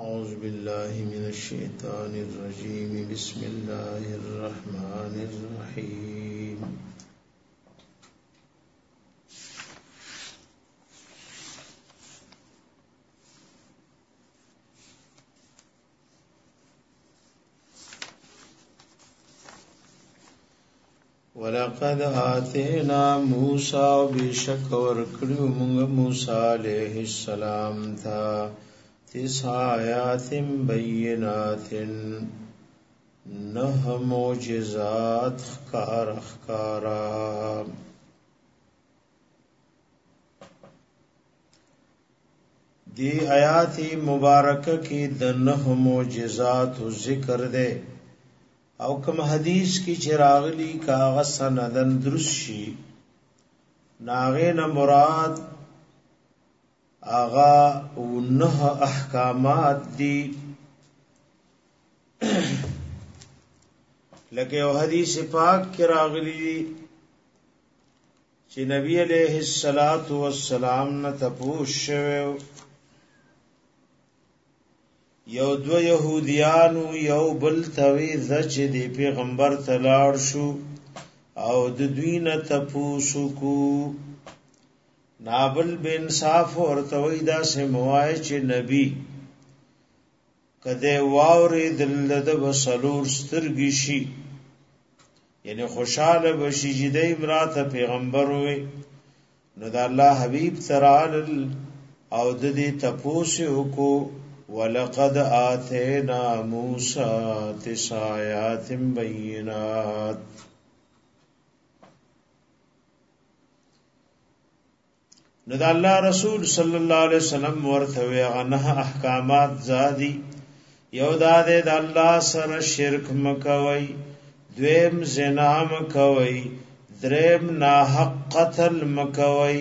أعوذ بالله من الشيطان الرجيم بسم الله الرحمن الرحيم ولقد آتينا موسى بشك ورکړو موږ موسی عليه السلام ته 9 آیات بینات 9 معجزات خکارا دی آیات مبارکه کې د 9 معجزات ذکر ده او کوم حدیث کی چراغلی کاغ سندن درشی ناغه نه مراد آغا و 9 احکامات دی لکه او حدیث پاک کی راغلی چې نبی علیہ الصلات والسلام نه تپوش شوه یو دو یهودیانو یو بل توی زچ دی پیغمبر تلاړ شو او د دوی نه تپوسو کو نابل بے انصاف ورته وای دا سموای چې نبی کده واوري دل د وسلور سترګی شي یعنی خوشاله بشي چې د امرات پیغمبر وي نو د الله حبیب ترال او د دې تپوسو کو ولقد آتینا موسی 9 آیات بینات نو د الله رسول صلی الله علیه وسلم ورته غنه احکامات زادي یو د الله سره شرک مکوي دویم زنا مکوي دریم ناحق قتل مکوي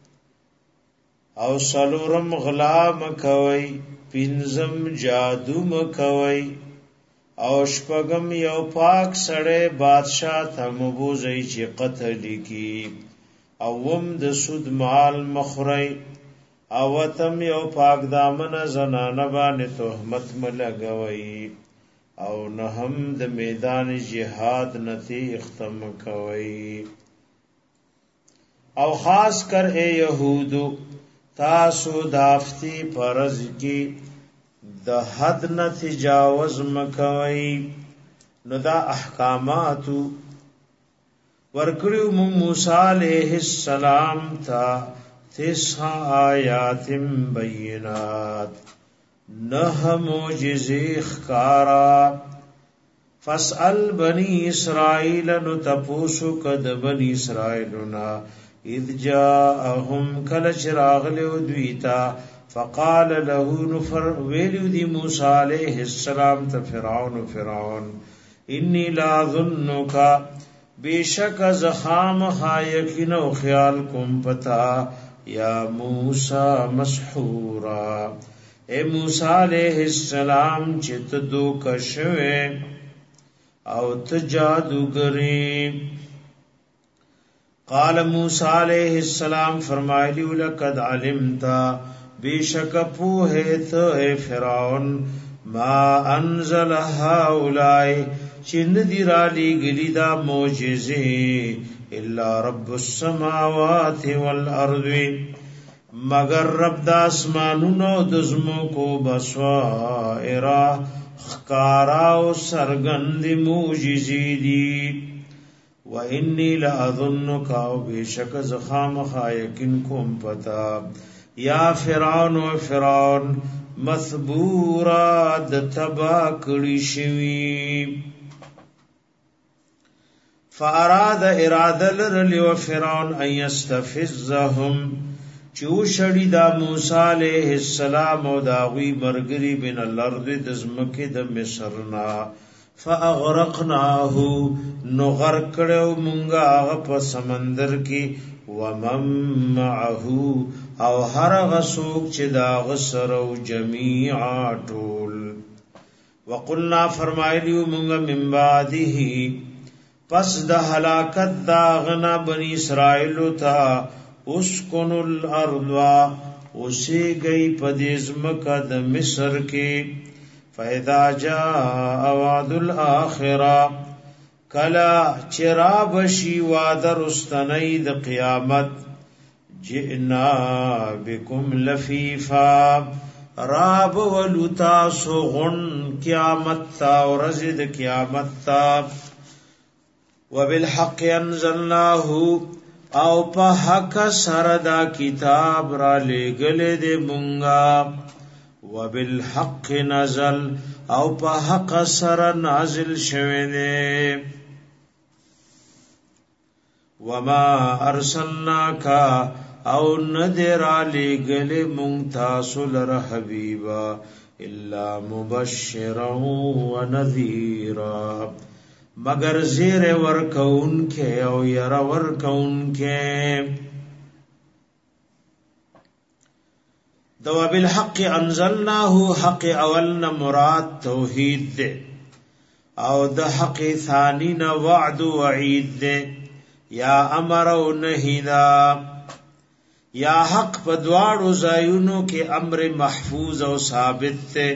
او سلورم غلا مکوي پینزم جادو مکوي او شپغم یو پاک سړی بادشاہ ته مبوزي چې قتل کی اوم د سود مال مخری او تم یو پاک دامن زنانه باندې تهمت ملګوي او نه هم د میدان جهاد نتی ختم کوي او خاص کر اے یهودو تاسو دافتی فرض کی د حد نه تجاوز مکوي نو دا احکاماتو ورکړو موسی علیہ السلام تا 9 آیات بینات 9 معجزې خکارا فاسأل بنی اسرائیل نو تپوسو کد بنی اسرائیلنا اذ جاءهم کل چراغ له دویتا فقال له نفر ویلو دی موسی علیہ السلام ته فرعون انی لا ظنک بیشک زخام یقین او خیال کوم پتا یا موسی مسحورا اے موسی علیہ السلام چت دو کشوے او تجادوگری قال موسی علیہ السلام فرمایلی لقد علمتا بیشک پوهیت اے فرعون ما انزل هؤلاء چند دی را لی گلی دا معجزه الا رب السماوات والارض مگر رب دا اسمانونو دزمو کو بصائرا خکارا و سرگند معجزی دی و انی لأظنک او بیشک زخام خایکن کم پتا یا فرعون و فرعون مثبورا دتبا کڑی شوی فاراد اراده لرلی و فرعون ان یستفزهم چو شڑی دا موسی علیہ السلام و داوی مرگری بن الارض دزمکی د مصرنا فاغرقناه نغرقڑو منگا آغا پا سمندر کی ومن معه او هر غسوک چې دا غسرو جميعا ټول وقلنا فرمایلیو مونږ من بعده پس د هلاکت دا غنا بنی اسرائیل تا اسكنوا الارض اوسی گئی پدیزمکا د مصر کی فیدا جاء وعد الاخرہ کلا چرابشی وعدر استنی د قیامت جئنا بکم لفیفا راب ولتاسو غن قیامت تا ورزد قیامت تا وبالحق انزلناه او په حق سره دا کتاب را لګل دې مونږه وبالحق نزل او په حق سره نازل شوه دې وما ارسلناک او ندر علی گل منتاسل حبیبا الا مبشرا و نذیرا مگر زیر ورکون کے او یر ورکون کے دو بالحق انزلناه حق اولنا مراد توحید دے او د حق ثانی نا وعد وعید دے یا امر او نهی دا یا حق په دواړو ځایونو کې امر محفوظ او ثابت ته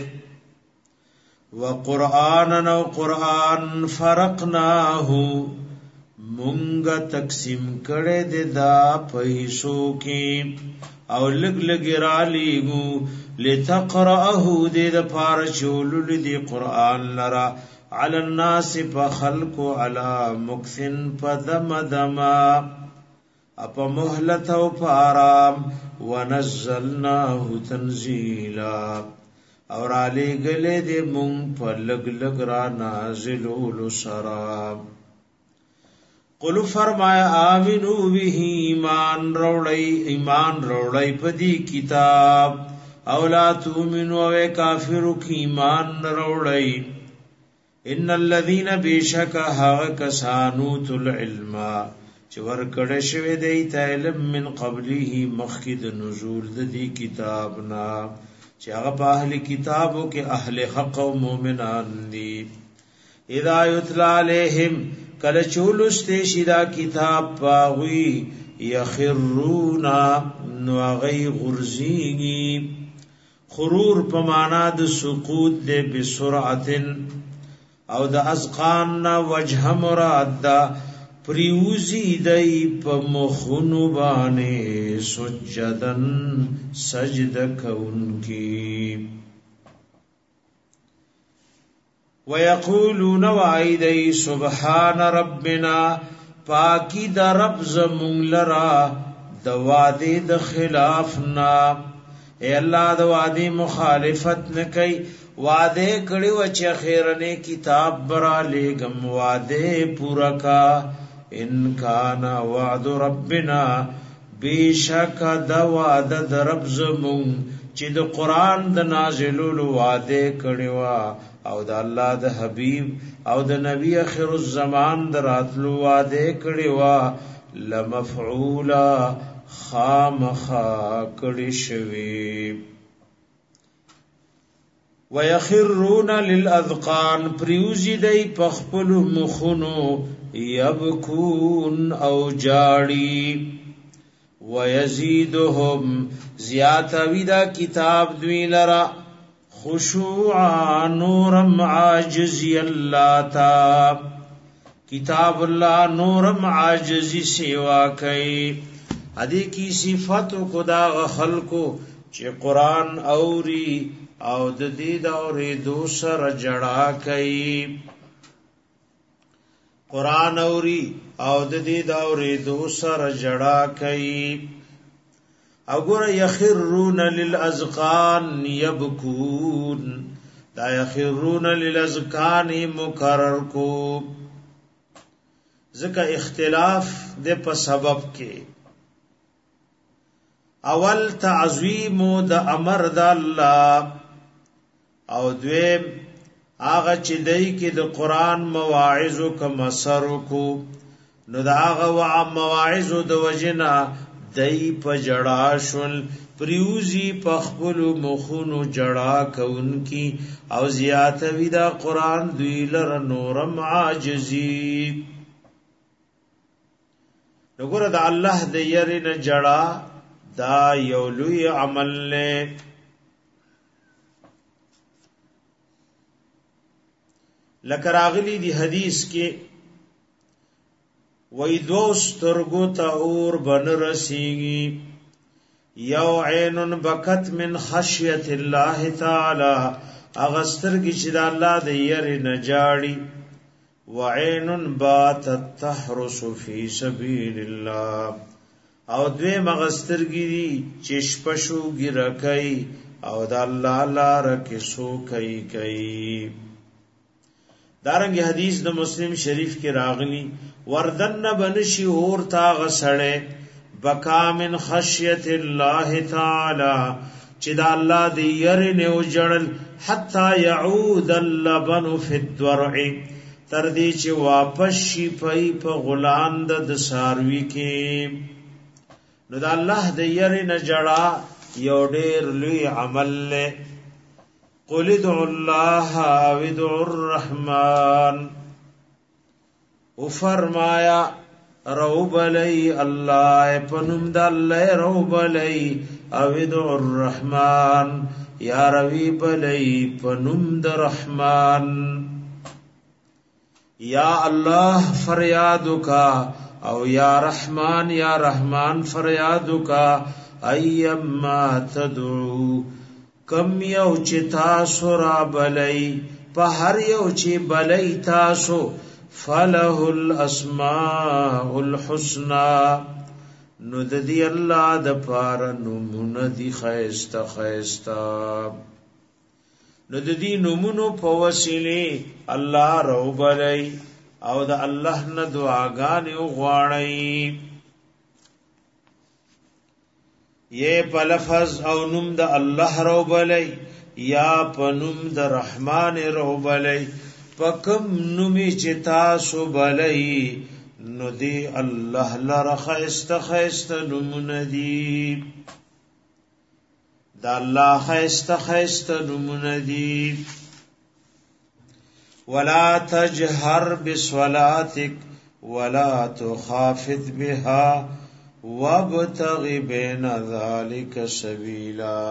وقرآن او قرآن فرقناه مونږ تقسیم کړه د دا پیسو کې او لګ لګ را لیګو لتقرأه د پارچول د قرآن لرا علی الناس فخلق علی مکثن پدمدما اپا محلت او پارام ونزلناه تنزیلا اور علی گلے دے مونگ پر لگ لگ را نازلول سرام قلو فرمایا آمنو به ایمان روڑی پدی کتاب اولا تومنو وے کافرو کی ایمان روڑی ان الذین بیشک حق کسانوت العلمہ چور کڑه شوی دی ته علم من قبله مخکد نزول د دې کتابنا چې هغه په اهل کتابو کې اهل حق او مؤمنان دي اذا یتلا علیہم کله چولسته شدا کتاب پاوی یخرونا نو غی غرزیگی خرور په معنا د سقوط د بسرعت او د اذقان وجه مراد دا پریوزی دای په مخونو باندې سجدن سجد کونکی ويقولون وعيدي سبحان ربنا پاکی د رب زمون لرا د وعده د خلافنا اے الله د وعده مخالفت نه کوي وعده کړي و چې خیرنه کتاب برا لګم وعده پورا کا ان کان وعد ربنا بیشک د وعده د رب زمون چې د قران د نازلولو وعده کړي وا او د الله د حبیب او د نبی اخر الزمان دراتلو وعده کړي وا لمفعولا خامخا کړي شوی ويخرون للاذقان پریوزی دی پخپل مخونو یبکون او جاڑی ويزيدهم زیاتوی دا کتاب دوی لرا خشوعا نورم عاجزی اللہ تا کتاب اللہ نورم عاجزی سیوا کئی ادی کی صفت کو دا خلقو چه قرآن اوری او د دې د اورې دوسر جڑا کئی قرآن اوری او د دې د اورې دوسر جڑا کئی اگر یخرون للاذقان یبکون دا یخرون للاذقان مکرر کو ذکر اختلاف دے په سبب کې اول تعظیم د امر د الله او دویم آغا چی دای کی د قرآن مواعظو کم اثر کو نو دا آغا مواعظو د وجنا دای پا جڑا شل پریوزی پخبلو مخونو جڑا کون کی او زیاتوی دا قرآن دوی لر نورم عاجزی نگور دا اللہ د یرین جڑا دا یو لوی عمل له. لکه راغلی دی حدیث کې وای دو سترګو ته اور بن رسیږي، یو عین بکت من خشیت الله تعالی، اغسترګی چې د الله د یری نه جاړي، وعین باتت تحرس فی سبیل الله، او دوی مغسترګی چې شپشو ګرکای او د الله لپاره کې سو کوي. دارنګ حدیث د مسلم شریف کې راغلی وردن بنشي اور تا غسړې بکا من خشیت الله تعالی، چې د الله د یری نه وجړل، حتا يعود اللبن فی الدرع، تر دې چې واپس شي په غلاند د ساروی کې. نو د الله د یری نه جړه یو ډیر لوی عمل له. قل ادعوا الله او ادعوا الرحمن، او فرمایا روب علی الله پنوم د الله روب علی، او ادعوا الرحمن یا روی بلی پنوم د رحمان. یا الله فریادو کا او یا رحمان فریادو کا، ایما تدعو کم یو چې تاسو را بلی، په هر یو چې بلی تاسو، فله الاسماء الحسنى، نو د دې الله د پاره نومونه دي خیستا خیستا. نو د دې نومونو په وسیله الله روبلای او د الله نه دعاګانې وغواړي. یہ په لفظ او نوم د الله روبلای یا په نوم د رحمان روبلای، پکم نومی چې تاسو بلای نو دی الله لره خیست خیست نومونه دی، دا الله خیست خیست نومونه دی. ولا تجهر بصلاتك ولا تخافت بها وابتغ بین ذلك سبیلا.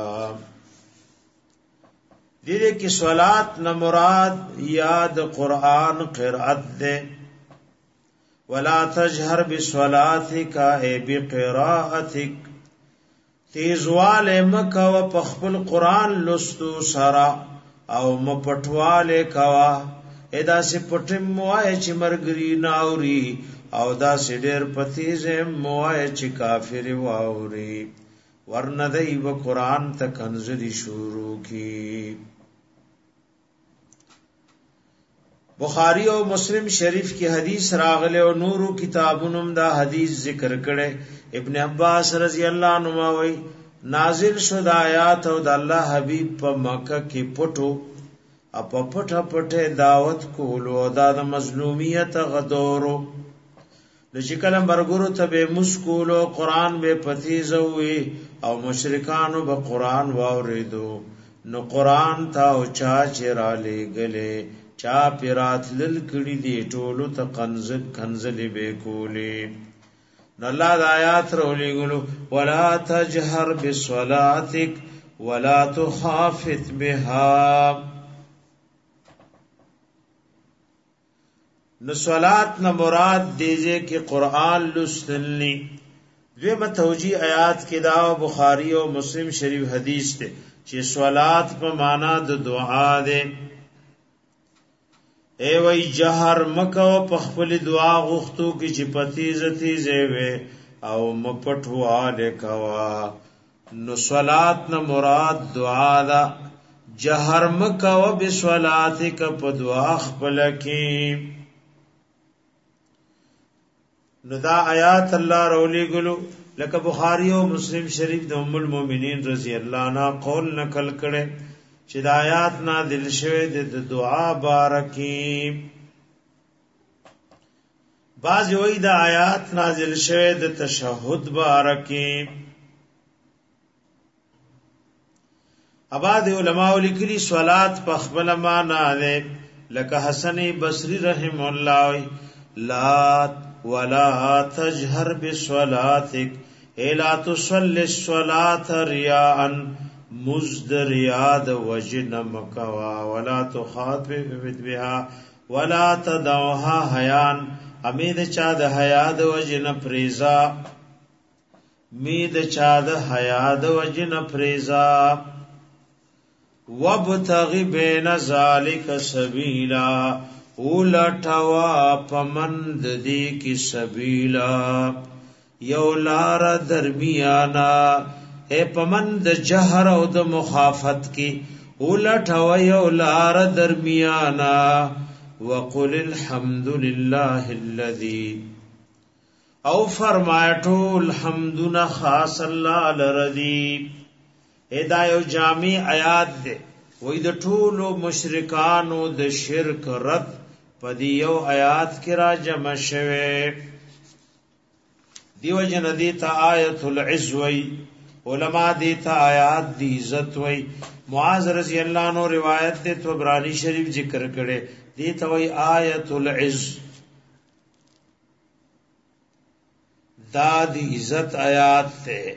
دیده کی صلات نہ مراد یاد قرآن قرأت دے. ولا تجہر بصلاتک اے بقراءتک، تیزوال مکو پخپل قرآن لستو سرا او مپٹوال کوا، ادا سے پٹم موائے چی مرگری ناوری، او دا سډیر پتیز موای چې کافر واوري، ورندای و قران ته کنزلی شروع کی. بخاری او مسلم شریف کی حدیث راغله او نورو کتابونو دا حدیث ذکر کړي. ابن عباس رضی الله عنهما وی نازل شو د آیات او د الله حبیب په مکه کې پټو اپ پټه پټه دعوت کولو او د مظلومیت غدورو. نو چې کله مرګورو ته به مسکولو قران به پتیزوي او مشرکانو به قران واوریدو، نو قران تا او چا چرا لګلې چا پیرات لل کړي دي ټولو ته کنزل به کولې. نو الله د آیات رولې ګلو ولا تجهر بصلاتک ولا تخافت بها. نو صلات نہ مراد دیجے کہ قرآن لستنلی. دویمه توجیه آیات کې دا بخاری او مسلم شریف حدیث ته چې صلات په معنا د دعا ده. ای وای جهر مکو په خپل دعا غوښتو کې چې پتیز تیزه وي او مپټواله کوا. نو صلات نہ مراد دعا ده. جهر مکو بصلاتک په دعا خپل کې. نو دا آیات الله رولی گلو لکه بخاری او مسلم شریف د ام المؤمنین رضی الله عنها قول نقل کړي چې د آیات نازل شوه د دعا بارکی. بعض وی د آیات نازل شوه د تشهود بارکی. اباد علماء لیکلي صلات په خپل معنا ده، لکه حسن بصری رحم الله لا ولا تجهر بصلاتک، الا تصلی الصلاة ریاء مزد ریاد وجن مکوا ولا تخاطب بها ولا تدعوها حیان امید چا د حیا د وجن پریزا مید چا د حیا د وجن پریزا وابتغ بین ذالک سبیلا اولټوا پمند دی کی سبیلا یو لار درمیانا اے پمند جهر او د مخافت کی اولټوا یو لار درمیانا وقل الحمد لله الذي او فرمایټو الحمدنا خاص الله لرضی هدايو جامع آیات دے وې د ټولو مشرکانو د شرک رد پدیو آیات کې را جمع شوه دیو جن دی ته آیت العزوی علما دی ته آیات دی عزت وی معاذ رضی الله عنه روایت ته طبرانی شریف ذکر کړي دی ته وی آیت العز دا دی عزت آیات ته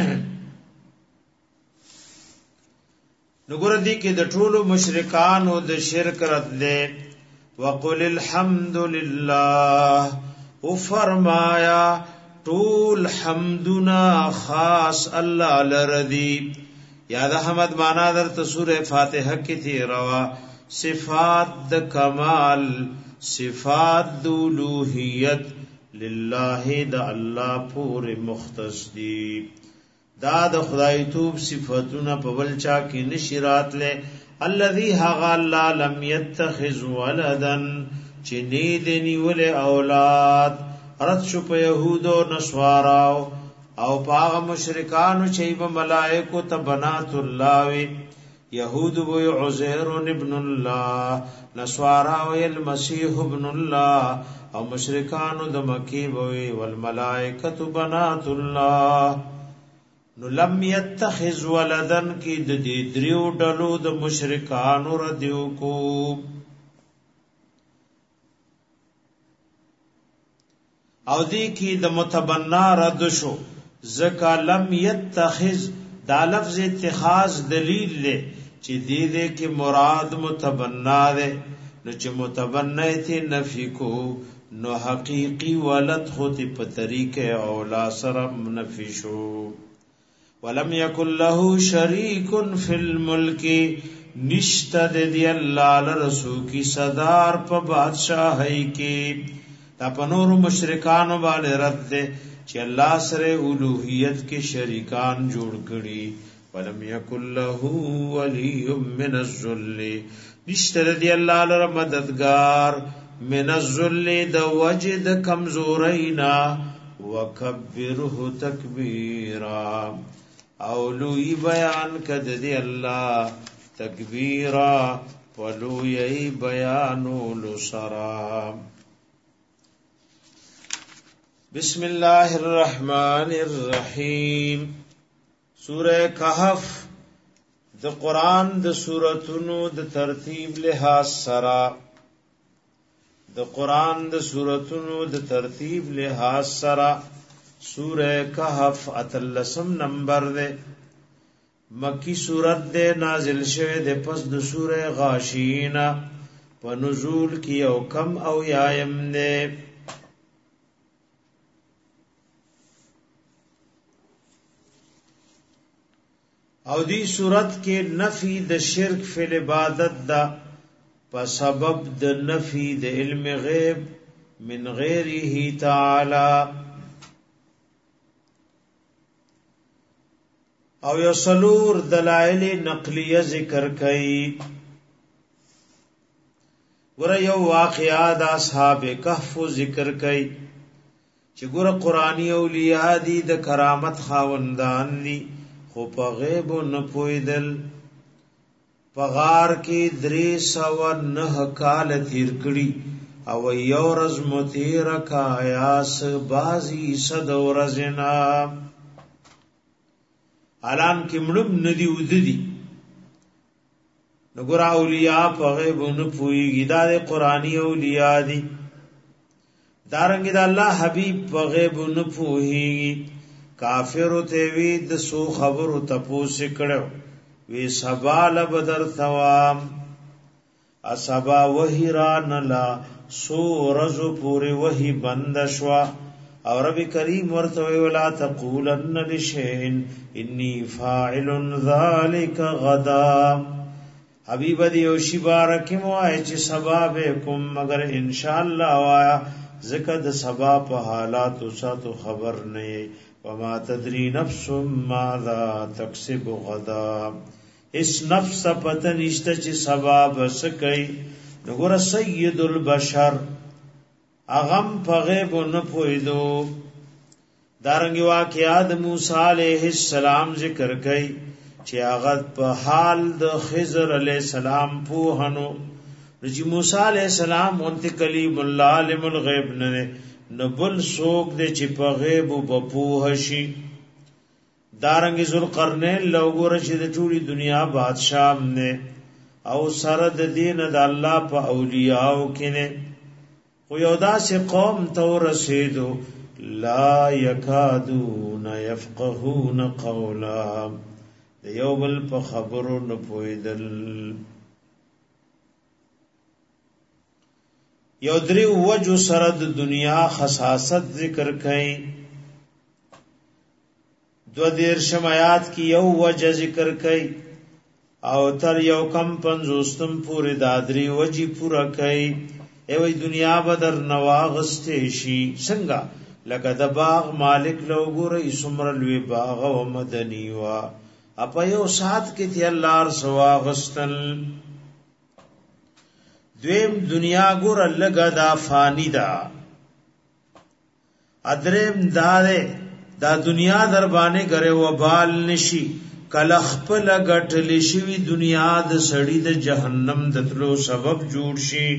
نګور دی کې د ټولو مشرکانو د شرک رد دې وقل الحمد لله او فرمایا ټول حمدنا خاص الله لرضی یاد احمد معنا در سورہ فاتحه کې تھی روا صفات د کمال صفات د الوهیت لله د الله پورې مختص دی دا د خدای توب صفاتونه په بلچا کې نشرات له الذي هغ الله لم يتخذ ولدا چې نید نیول اولاد رد شو په يهودو نسواراو او پاغ مشرکانو چې په ملائکه ته بنات الله وي يهود وي عزير ابن الله نسوارا وي المسيح ابن الله او مشرکانو د مکی وي والملائکه بنات الله نو لم يتخذ ولدن کی د دې دریو ډلو د مشرکانو ردیو کو او دی کی د متبنا رد شو زکا لم يتخذ دا لفظ اتخاذ دلیل لے چی دی دے کی مراد متبنا دے نو چی متبنا تی نفی کو نو حقیقی ولد خودی پا طریق اولا سرم نفی شو ولم يكن له شريك في الملك نشتد دی اللہ لرسو کی صدار پا بادشاہی کی تا پنور مشرکانو والے رد دے چی اللہ سره الوہیت کے شریکان جوڑ کری ولم يكن له ولي من الذل نشتد دی اللہ لر مددگار من الذل د وجد کمزورینا وکبره تکبیرا اولوی بیان کد دی اللہ تکبیرا ولوی بیانو لسرا بسم اللہ الرحمن الرحیم سورہ کہف د قرآن د سورتونو د ترتیب لحاظ سرا د قرآن د سورتونو د ترتیب لحاظ سرا سورہ کہف اتلسم نمبر دے مکی سورت دے نازل شوه دے پس د سورہ غاشین و نزول کی او کم او یایم دے او دی سورت کے نفی د شرک فی العبادت دا په سبب د نفی د علم غیب من غیره تعالی او یو سلور دلائل نقلیه ذکر کئی ور یو واقعا د اصحاب کهف ذکر کئی چې ګور قرآنی اولیاء دی د کرامت خاوندان دی خو په غیب نه پویدل پغار کې 309 کال تیر کړي او یو ورځ متیر کا یاس بازی صد ورځنا علام کې مړم ندی ودی نګور اولیاء په غیب نه پویږي دا د قرآنی اولیاء دي دارنګ د الله حبیب په غیب نه پویږي کافر ته وی د سو خبرو تپوس کړو وی سبا لبدر ثوام اسبا وحی ران لا سو رزو پوری وحی بند شوا او رب کریم ورته ولا تقولن لشیء انی فاعل ذلک غدا حبیب دی او شی بارک موای چې سبب کوم مگر ان شاء الله وایا ذکر د سبا په حالات او ساتو خبر نه وما تدری نفس ماذا تکسب غدا اس نفس پته نشته چې سبب سکي وګوره سید البشر اغم په غیب نه پویدو دارنګ واقعات موسی علیہ السلام ذکر کړي چې هغه په حال د خضر علیہ السلام په هنو چې موسی علیہ السلام انت کلیم الله علم الغیب نه نبل سوق دې چې په غیب وبپوه شي دارنګ ذوالقرنین لوګور چې د ټولي دنیا بادشاہ نه او سره د دین د الله په اولیاء کې نه خو یو داسې قوم ته رسیدو لا یکادون یفقهون قولا د یو بل په خبرو نه پویدل یو درې وجو سره د دنیا خصاصت ذکر کړي دو دیر شمایات کی یو وجه ذکر کړي او تر یو کم 50 پورې دادری وجی پورا کړي ایوی دنیا بدر نواغسته شي څنګه لکه د باغ مالک لوګورې سمر لوی باغ او مدنی وا اپ یو سات کې تی الله رسوا غستل دویم دنیا ګور لګا دا فانی دا ادرم داره دا دنیا در باندې غره وبال نشي کله خپل غټل شي دنیا د سړی د جهنم دتلو سبب جوړ شي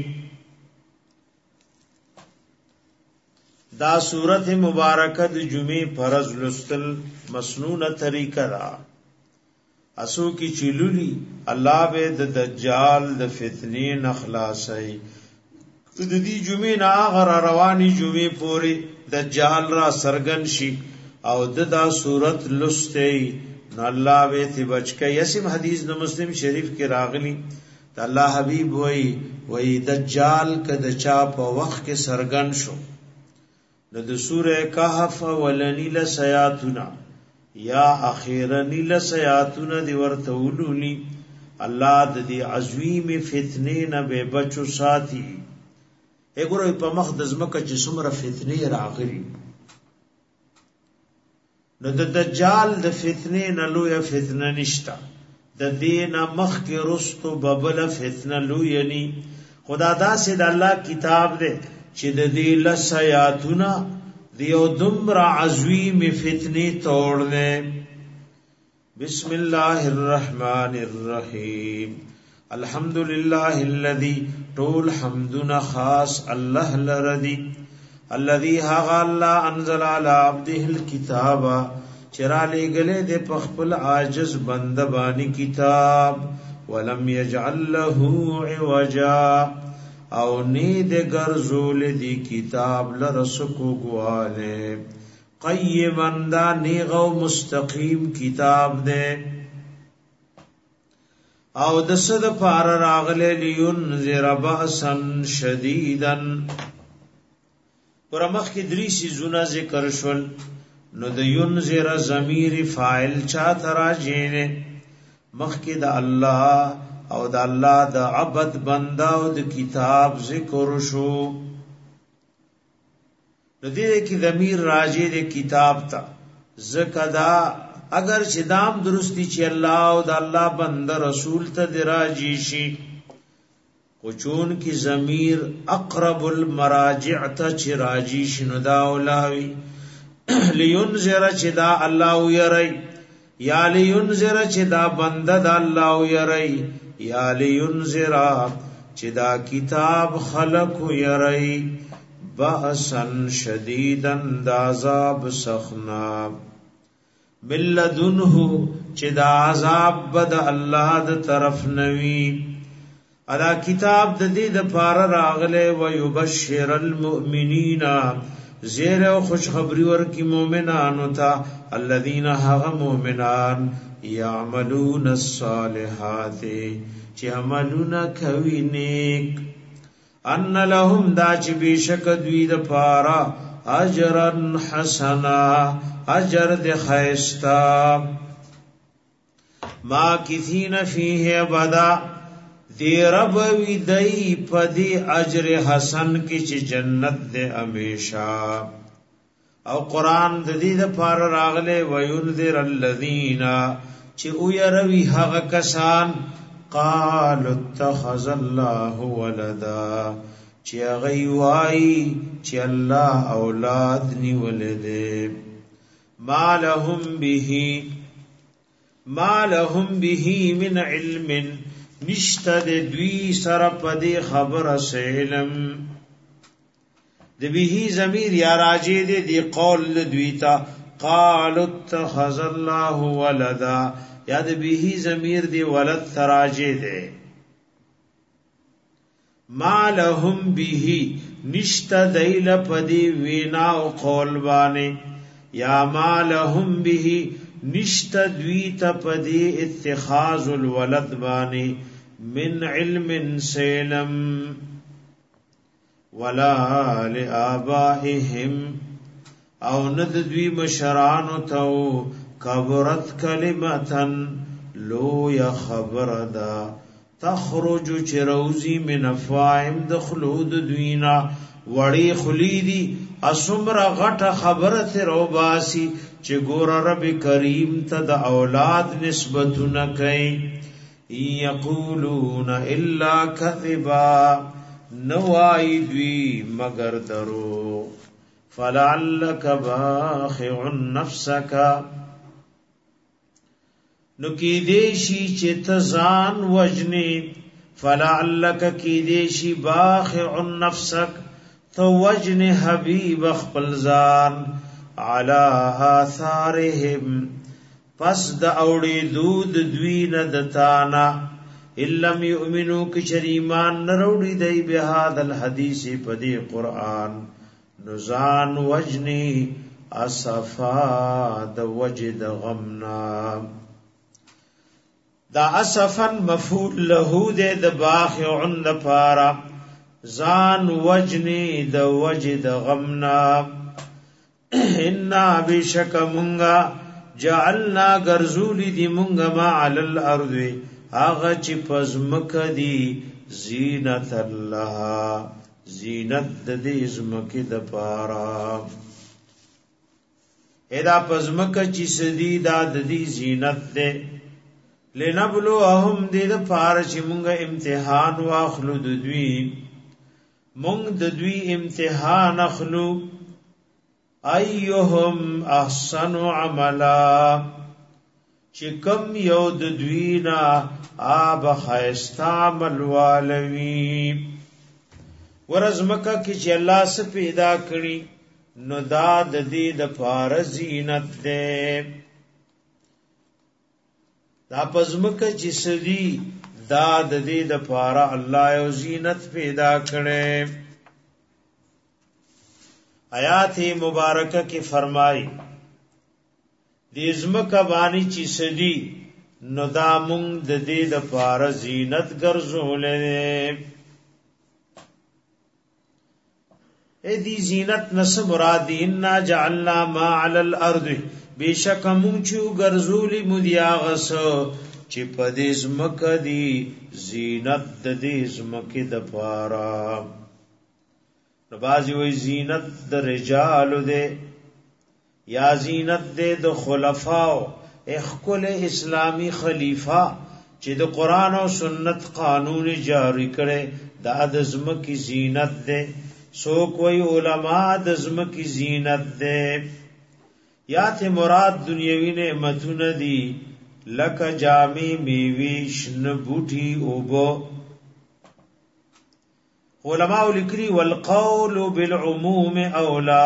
دا سورت مبارکه د جمعې فرض لستل مسنونه طریقه دا اسو کی چلولی الله به د دجال د فتنې نخلاصي د دې جمعې نه غر رواني جمعې پوری دجال را سرګن شي او دا سورت لسته نو الله به تی بچکه یسم حدیث د مسلم شریف کې راغلی ته الله حبیب وای دجال کده چا په وخت کې سرګن شو نو د سوره کهف ولنی لسیاتنا یا اخیرنی لسیاتنا دی ورته ولونی الله د دې عظیم فتنې نه به بچو ساتي وګورئ په مخ د زمکه چې څومره فتنې راغلي نو د دجال د فتنې نه لوی فتنه نشتا د دین مخ کې رستو ببل فتنه لوی ني خدا دا سي د الله کتاب دې چې د دې لسیاتنا دیو دمر عظیم فتنی توڑنے بسم اللہ الرحمن الرحیم الحمدللہ الذی طول حمدنا خاص اللہ لردی الذی حق اللہ انزل على عبده الكتاب چرا لے گلے دے پخپل عاجز بندبانی کتاب ولم یجعل له عوجا او نید گرزول دی کتاب لرسکو گواله قیمن دا نیغو مستقیم کتاب دے او دسد پار راغلے لینذر بأسا شدیدن ورمخ کی دریسی زونا ذکر شول نو د ینذر ضمیر فاعل چا تراجینے مخ کی دا اللہ او د الله د عبد بندا او د کتاب ذکر شو د دې کې ضمیر راځي د کتاب ته زکدا اگر چې دام درستی چې الله او د الله بندا رسول ته دراجي شي او چون کې ضمیر اقرب المراجع ته چې راځي شنو دا اولاوي لینذر چې دا الله ويري یا لینذر چې دا بندا د الله ويري یا لینذر چې دا کتاب خلق یری بأسن شدیدن دا عذاب سخنا ملذنه چې دا عذاب بد الله د طرف نوی ادا کتاب د دې د پار راغله و یبشر المؤمنین زیر او خوشخبری ورکی مومنانو تا الذین هغه مومنان یعملون الصالحات چې عملونه کوي نیک ان لهم دا چې بشک دوی د پارا اجرا حسنا اجر د خیستا ما کثین فیه ابدا دی رب وی دی پدی اجر حسن کی چې جنت دے ہمیشہ او قرآن د دې د پار راغله وینذر الذین چې او يروي هغه کسان قال اتخذ الله ولدا چې هغه وای چې الله اولاد نیولې ما لهم به من علم نشتد دوی سر پدی خبر سیلم د به ضمیر یا راجی دی قول دوی تا قال اتخذ الله ولدا یا د به ضمیر دی ولد تراجی دی ما لهم به نشتد ایل پدی وینا او قول بانی یا ما لهم به نشتد دوی تا پدی اتخاذ الولد بانی من علم سلم ولا لآبائهم او ند دوی مشرانو تو کبرت کلمتن لو یا خبر دا تخرج چروزی من افواهم دخلود دوینا وڑی خلیدی اسمر غٹ خبرت روباسی چه گور رب کریم تا دا اولاد نسبتو نکئی یقولون الا کذبا نوائی دوی مگر درو فلعلک باخع نفسک نکی دیشی چه تزان وجنی فلعلک کی دیشی باخع نفسک تو وجن حبیب اخپلزان علی آثارهم پس د اوڑی دود دوین دتانا اللم یؤمنو کچر ایمان نروڑی دی بهاد الحدیث پدی قرآن نزان وجنی اصفا د وجد غمنا دا اصفن مفعول له د باخعن د پارا زان وجنی د وجد غمنا انا بشک منگا جعلنا گرزولی دی منگا ما علی الارض آغا چی پزمک دی زینت اللہ زینت دی ازمک دا پارا ایدا پزمک چی سدی دا دی زینت دے لنبلو اهم دی دا پارا چی منگا امتحان واخلو دوی منگ دوی امتحان اخلو ایهم احسن عملا چکم یو د دوینا آب خیستا عمل والوی ورزمکا کی چی اللہ سے پیدا کری نو دا د دې د پار زینت دے دا پزمکا چی سدی دا د دې د پار اللہ یو زینت پیدا کرے آیات مبارکہ کی فرمائی دیزمکا بانی چی سدی نو دا مونگ د دې د پار زینت ګرځولې اے دی زینت نس مراد ان جعلنا ما علی الارض بیشک مونږ چو ګرځولې مدیاغس چې پدې زمکا دی زینت د دې زمکه د پارا نبازی وی زینت د رجال دے یا زینت دے د خلفاء اخکل اسلامی خلیفہ چې د قرآن او سنت قانون جاری کرے دا د زمکی زینت دے سو کوئی علماء د زمکی زینت دے یا ته مراد دنیوی نعمتون دی لک جامی میوی شن بوٹی اوبو علماء لکری والقول بالعموم اولا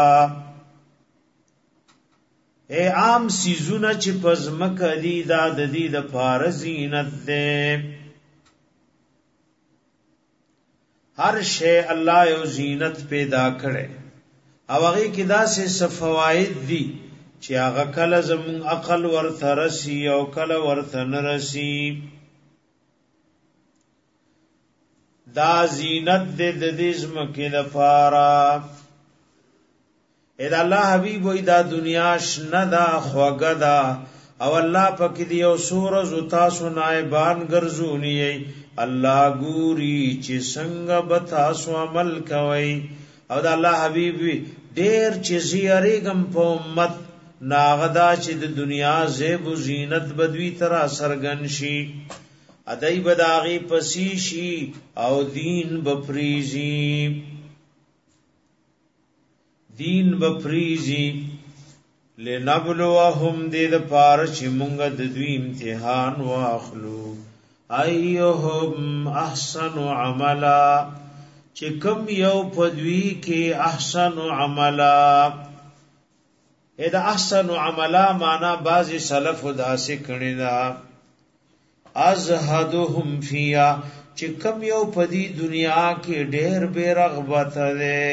اے عام سیزونه چې پزمک دی دا د دې د پار زینت ده هر شی الله یو زینت پیدا کړي او هغه کې داسې فواید دي چې هغه کله زمون عقل ورته رسی او کله ورته نه رسی. دا زینت دې د دې زمکه لپاره. اې الله حبیب وې دا دنیا شنه دا خوګه دا او الله پکې دی او سورز تاسو نائبان ګرځونی. الله ګوري چې څنګه به تاسو عمل کوي. او دا الله حبیب ډېر چې زیریګم په امت ناغدا چې د دنیا زیب و زینت بدوی ترا سرګن شي ادای بداغي پسی شي او دین بپریزی لنبلوهم دې د پاره چې مونږ د دوی امتحان واخلو ايهم احسن عملا چې کم یو پدوی کې احسن عملا. اذا احسن عملا معنا بعضی سلف داسې کړي دا ازهدهم فیا چې کم یو پدی دنیا کې ډېر بے رغبت ده.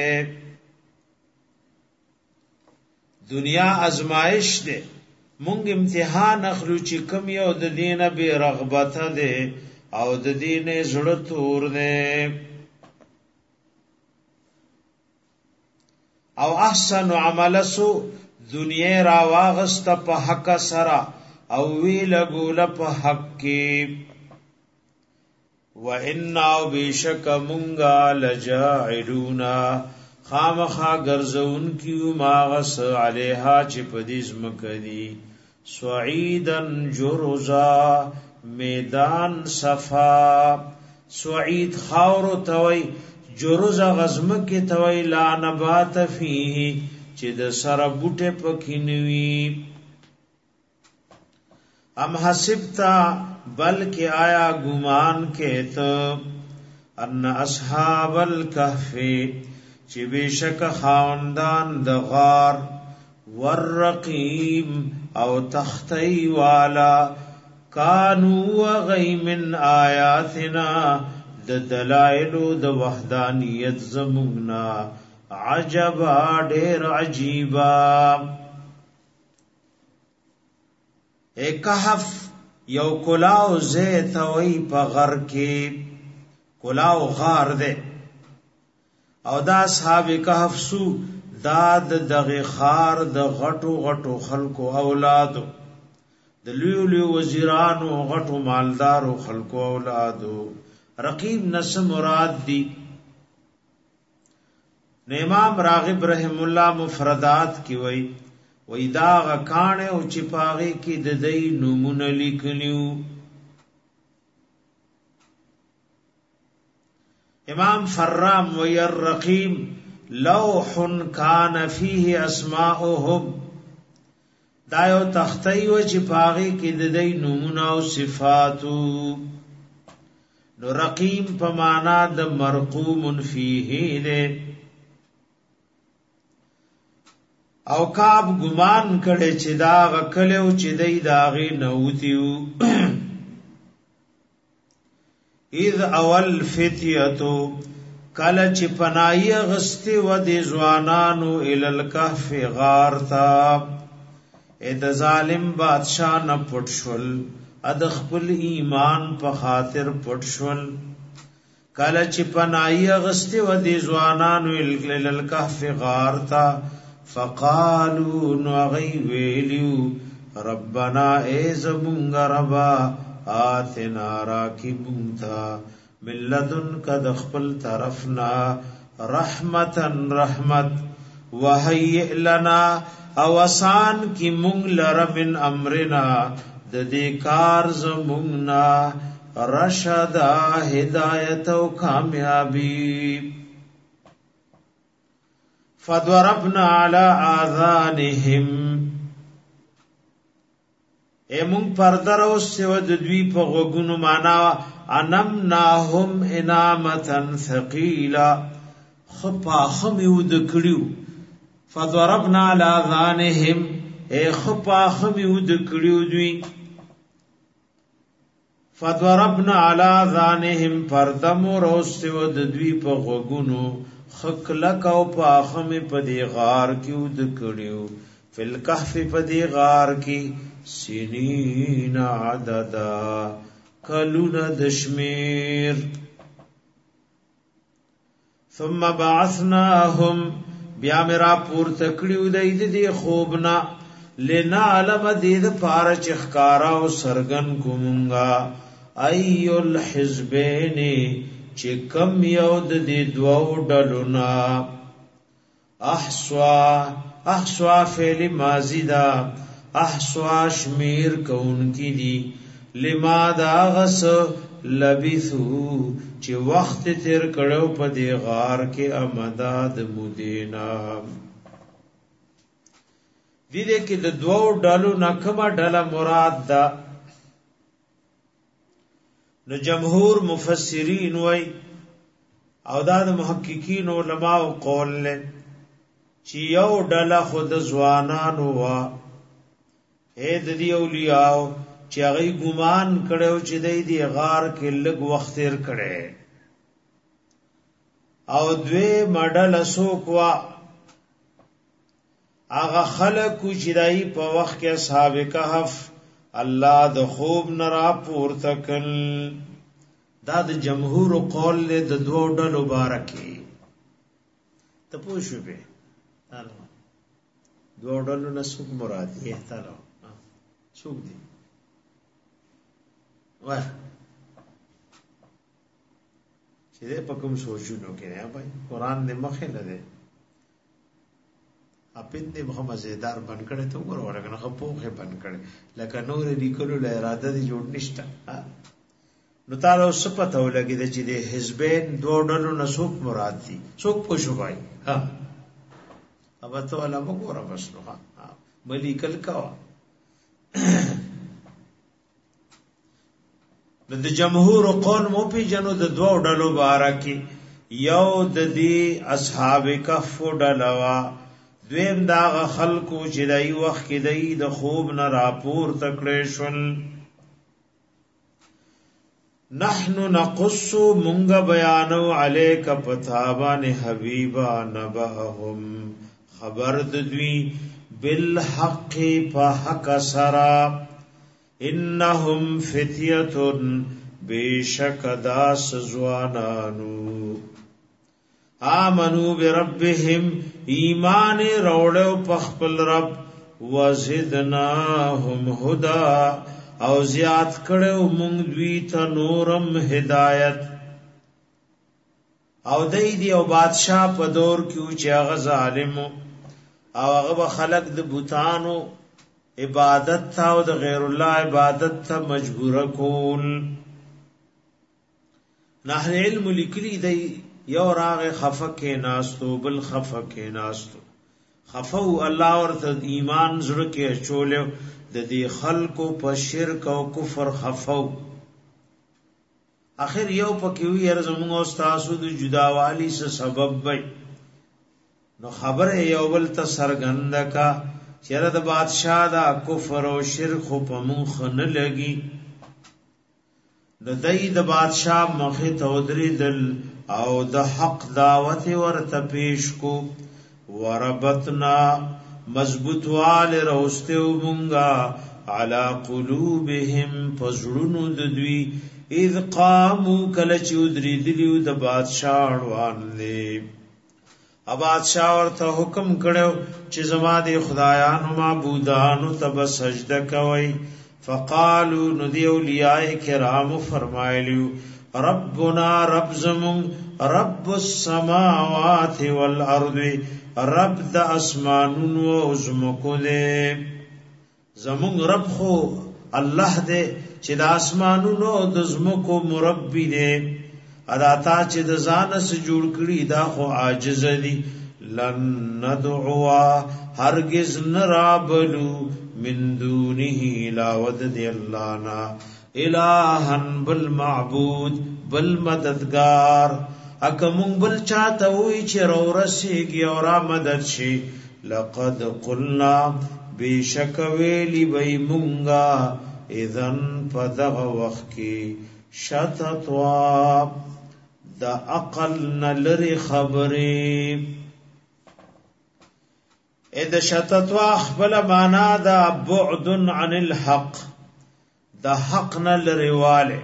دنیا ازمائش ده مونږ امتحان اخلو چې کم یو د دینه بے رغبت ده او د دینه زړه تور ده. او احسن عمل سو دنیا را واغست په حق سرا او وی لګول په حق کې. و ان او بشک مونږه لجاعلونا خامخا ګرځون کیو ماغس علیها چې پدیز مکدی سعیدن جرزا میدان صفا. سعید خاور توي جرز غزم کې توي لا نبات فيه چې د سره بوټه پکینوي. ام حسبتا بلکې آیا ګمان کې ته ان اصحاب الكهف چې بشک خاوندان د غار والرقیم او تختی والا کانو غی من آیاتنا د دلائلو د وحدانیت زموږنا عجبا ډیر عجیبا. اے کهف یو کلاو زیت وی په غر کې کلاو غار ده او دا اصحاب کهف سو داد دغه خار د غټو غټو خلکو اولادو د لیو لیو وزیرانو غټو مالدارو خلکو اولادو. رقیب نس مراد دی. امام راغب رحم الله مفردات کی وی دا غکانه او چپاغه کی د دې نمونه لیکلیو. امام فرام وی الرقیم لوح کان فیه اسماءهم دا یو تختی و چپاغه کی د دې نمونه او صفاتو. نو رقیم په معنا د مرقوم فیه ده. او کاب ګمان کړي چې دا غکلو چې دای داغي نوتیو. اذ اول فتیتو کله چې پنای غستی و د ځوانانو ال الکهف غارتا اې د ظالم بادشاہ نه پټشل اد خپل ایمان په خاطر پټشل. کله چې پنای غستی و د ځوانانو ال الکهف غارتا فقالوا نغی ویلیو ربنا ایزمونگ ربا آتنا راکی مونتا ملدن کد خپل طرفنا رحمتا رحمت وحیئ لنا اوسان کی مونگ لرمن امرنا ددی کار زمونگنا رشدا ہدایت و کامیابی. فضربنا على آذانهم ایمون پردرو سیو د دوی په غوګونو معنا انمناهم انامتا ثقيلا خپا خمیو د کړیو. فضربنا على آذانهم ای خپا خمیو د کړیو دوی. فضربنا على آذانهم پردمو رو سیو د دوی په غوګونو خکلک او پاخم پدی غار کی ود کړیو فل کهف پدی غار کی سنین عددا کلون دشمیر ثم بعثناهم بیا میرا پور تکړیو دی خوبنا لنعلم دید پار چخکارا و سرگن کمونگا ایو الحزبین چه کم یود دی دو ڈلونا احسوا فعل ماضی دا احسوا شمیر کون کی دی لما دا غس لبثو چه وقت تیر کڑو پا دی غار کے امداد مدینا دیده که د دوو ډلو نکما ډله مراد ده نو جمهور مفسرین وای او دا د محققین علماء قول له چې یو ډله خود ځوانانو وا اې د دی اولیاء چې هغه ګمان کړو چې دی غار کې لږ وخت تیر کړي او دوی ماډل اسوک وا اغه خلق چې دای په وخت کې اصحاب کهف الله د خوب نرا پورته کل دا د جمهور قول له د دوه ډلو مبارکي ته پوښو به تعالی دوه ډلو نسوک مراد یې تعالی څوک دي وای چې دې په کوم سوچونو کې نه بھائی قران دې مخه نه ده اپین دې مزیدار بن کړي ته وګوره ورګنه خپوخه بن کړي لکه نور لیکلو له اراده دي جوړ نشته نو تعالی اوس پته ولګي چې د حزبین دوه ډلو نسوک مراد دي څوک پوښو بھائی ها اب ته ولا وګوره بس نو ها ملیکل کا د جمهور قول مو پی جنو د دوه ډلو بارکی یو د دې اصحاب کهف ډلوا دویم دا خلقو چې دای وخت کې دای د خوب نه راپور تکړه شول نحنو نقص مونږ بیانو علیک پتابان حبیبا نبهم خبر د دوی بالحق فحق سرا انهم فتیه بیشک داس زوانانو آمنو بربهم ایمان روڑو پخپل رب وزدناهم هدا او زیاد کړو مونږ دوی ته نورم هدایت او دی او بادشاہ په دور کې چې هغه ظالم او هغه خلق د بوتانو عبادت تا او د غیر الله عبادت ته مجبور کول نه علم لیکلی دی یو راغ خفکه ناستو بل خفکه ناستو خفو الله ورته ایمان زړه کې چوله د دې خلقو په شرک او کفر خفو اخر یو پکې وی زموږ استاد د جداوالی څخه سبب وي نو خبره یو بل ته سرګند کا چیرې د بادشاہ دا کفر او شرک په مونږ نه لګي د دای د بادشاہ مخه تودري دل او د حق دعوت ورته پیش کو وربتنا مضبوط وال روستو مونږه علی قلوبهم فزړونو د دوی اذ قامو کله چې ودري دلیو د بادشاہ اړوان دي ا بادشاہ ورته حکم کړو چې زما د خدایانو معبودانو تب سجده کوي فقالوا ندی اولیاء کرام فرمایلیو ربنا رب زمون رب السماوات والارض رب د اسمانونو او زمکو دې زمون رب خو الله دې چې د اسمانونو او د زمکو مربي دې ادا تا چې د ځان سره جوړ کړی دا خو عاجز دي لن ندعوا هرگز نرابلو من دونه لا ود دی الله نا الہن بالمعبود بالمددگار اکمون بل چاته وی چې رورسیږي او را مدد شي لقد قلنا بشک ویلی بی مونگا اذن پدغ وقت کی شتتوا د عقل نلری خبرې د شتتوا خپل معنا دا بعد عن الحق د حق نلریواله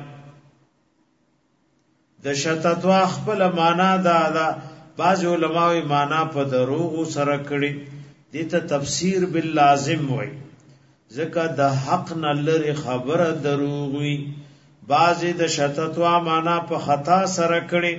د شتتوا خپل معنا دا بعض علماوی معنا په دروغ سره کړي دته تفسیر باللازم وای ځکه د حق نلری خبره دروغ وي بعضی د شتتوا معنا په خطا سره کړي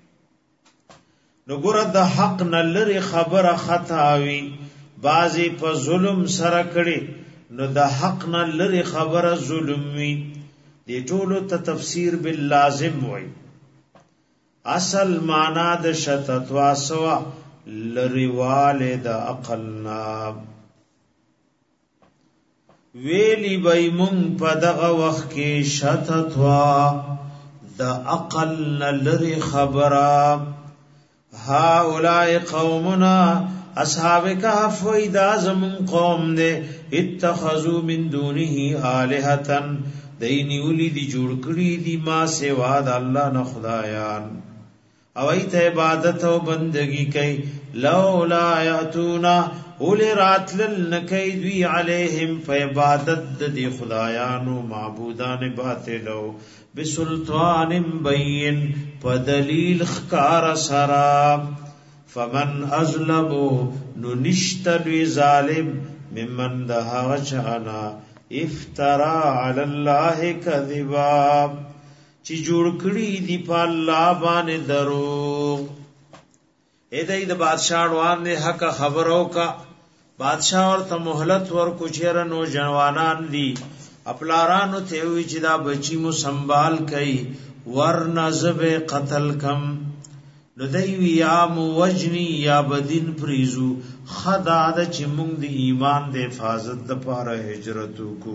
نو ګره د حق نلری خبره خطا وي بعضی په ظلم سره کړي نو د حق نلری خبره ظلم وي دې ټولو ته تفسیر باللازم وای اصل معنا د شتتوا سوا لریواله د عقلنا ویلی بیمون په دغه وخت کې شتتوا د عقل لری خبره ها اولای قومنا اصحاب کهف ویدا زمون قوم دے اتخذوا من دونه الہتن دینی ولی دی جوړ کړی دی ما سوا د الله نه خدایان او ایت عبادت او بندگی کوي لولا یاتونا اول راتل نکای دوی علیہم فعبادت دی خدایانو معبودان باطلو بسلطان بین پدلیل خکار سرا فمن ازلمو نو نشتلوی ظالم ممن دها چانا افترا علی اللہ کذبا چی جوړ کړي دی په الله باندې دروغ اې دای د بادشاہ روان نه حق خبرو کا بادشاہ ورته مهلت ورکو چیرې نو جوانان دي خپلارانو ته وی چې دا بچی مو سنبال کئ ورنه زب قتل کم نو دی یا موجنی یا بدین پریزو خدا د چې مونږ د ایمان د حفاظت د پاره هجرت کو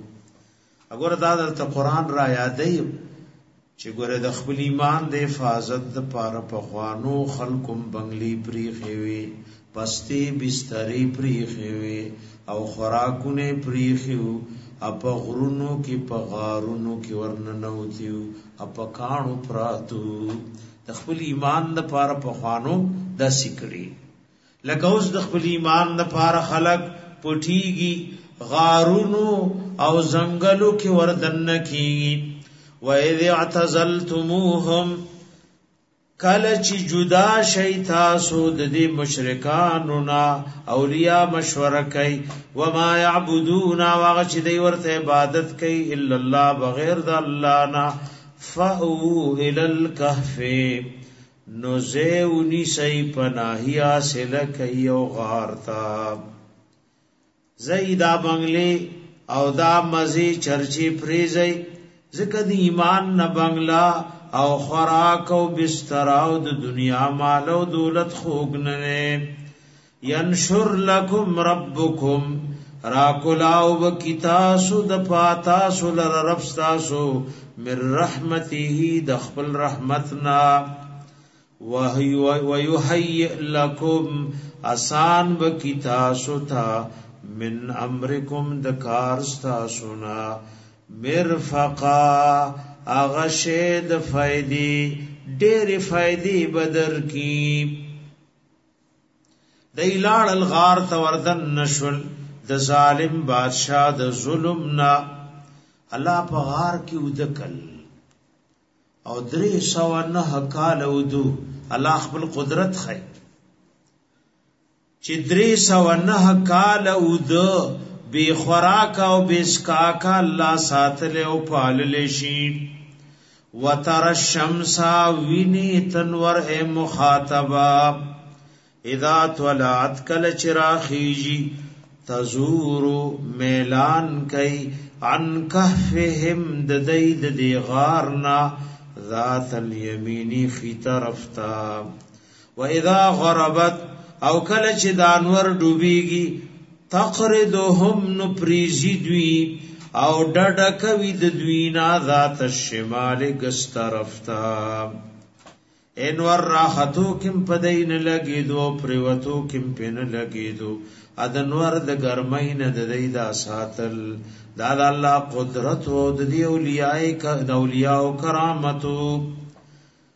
اگر دا د قرآن را یادې چې ګوره د خپل ایمان د حفاظت د پاره په خوانو خلقم بنگلی پریخي وي پستی بستری پریخي وي او خوراکونه پریخي وو اپ غرونو کې په غارونو کې ورننوتیو اپ کانو پراتو د خپل ایمان د پاره په خوانو د سکړي لکه اوس د خپل ایمان د پاره خلق پټیږي غارونو او زنګلو کې وردن کیږي وَإِذِ اعْتَزَلْتُمُوهُمْ کله چې جدا شي تاسو د دې مشرکانو نا اولیاء مشوره کوي و ما يعبدون واغ چې دوی ورته عبادت کوي الا الله بغیر د الله نا فَأُو إِلَى الْكَهْفِ نُزَيْوْنِ سَيْ پناهیا سلک یو غارتا زیدا بنگلی او دا مزی چرچی پریزی ذکر دی ایمان نه بنگلا او خوراک او بستر او د دنیا مال او دولت خوګ نه ینشر لکم ربکم راکلاو بکتاسو د پاتاسو لر ربستاسو من رحمته د خپل رحمتنا ويهيئ لكم آسان بکتاسو تا من امرکم د کارستاسونا مرفقا اغشید فائدی ډېر فائدې بدر کی دیلال الغار توردن نشل د ظالم بادشاہ د ظلمنا الله په غار کې ودکل او 309 کال ودو الله خپل قدرت خای چې 309 کال ودو بی خوراک او بی سکاکا اللہ ساتل او پالل شی وتر الشمس وینی تنور اے مخاطبا اذا طلعت کل چراخیجی تزور میلان کئی عن کهفهم ددید دی غارنا ذات الیمینی خی طرفتا و اذا غربت او کل چ دانور ډوبیږي تقردهم نپریزی دوی او ډډه کوي د دوی نا ذات الشمال گس طرفتا انور راحتو کم پدین لګی دو پریوتو کم پن لګی دو ادنور د ګرمین د دې دا ساتل دا الله قدرت او د دی اولیاء او کرامتو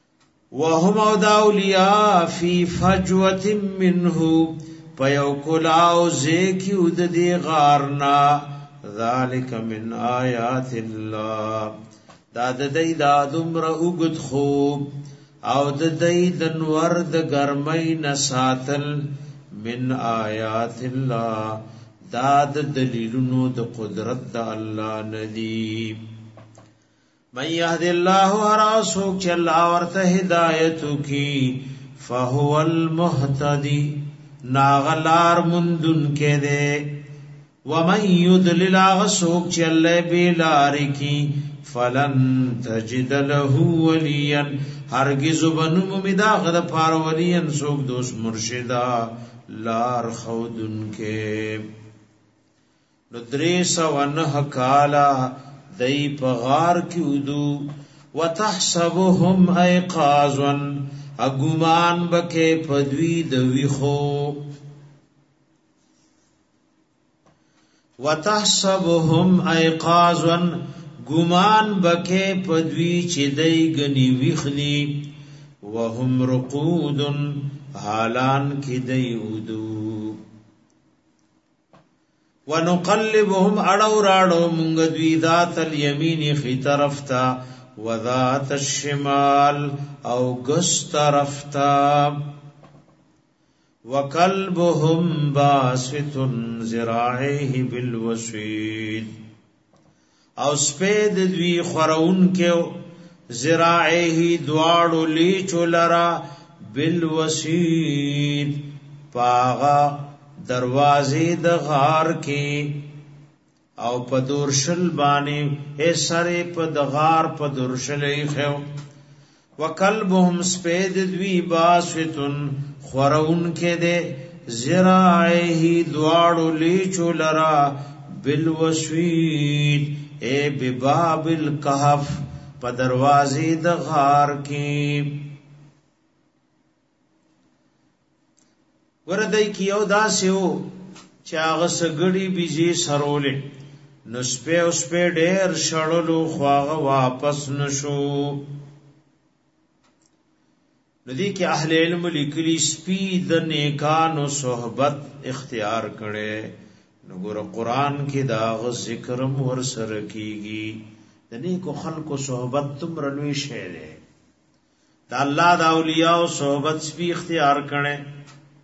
وهم او دا اولیاء فی فجوة منه پیو کلاو زیکیو دی غارنا ذالک من آیات اللہ دا دی دا دمر اگد خوب او دی دنور د گرمی نساتل من آیات اللہ دا دلیلونو د قدرت د اللہ ندی من یهد اللہ وراسوک چه اللہ ورته ہدایتو کی فهو المحتدی ناغلار مندن کے دے ومن یدلل آغسوک چه اللہ بیلاری کی فلن تجد له ولیا ہرگز بنم مداغ دا پار ولیا سوک دوست مرشدہ لار خودن کے ندریس ونہ کالا دی پغار کیودو وتحسبهم ایقاظا اگمان بکے پدوی دوی خو وتحسبهم ایقاظا گمان بکے پدوی چی دی گنی ویخلی وهم رقود حالان کی دی اودو ونقلبهم اڑو راڑو منگدوی ذات الیمین خی طرفتا وذات الشمال او گس طرفتا وقلبهم باسط ذراعیه بالوسید او سپید دوی خورون کے ذراعیه دوارو لیچو لرا بالوسید پاغا دروازی د غار کې او په دورشل باندې اے سره په د غار په دورشلې خو وکلبهم سپید دوی باسوتن خورون کې ده زراعه دواړو لیچو لرا بالوسوید اے بباب الکهف په دروازی د غار کې وردی کیو داسیو چاغ سګړی بيزي سرولې نو سپه ډېر شړلو خواغه واپس نشو ندی کې اهل علم لیکلي سپی د نیکانو صحبت اختیار کړي نو ګور قران کې دا ذکرم ور سره کیږي د نیکو خلقو صحبت تم رلوي شه ده د الله د اولیاء صحبت سپی اختیار کړي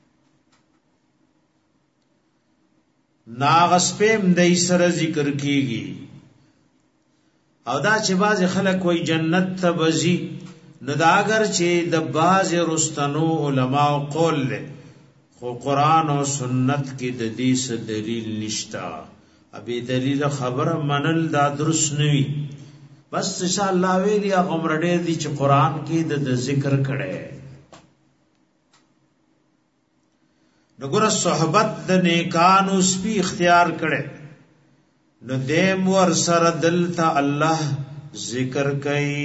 ناغس پیم دای سره ذکر کیږي او دا چې باز خلک وای جنت ته بزي نو دا اگر چې د باز رستنو علما قول له خو قران او سنت کې د دې څه دلیل نشتا ابي دلیل خبره منل دا درست نوي بس ان شاء الله ویلي هغه مرډه دي چې قران کې د ذکر کړي نګور صحبت د نیکانو سپی اختیار کړي نو دیم ور سره دلته الله ذکر کوي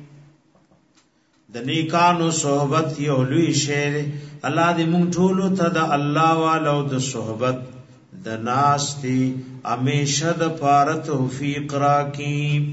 د نیکانو صحبت یو لوی شی الله دې مونږ ټول ته د الله والو د صحبت د ناستی همیشه د پاره توفیق راکړي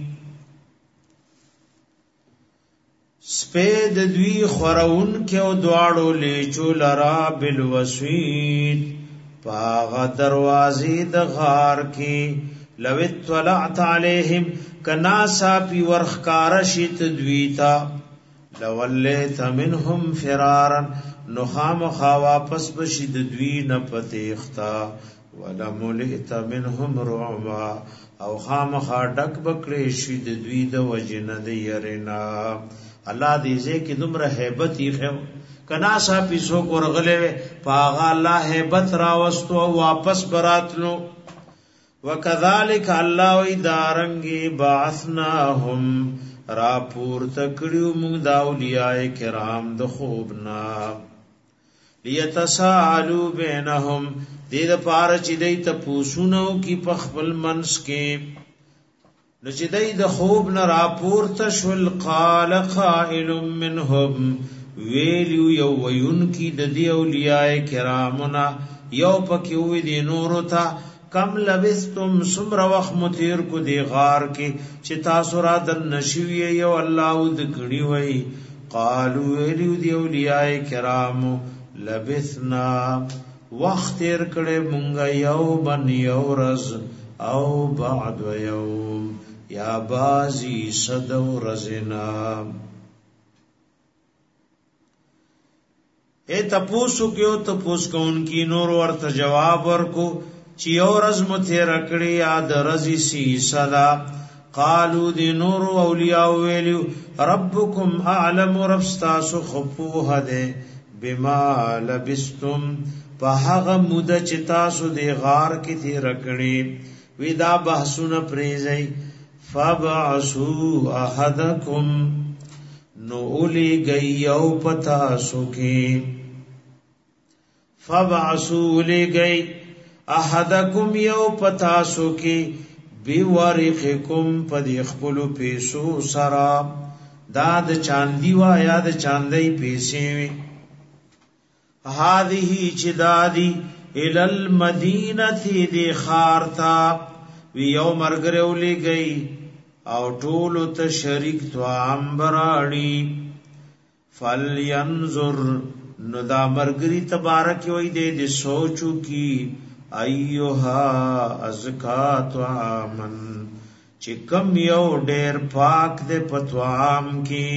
سپید دوی خورون کې او دواړو لیچو لرا بالوسوید پاغه دروازې د غار کې لو اطلعت علیهم کنا صافی ورخکار شت دویتا لولیت منهم فرارا نخام خوا واپس بشد دوی نه پتیختا ولملئت منهم رعبا او خام خا ډک بکړې شید دوی د وجنه د يرنا الله دې زه کې دومره hebat یې خو کنا صافی سو کو رغلې پاغه الله hebat راوستو او واپس براتلو وکذالک الله وی دارنګي بعثناهم راپور تکړیو موږ د اولیاء کرام د خوبنا لیتسالو بینهم دې د پاره چې دې ته پوښونو کی پخپل منس کې نو چې دې د خوب نه راپور تشل قال قائل منهم ویلو یو وین کی د دې اولیاء کرامنا یو پکې وې دي نور ته کم لبستم سمر وخت متیر کو دی غار کې چې تاسو را د نشوی یو الله د کړي وای قالو ویلو دی اولیاء کرامو لبثنا وقت تیر کړه مونږه یومن یورز او بعد یوم یا بازی صدو رزنا. اے تپوسو کیو تپوس کون کی نور ورته جواب ورکو چی یورز متیر کړه یاد رزی سی صدا. قالو دی نور اولیاء ویلو ربکم اعلم ربستاسو خپوه ده بما لبستم په هغه موده چې تاسو د غار کې تیر کړی وی دا بحثونه پریزي. فبعثوا احدکم نو اولی گئی یو پتا سوکی فبعثوا اولی گئی احدکم یو پتا سوکی بیورقکم پدی خپلو پیسو سرا دا د چاندی وا یا د چاندی پیسې وی هذه چدادی الى المدینه دی خارتا وی یو مرګره ولي گئی او ټولو ته شریک تو امبراړي فلینظر نو دا مرګری تبارک وی دې سوچو کی ایها ازکات امن چې کم یو ډیر پاک دې پتوام کی.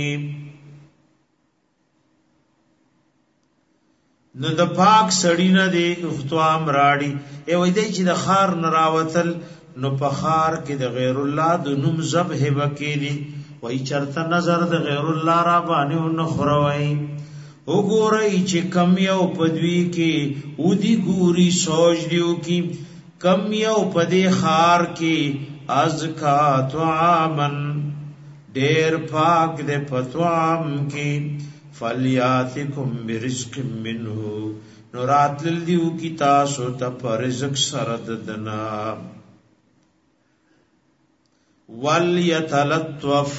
نو د پاک سړی نه دی اختوام راړي ای وای دی چې د خار نراوتل نو په خار کې د غیر الله د نوم ذبح وکیلی وای چرته نظر د غیر الله را باندې نو خروي وګورئ چې کم یو پدوی کې ودی ګوري سوچ دیو کې کم یو پدې خار کې ازکا طعامن ډیر پاک دې پتوام کې فلیاتکم برزق منه نورات للدیو کی تاسو ته پر رزق سرد دنا. ولیتلطف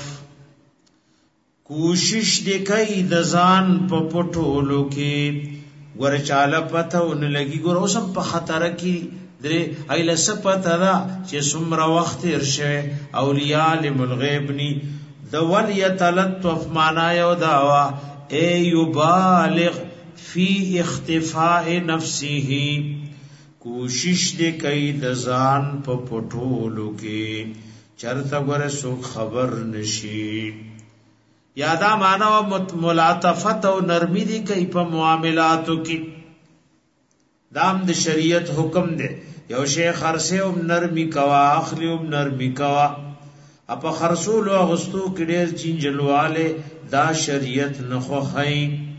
کوشش دکای د ځان په پټولو کې ور چاله پته ون لګي ګور اوسم په خطر کې درې ایله سپته دا چې څومره وخت ارشه اولیاء للغیبنی د ولیتلطف معنا یو داوا اے یبالغ فی اختفاء نفسه کوشش دې کوي د ځان په پټولو کې چرته ګره سو خبر نشي. یادا معنا ملاطفت او نرمی دې کوي په معاملاتو کې دام د شریعت حکم دی یو شی خرڅه او نرمی کوا اخلی او نرمی کوا اپا خرصول و اغسطو کڑیر چینجلواله دا شریعت نخوخی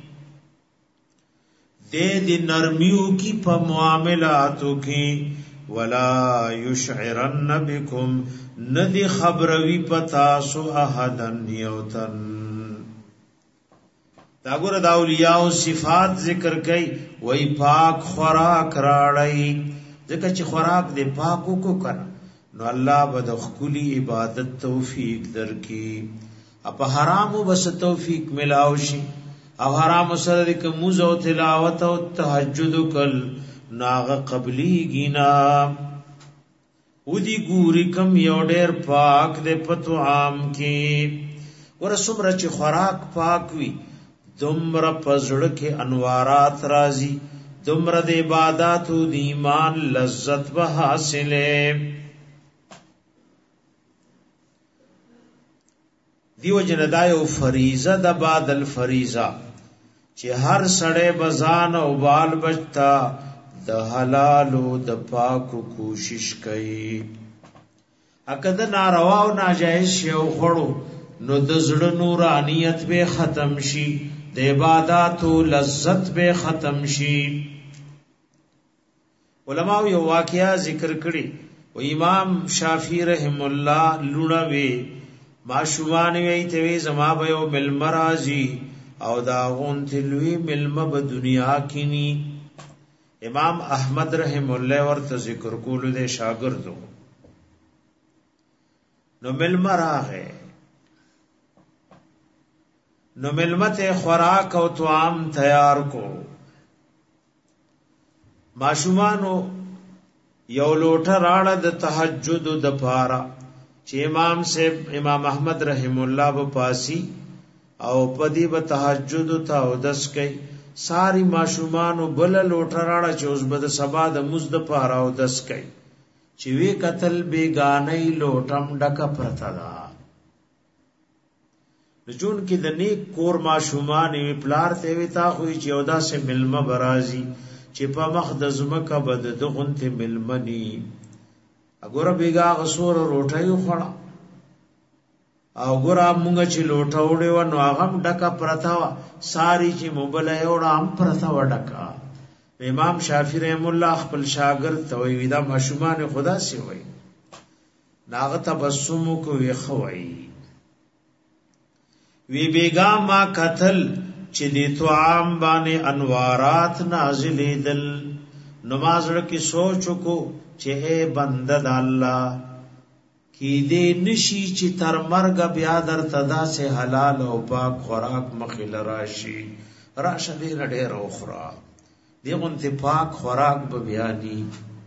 دے دی نرمیو کی پا معاملاتو کی ولا یشعرن بکم ندی خبروی پتاسو احدن یوتن. دا گور دا اولیاء و صفات ذکر کئی وی پاک خوراک راڑی ذکر چی خوراک دے پاکو کو کرا نو الله بد خلی عبادت توفیق درکی اپ حرامو بس توفیق ملاوشی او حرام سره د موز او تلاوت او تهجد کل ناغ قبلی گینا ودی ګوري کم یو ډیر پاک د پتو عام کی ور سمره چې خوراک پاک وی دمر پزړه کې انوارات رازی دمر د عبادت او د ایمان لذت به حاصله. دیو جندایو فریضه د بعد الفریضه چې هر سړی بزان او بال بچتا د حلال او د پاکو کوشش کوي. اکد ناروا او ناجایز شی او خړو نو د زړه نورانیت به ختم شي د عبادت او لذت به ختم شي. علماء یو واقعیا ذکر کړي و امام شافعی رحم الله لونوي ما شوان وی ته وی زما به یو ملمرازی او دا غون تلوی ملم په دنیا کینی. امام احمد رحم الله ورته ذکر کول دے شاګردو نو ملمراغه نو ملمته خوراک او طعام تیار کو ماشومانو یو لوټه راړه د تهجد د پارا چې امام احمد رحم الله په پاسی او پدی به تهجد ته او دس کوي ساری ماشومان بل لوټراړه چې اوس به د سبا د مزد پاره او دس کوي چې وی قتل بیگانې لوټم ډکه پرتا دا لجون کې د نیک کور ماشومان وی پلار ته وی تا خو چې یودا سه ملمه برازي چې په مخ د زمکه بد د غنته ملمنی وګوره بیگا غسور روټایو خړه او ګوره مونږ چې لوټاوړې و نو هغه ډکه پرتا و ساری چې موبل یوړه هم پرتا و ډکا امام شافعی رحم الله خپل شاګرد ته وی دا ماشومان خدا سی وای ناغه تبسم کو وی خوای وی بیگا ما قتل چې دې تو عام باندې انوارات نازلې دل نماز کې سوچ کو چې اے بنده د الله کی دې نشي چې تر مرګ بیا در تدا سے حلال او پاک خوراک مخل راشي راشه دې لډې روخرا دې غونته پاک خوراک به بیانې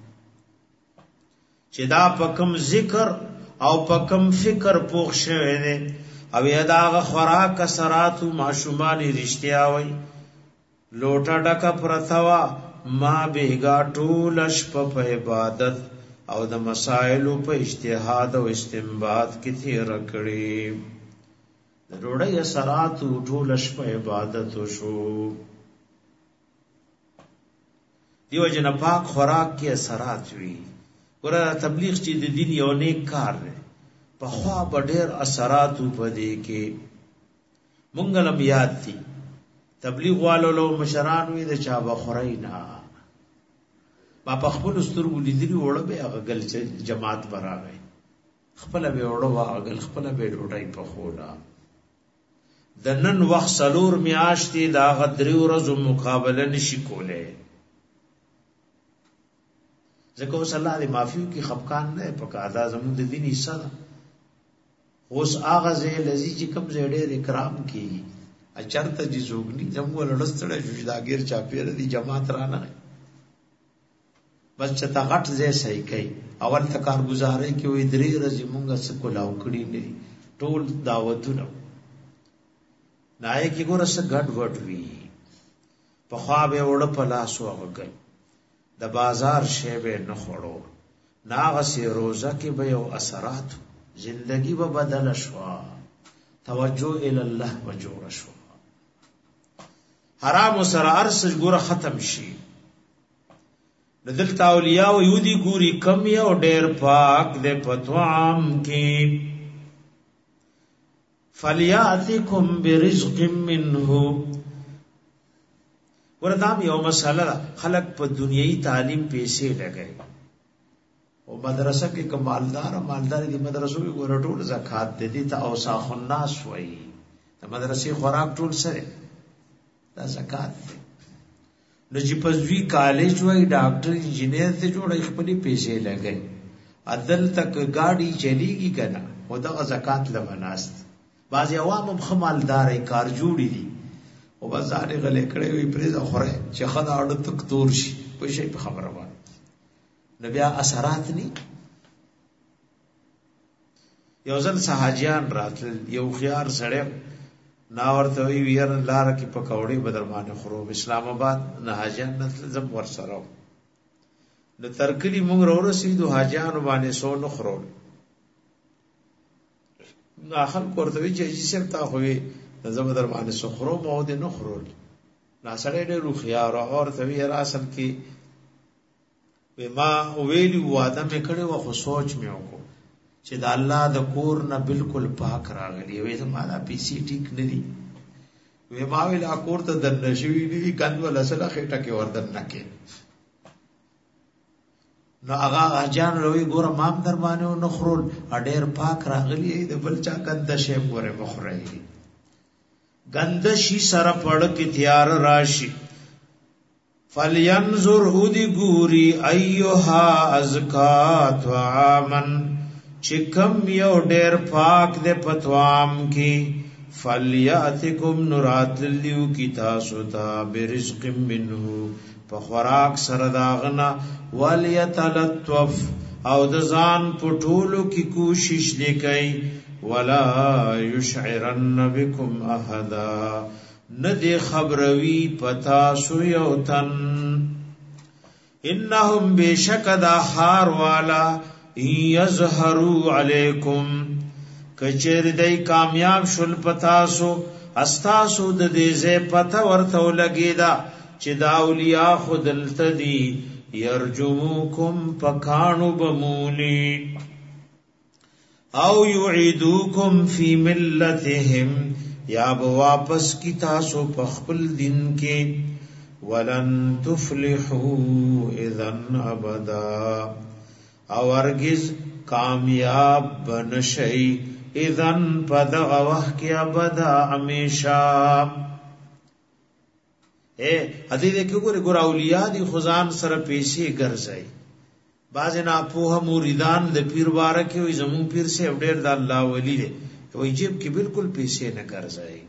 چې دا پکم ذکر او پکم فکر پوښ شوی دی او یدا خوراک سراتو ماشومانی رښتیا وای لوټا ډکا پرتوا ما بیگا ټول شپ په عبادت او د مسائل په اجتهاد او استنباط کې تیر کړی د ډوړی سراتو ټول شپ عبادت شو دیو جن پاک خوراک کې اثرات وی ګوره تبلیغ چې د دین یو نیک کار دی په خوا بډیر اثرات په دې کې مونږلم یاد دي تبلیغ والو لو مشران وی د چا بخورای نه ما په خپل سترګو لیدلی وړه به هغه گل چې جماعت براغی خپل به وړه واغل خپل به ډوډۍ په خولا د نن وخت سلور میاشتې دا غدری ورځو مقابله نشي کوله ځکه صلی الله علیه معافیو کی خفقان نه پکا دا زموږ د دین حصہ اوس هغه زه لذي چې کم زړه اکرام کی اچرته چې زوګنی زموږ لړستړې جوړداګیر چا پیر دي جماعت رانه بس چتا غټ زې صحیح کوي اول تکار گزارې کې وې درې ورځې مونږه سکولاو کړی نه ټول دعوتونه نای کې ګورس غټ وټ وی په خوا به وړ په لاس وغل د بازار شی به نه خړو ناغسی روزه کې به یو اثرات زندگی به بدل شوا توجه ال الله وجوړ شو حرام سره ارس ګوره ختم شي دلته اولیاء او یودی ګوري کم یو ډیر پاک د پتوام کې فلیاتکم برزق منه وردام یو مسله خلق په دنیوي تعلیم پیسې لګي او مدرسه کې کمالدار دی مدرسو کې ورټول زکات دي ته اوساخ الناس وای د مدرسې خوراک ټول سره دا زکات دی نو چې پزوی کالج وای ډاکټر انجینیر ته جوړې خپل پیسې لګي عدل تک گاڑی چلیږي کنه او دا زکات لبناست بعضی عوام هم خمالداري کار جوړي دي او بازار غلې کړې وي پرې خوره چې خدای اړه تک تور شي په شي په خبره وای نو بیا اثرات ني یو ځل سہاجیان راتل یو خيار سړی ناورته وی ویر لار کې پکوړې بدرمانه خرو اسلام آباد نه حاجیان نسل زم ور سره نو ترکلی موږ ورسېدو حاجیان باندې سو نو خرو نه خلک ورته وی چې سم تا خوې زم درمانه سو خرو مو دې نو خرو نه سړی ډېر خيار او ورته وی راسل کې ما ویلی واده مې کړو خو سوچ مې وکړ چې د الله د کور نه بالکل پاک راغلی وې زماده پی سي ټیک نه دی وې ما ویل کور ته د نشوي دی کاندو لسله خېټه کې وردن نکې نو هغه اجان روي ګور مام در باندې نو خرول اډېر پاک راغلی د بل چا کنده شی ګوره مخره غند شي سره پړ کې تیار راشي فلینظر هدی ګوري ايها ازکات وعمن چکم یو ډیر پاک دے پتوام کی فلیاتکم نورات لیو کی تاسو تا برزق منه په خوراک سره داغنا ولیتلطف او د ځان پټولو کی کوشش وکای ولا یشعرن بكم احدا ندی خبروی پتا سو یوتن انهم بشکدا خار والا یظهروا علیکم کچر دای کامیاب شل پتاسو استاسو د دې زه پته ورته لګیدا چې دا اولیاء خودلتدی یرجموکم پکانو بمولی او یعیدوکم فی ملتهم یا واپس کی تاسو په خپل دین کې ولن تفلحوا اذن ابدا او ارگز کامیاب بنشئی اذن پدغ وحق کی ابدا ہمیشہ حدیث کیوں گور اولیاء دی خزان سر پیسے گرزائی بعض ناپوہ موریدان د پیر بارکی وی زمون پیر سے اپڈیر دا اللہ ولی دے وی جیب کی بالکل پیسے نہ گرزائی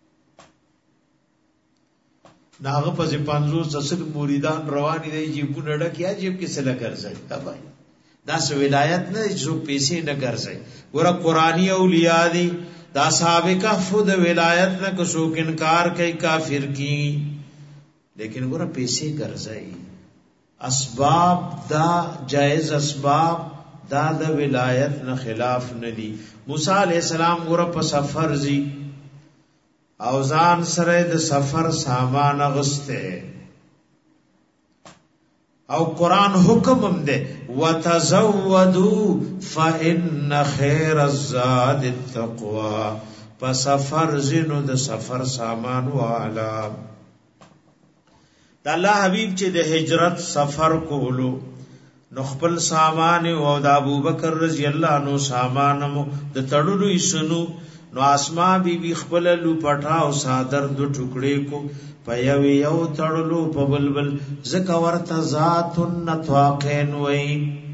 ناغه پځ 500 مریدان رواني دی جیبو نډه کیا جیب کې سره ګرځي تبای دا سو ولایت نه جو پیسې نه ګرځي ګور قرآنی اولیاء دي دا صاحب کهف د ولایت نه کو څوک انکار کوي کافر کی لیکن ګور پیسې ګرځي اسباب دا جائز اسباب دا د ولایت نه خلاف نه دي موسی علیہ السلام ګور په سفر زی او ځان سره د سفر سامان غسته او قران حکم هم ده وتزودوا فان خير الزاد التقوى په سفر زینو د سفر سامان والا د الله حبیب چې د هجرت سفر کولو نو خپل سامان او د ابوبکر رضی الله عنه سامان مو د تړلو یسنو نو اسما بی بی خپل لو پټا او صادر دو ټوکړې کو پيو یو تړلو په بلبل زکه ورته ذات النطاقین وای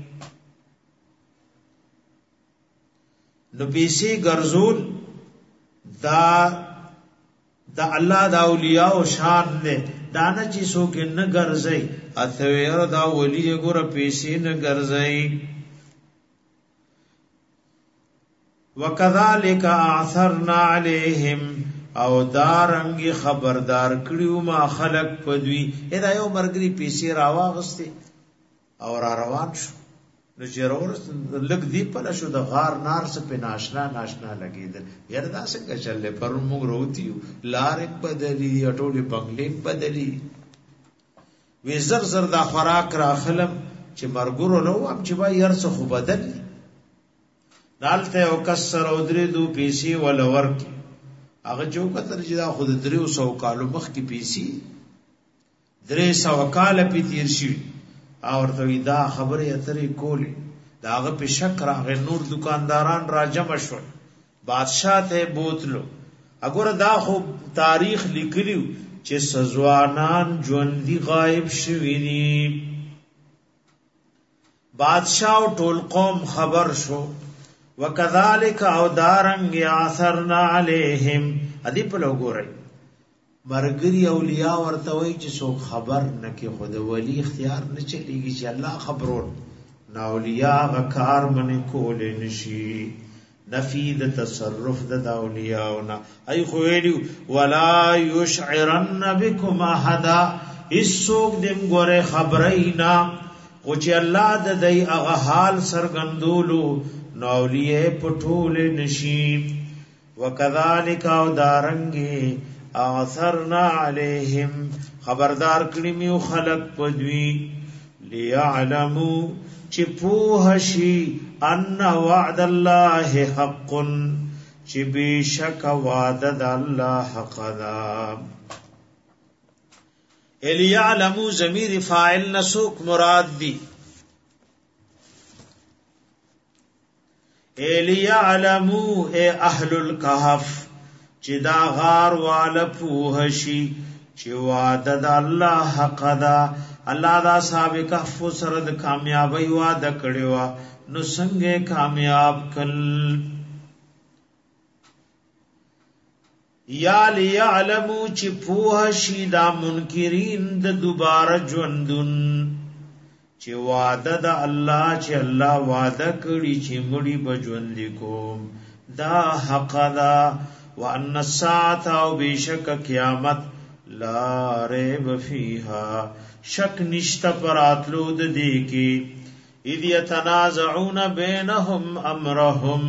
نو پیسې ګرځول دا الله دا اولیاء او شان نه دانه چې سو کې نه ګرځي اته ور دا ولی ګور پیسې نه ګرځي وکذالک اعثرنا علیہم او دارنګ خبردار کړیو ما خلق پدوی ادا یو مرګری پیسې راواغسته او را روان شو نو چیرور لګ دی په شو د غار نار څخه په ناشنا لګیدل یره دا څنګه چلې پر موږ روتیو لار بدلی اټولې بنگلې بدلی وی زر زر دا خوراک را خلم چې مرګورو نو اب چې با ير څه خو بدل دالته او کسر او درې دو پیسې ول ورکی هغه جو کتر چې دا خود 300 کالو مخ کی پیسې 300 کال په تیر شي او ورته دا خبره اترې کولې داغه په شک راغې نور دکانداران را جمع شو بادشاہ ته بوتلو اګوره دا خو تاریخ لیکلیو چې سزوانان ژوندۍ غایب شوي دي بادشاہ او ټول قوم خبر شو وکذالک او دارنګ اثرنا علیہم ادی په لګورای مرګری اولیاء ورته وای چې څوک خبر نکي خود ولی اختیار نه چلیږي چې الله خبرون نا اولیاء غکار من کول نشي نفید تصرف د اولیاء نا ای خو ویلو ولا یشعرن بكم احد اسوک دم ګوره خبرینا او چې الله د دای هغه حال سرګندولو نو اولیاء پټول نشي وکذالک او دارنګي اثرنا علیہم خبردار کړي میو خلق پدوی لیعلمو چې پوه شي ان وعد الله حق چې بشک وعده د الله حق ده لیعلمو ضمیر فاعل نسوک مراد دی لیعلمو اے اهل الكهف چې دا غار والا پوهشي چې وعده د الله حق ده الله دا صاحب کهف سره د کامیابی وعده کړی و نو څنګه کامیاب کل یا لیعلمو چې پوهشي دا منکرین د دوباره ژوندون چې وعده د الله چې الله وعده کړی چې مړی بجوند کوم دا حق دا وان الساعه او بشک قیامت لا ریب فیها شک نشتا پراتلو د دی کی اذ یتنازعون بینهم امرهم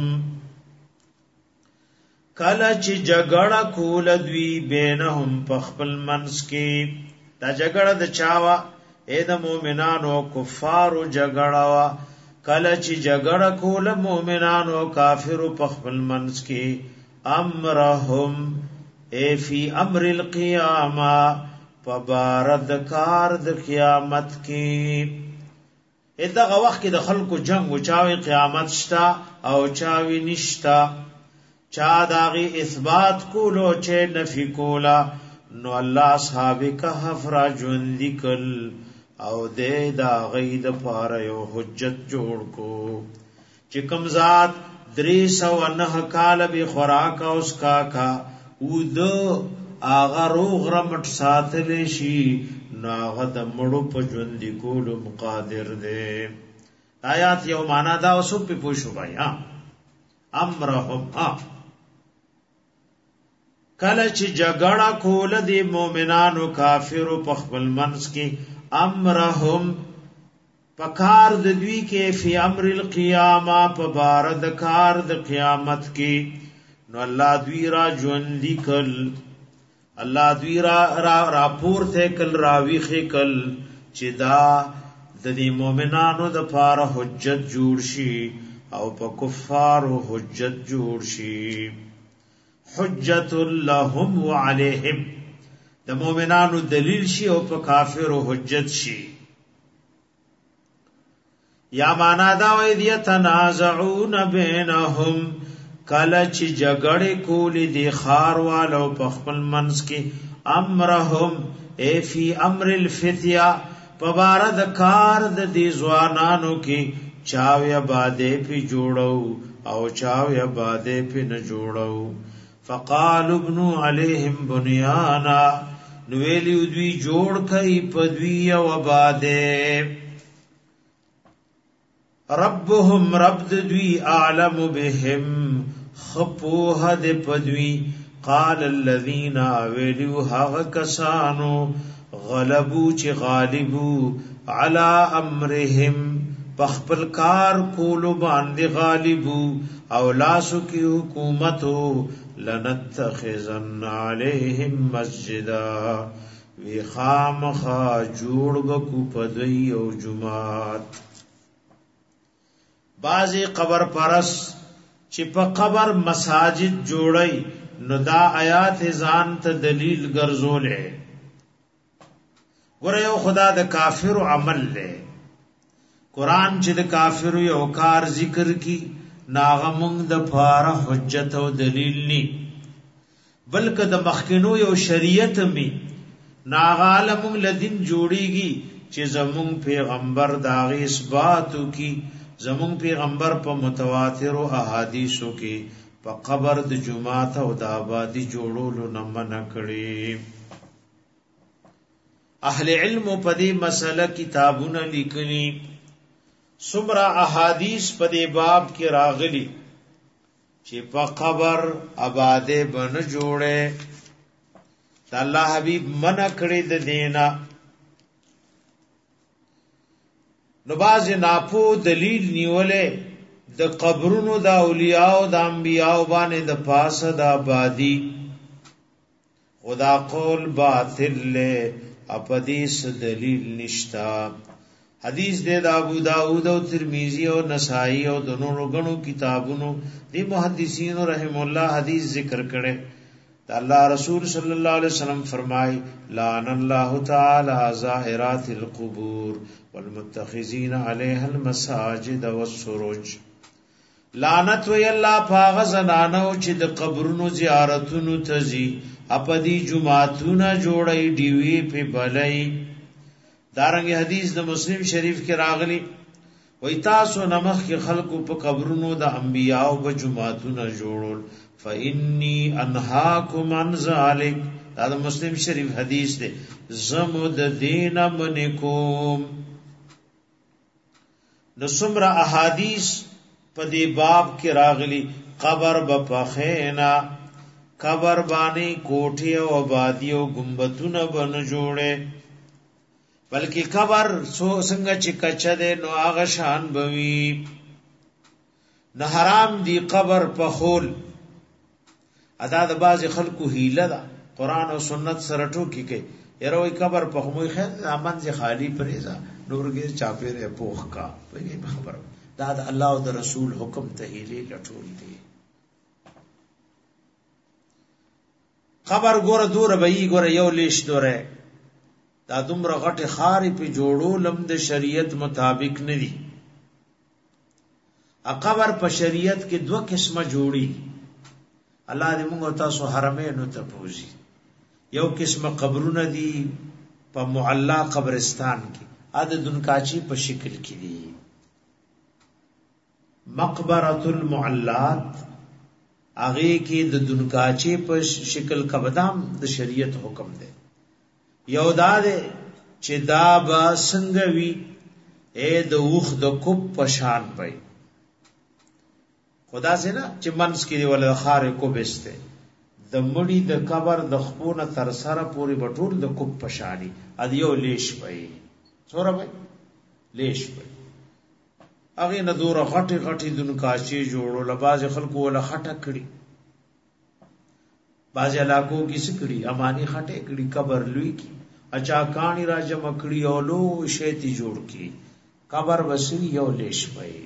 کله چې جګړه کول دوی بینهم پخپل منس کې دا جګړه د چاوا اے د مؤمنانو کفارو جګړه وا کله چې جګړه کول مؤمنانو کافرو پخپل منس کې امرهم اے فی امر القیامه فبارد کار د قیامت کې دغه وخت کې د خلکو جنگ او چاوي قیامت شتا او چاوي نشتا چا داغي اثبات کولو چې نفي کولا نو الله اصحاب کهف را ژوند کل او دې دا غید پاره یو حجت جوړ کو چې کوم ذات 309 کال به خوراک او اس کا او دو آغا روغ رمٹ ساتل شي ناغه د مړو په ژوند کولو مقادر دی آیات یو معنا دا اوسو په پوښو بای امرهم کله چې جګړه کول دي مؤمنانو کافرو په خپل منځ کې امرهم پکار د دوی کې فی امر القیامه په بار د کار د قیامت کې نو الله دوی را ژوند کل الله دوی را پورته کل راویخه کل چې دا د دې مؤمنانو د پاره حجت جوړ شي او په کفارو حجت جوړ شي حجت لهم وعليهم د مؤمنانو دلیل شي او په کافرو حجت شي یا معنا دا وې دي تنازعون بینهم کله چې جګړه کولی دی خاروالو په خپل منځ کې امرهم ای فی امر الفتیا په بار د کار د دې ځوانانو کې چاویا باندې پی جوړو او چاویا باندې پی نه جوړو فقالوا ابنوا عليهم بنيانا نو ویلی دوی جوړ کای په دوی او باندې ربهم رب دوی اعلم بهم خپوه د پدوی قال الذين ویلو هغه کسانو غلبو چې غالبو علی امرهم پخپل کار کولو باندې غالبو او لاسو کی حکومتو لنتخذن علیهم مسجدا وی خامخا جوړ بکو پدوی او جمعات بعضی قبر پرس چې په قبر مساجد جوړي نو دا آیات ځان ته دلیل ګرځولې ګوره یو خدا د کافر عمل له قران چې د کافر یو کار ذکر کی ناغمون د فار حجت او دلیل ني بلکې د مخکینو یو شریعت می ناغالم لدین جوړیږي چې زمون پیغمبر داغي اثباتو کی زمون پیغمبر په متواتر او احادیثو کې په قبر د جمعات او د آبادی جوړولو نه منع کړي اهل علم په دې مسله کتابونه لیکلي سمرا احادیث په دې باب کې راغلي چې په قبر آباده بن جوړه الله حبیب منع کړی د دینه نو باز ناپو دلیل نیولې د قبرونو د اولیاء او د انبیاء باندې د پاسه د آبادی خدا قول باطل له اپدیس دلیل نشتا حدیث د ابو داؤد او ترمذی او نسائی او دونو غنو کتابونو دی محدثین رحم الله حدیث ذکر کړي اللہ رسول صلی اللہ علیہ وسلم فرمائے لعن اللہ تعالی ظاہرات القبور والمتخذین علیها المساجد والسروج لعنت وی اللہ پاغ زنانو چې د قبرونو زیارتونو تزي اپدی جمعتونه جوړي دیوی په بلای دارنګ حدیث د مسلم شریف کې راغلی وای تاسو نمخ کې خلقو په قبرونو د انبیاء او جمعتونه جوړول فإني أنهاكم عن ذلك دا مسلم شریف حدیث دے زمد دین منکم نسمر احادیث پدی باب کی راغلی قبر بپخینا قبر بانی کوٹھی او آبادی او گنبدونه بن جوړه بلکې قبر سو څنګه چې کچه ده نو هغه شان بوي نه حرام دی قبر په خول ادا د باز خلکو هیله ده قران او سنت سره ټوکی کوي یروي قبر په هموي خیر امن زی خالی پریزا نورګي چاپیره پوخ کا په خبر دا د الله او د رسول حکم ته هیله لټول دي قبر ګوره دور به ګوره یو لیش دوره دا دومره غټه خاري په جوړو لم د شریعت مطابق نه دي ا قبر په شریعت کې دوه قسمه جوړي الله دې موږ تاسو حرمینو ته پوزي یو قسمه قبرونه دي په معلا قبرستان کې ا د دنکاچی په شکل کې دي مقبره المعلات اغه کې د دنکاچی په شکل قبدام د شریعت حکم دی یو دا ده چې دا با څنګه وی اے د اوخ د کوب پشان پي خدا سے نا چې منس کې دی ول خار کوب استه د مړی د قبر د خپونه تر سره پوری بټول د کوب پشانی ا دیو لیش پي څوره پي لیش پي اغه نه دور غټي غټي دنکاچی جوړو لباز خلکو ول خټه کړي باز علاقو کی سکړي امانی خټه کړي قبر لوی کی اچا کانی راجم کړي او لو شیتی جوړ کی قبر وسری یو لیش پي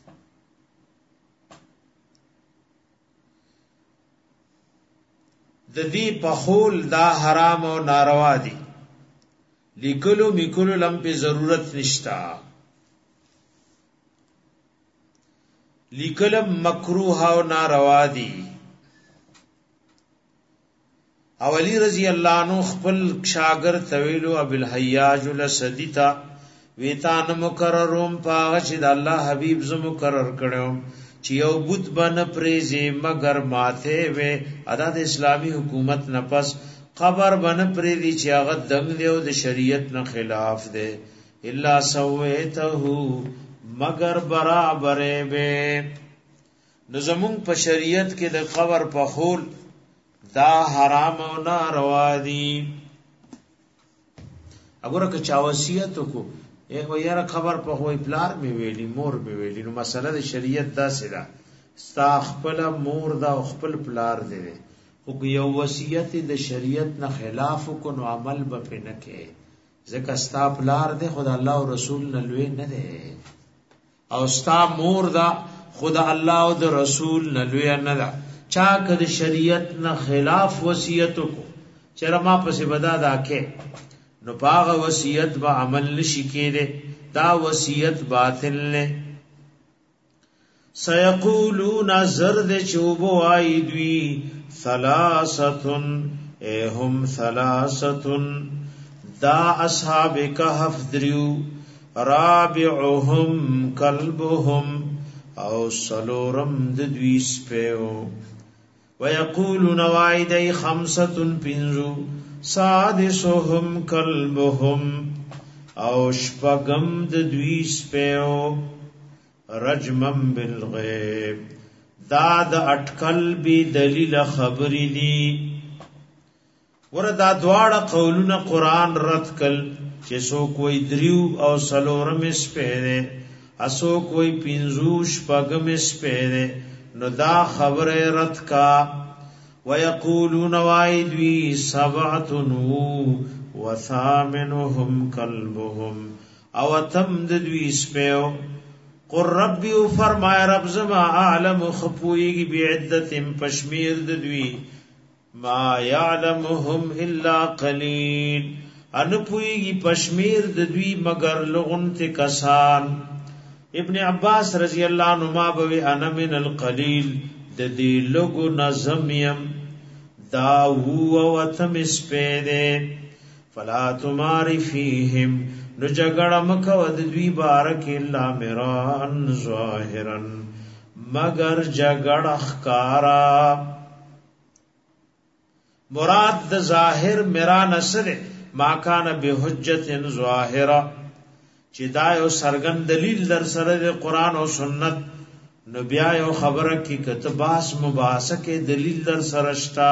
د دې په خول دا حرام او ناروا دي لیکلو میکلو لم په ضرورت نشتا لیکلم مکروه او ناروا دي اولی رضی الله عنه خپل شاګر طویل ابو الحیاج الاسدیتا ویتان مکرروم پاغه چې د الله حبیب ز مکرر کړو چې یو بت بن پریزه مگر ماته و ادا د اسلامی حکومت نه پس قبر بن پریدي چې هغه دنګ دی او د شریعت نه خلاف دی الا سویته مگر برابر به نظمون په شریعت کې د قبر په خول دا حرام او ناروا دي وګوره که چا وصیت کو یو یاره خبر په وای پلار می ویلی مور می ویلی نو مسله د شریعت دا سره ستا خپل مور دا خپل پلار دی او یو وصیت د شریعت نه خلاف کو نو عمل به نه کې ځکه ستا پلار دی خدای الله او رسول نه لوی نه دی او ستا مور دا خدای الله او د رسول نه لوی نه ده چا کد شریعت نه خلاف وصیت کو چر ما پس بدا دا کې نو پاغ وصیت با عمل نشی کېده دا وصیت باطل نه سيقولون زرد چوبو ایدوی ثلاثتن اهم ثلاثتن دا اصحاب کهف دریو رابعهم کلبهم او سلورم ددوی سپیو ويقولون وعيدي خمسة پنزو سادسهم کلبهم او شپغم ددوی سپیو رجمم بالغیب داد اٹکل بی دلیل خبری دی وردا دواړه قولونه قران رد کل چې سو کوئی دریو او سلورم سپیره اسو کوئی پنزوش پغم سپیره نو دا خبر رد کا ويقولون وایدوی سبعتنو وثامنهم کلبهم او تمددوی سپیو قر ربی فرمائے رب زما اعلم خپویگی بعدتم پشمیر ددوی ما یعلمهم الا قلیل انپویگی پشمیر ددوی مگر لغنت کسان ابن عباس رضی اللہ عنہما بوی انا من القلیل ددی لگو نظمیم داوو و تمس پیدے فلا تماری فیہم نو جگڑا مکو ددوی بارک اللہ مران ظاہرن مگر جگڑا خکارا مراد د ظاہر مران اصر ما کان بحجت ظاہرہ چې دا یو سرګن دلیل در سره د قران او سنت نو بیا یو خبره کی کته باس مباحثه کې دلیل در سرشتا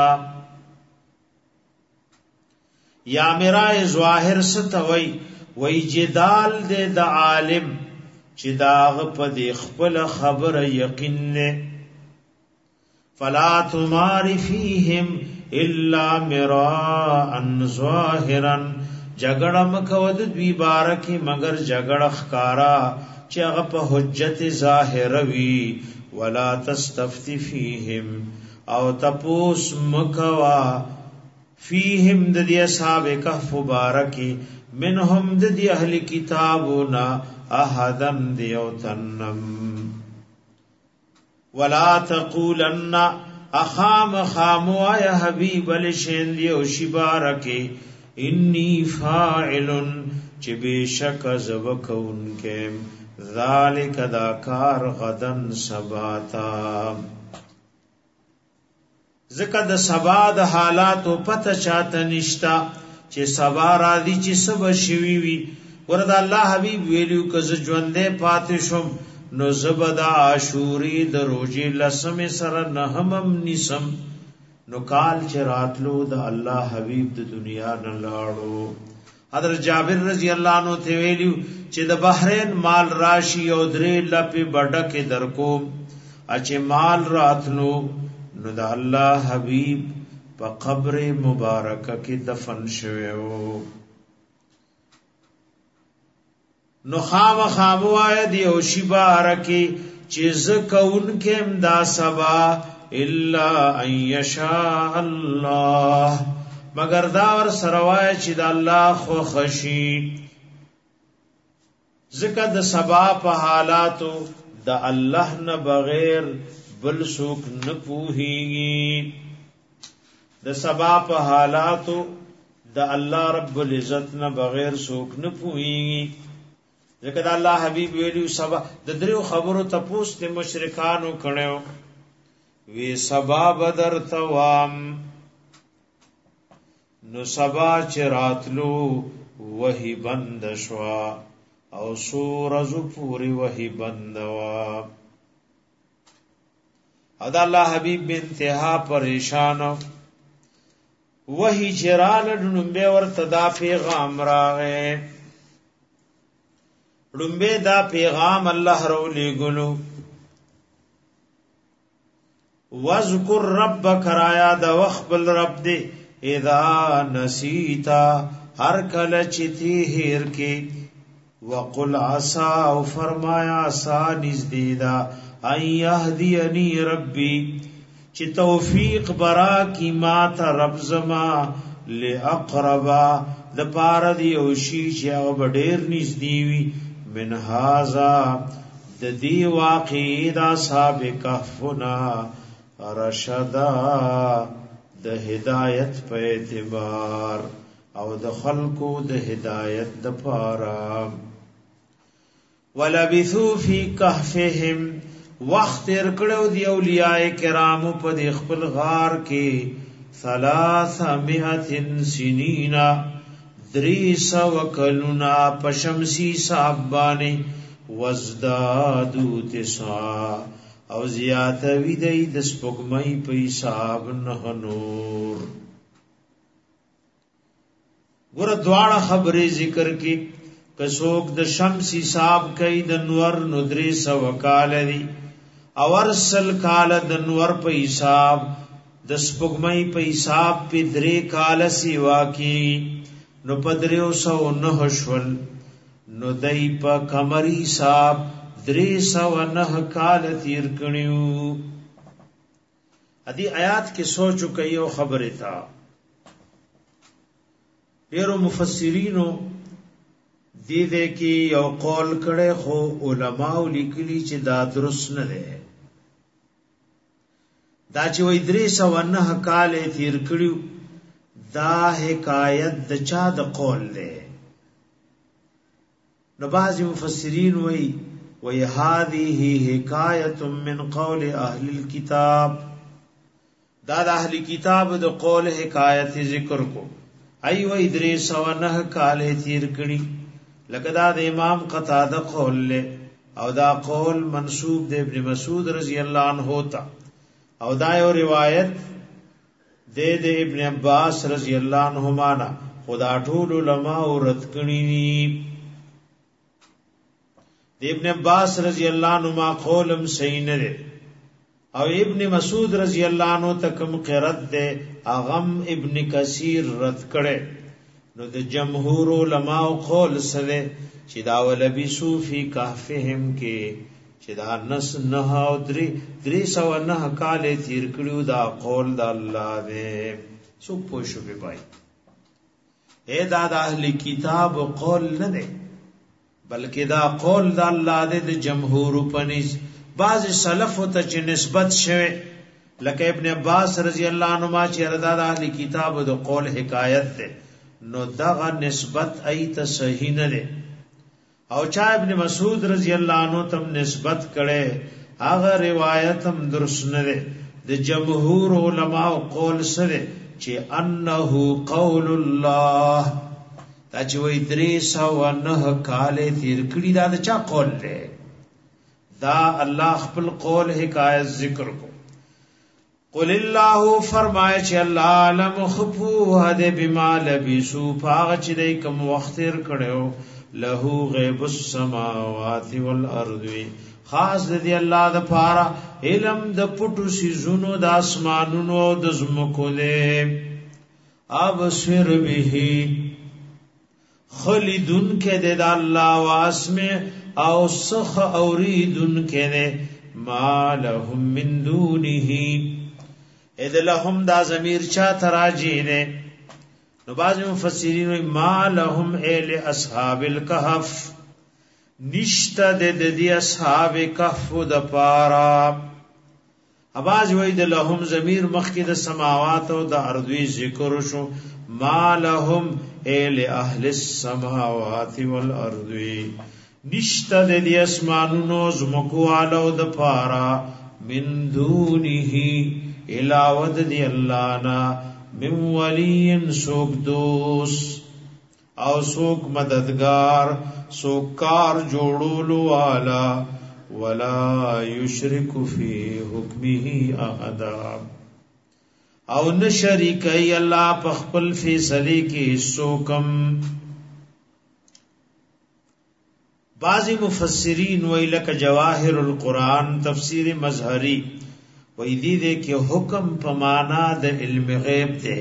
یا میرا ظاهر ستوي وای جدال دې د عالم چې داغ په دې خپل خبره یقین نه فلا تمار فیهم الا مراء ظاهرا جګړه مکو د دوی بارکه مگر جګړه ښکارا چې هغه په حجت ظاهر وی ولا تستفتی فیهم او تپوس مکوا فیهم د دې اصحاب کهف مبارکی منهم د دې اهل کتابنا احدن دیو تنم ولا تقولن اخام خامو یا حبیب لشین دیو شبارکی انی فاعل چې بشک زبکون کې ذالک داکار غدن سباتا ذکر د سبا د حالات او پته چاته نشتا چې سبا را دي چې سب شوي وي ورته الله حبيب ویلو کز ژوندې پاتې شم نو زبدا عاشوري د روزي لسم سره نهمم نسم نو کال چې راتلو د الله حبيب د دنیا نه لاړو حضرت جابر رضی الله عنه ته ویلو چې د بحرین مال راشي او درې لپې بډکه درکو اچ مال راتلو نو د الله حبيب په قبر مبارکه کې دفن شوو نو خامو آیا دی او شی بارکی چیز کون کے امدا سبا الا ان یشاء اللہ مگر داور سروای چې د الله خو خشی ذکر د سبا په حالاتو د الله نه بغیر بل څوک نه پوهیږي د سبا په حالاتو د الله رب العزت نه بغیر څوک نه پوهیږي ذکر الله حبیب ویلو سبا د دریو خبرو تپوس ته مشرکانو کړو وی سبا بدر توام نو سبا چراتلو وਹੀ بند شوا او سورزو پوری وਹੀ بندوا ادا الله حبیب بنتها پریشان وਹੀ چرال ډنبه ورته دا پیغام راغې ډنبه دا پیغام الله رولې ګلو واذکر ربک رایا دا وخبل رب دې اذا نسیتا هر کله چې تی هیر کې وقل عسى او فرمایا عسى نزدیدا ان يهديني ربي چې توفیق برا کی ما ته رب زما لاقربا د پار دی او شی چې او ډیر نږدې وي من هاذا د دی واقع دا سابق کهفنا رشدا د هدایت په اعتبار او د خلقو د هدایت د پاره ولبثوا فی کهفهم وخت ارکړو دی اولیاء کرام په د خپل غار کې 300 سنین 300 کلونا پشمسی صاحبانی وزدادو تسعا او زیاتوی دی د سپوږمۍ په حساب نه نور ګور دواړه خبرې ذکر کې کڅوک د شمس حساب کوي د نور ندري سو کال دی او ارسل کال د نور په حساب د سپوږمۍ په حساب په درې کال سیوا کی نو پدریو سو نه شول نو دای په قمری حساب 309 کال تیر کړیو ادي آیات کې سوچو کوي او خبره تا ډیرو مفسرینو دې کې یو قول کړي خو علماو لیکلي چې دا درست نه ده دا چې وې 309 کال تیر کړیو دا حکایت د چا د قول ده نو بعض مفسرین وی هذه حکایت من قول اهل الكتاب دا د اهل کتاب د قول حکایت ذکر کو ای وی 309 کال تیر کړي لکه دا د امام قتاده قول له او دا قول منسوب د ابن مسعود رضی الله عنه تا او دا یو روایت د ابن عباس رضی الله عنهما نا خدا ټول علماء رد کړي د ابن عباس رضی الله عنهما قولم صحیح نه دی او ابن مسعود رضی الله عنه تکم قرت ده اغم ابن کثیر رد کړي نو د جمهور علماء قول سره چې دا ولبی صوفی کهفهم کې چې دا نس نه او 309 کال تیر کړو دا قول د الله دی سو پوښو به پای اے دا د اهل کتاب قول نه دی بلکې دا قول د الله دی د جمهور پنځ بعض سلف ته چې نسبت شوه لکه ابن عباس رضی الله عنهما چې رضا د اهل کتاب د قول حکایت ده نو دغه نسبت ایت صحیح نه ده او چا ابن مسعود رضی الله عنه تم نسبت کړي هغه روایت هم درست نه ده د جمهور علما قول سره چې انه قول الله دا چې وې 309 کال تیر کړي دا چا قول ده دا الله خپل قول حکایت ذکر کو قل الله فرمائے چې الله علم خفو هده بما لبسو پاغ چې دای کوم وخت تیر کړو له غیب السماوات والارض خاص دی الله د پاره علم د پټو سيزونو د اسمانونو د زمکو له ابصر به خلدن کې د الله واسمه او سخ اوریدن کې ما لهم من دونه اذ لهم دا ضمیر چا تراجی نے نو بعض مفسرین ما لهم ال اصحاب الكهف نشتا د دې اصحاب کهف د پارا اباز وای د لهم ضمیر مخکې د سماوات او د ارضی ذکر شو ما لهم ال اهل السماوات والارض نشتا د دې اسمانونو زمکو والو د پارا من دونه علاوه دی الله نا من ولین سوک دوست او سوک مددگار سوک کار جوړولو والا ولا یشرک فی حکمه احد او نشریکای الله په خپل فیصله کې سوکم بعضی مفسرین ویلک جواهر القرآن تفسیر مظهری وی دی دے کہ حکم پمانا د علم غیب دے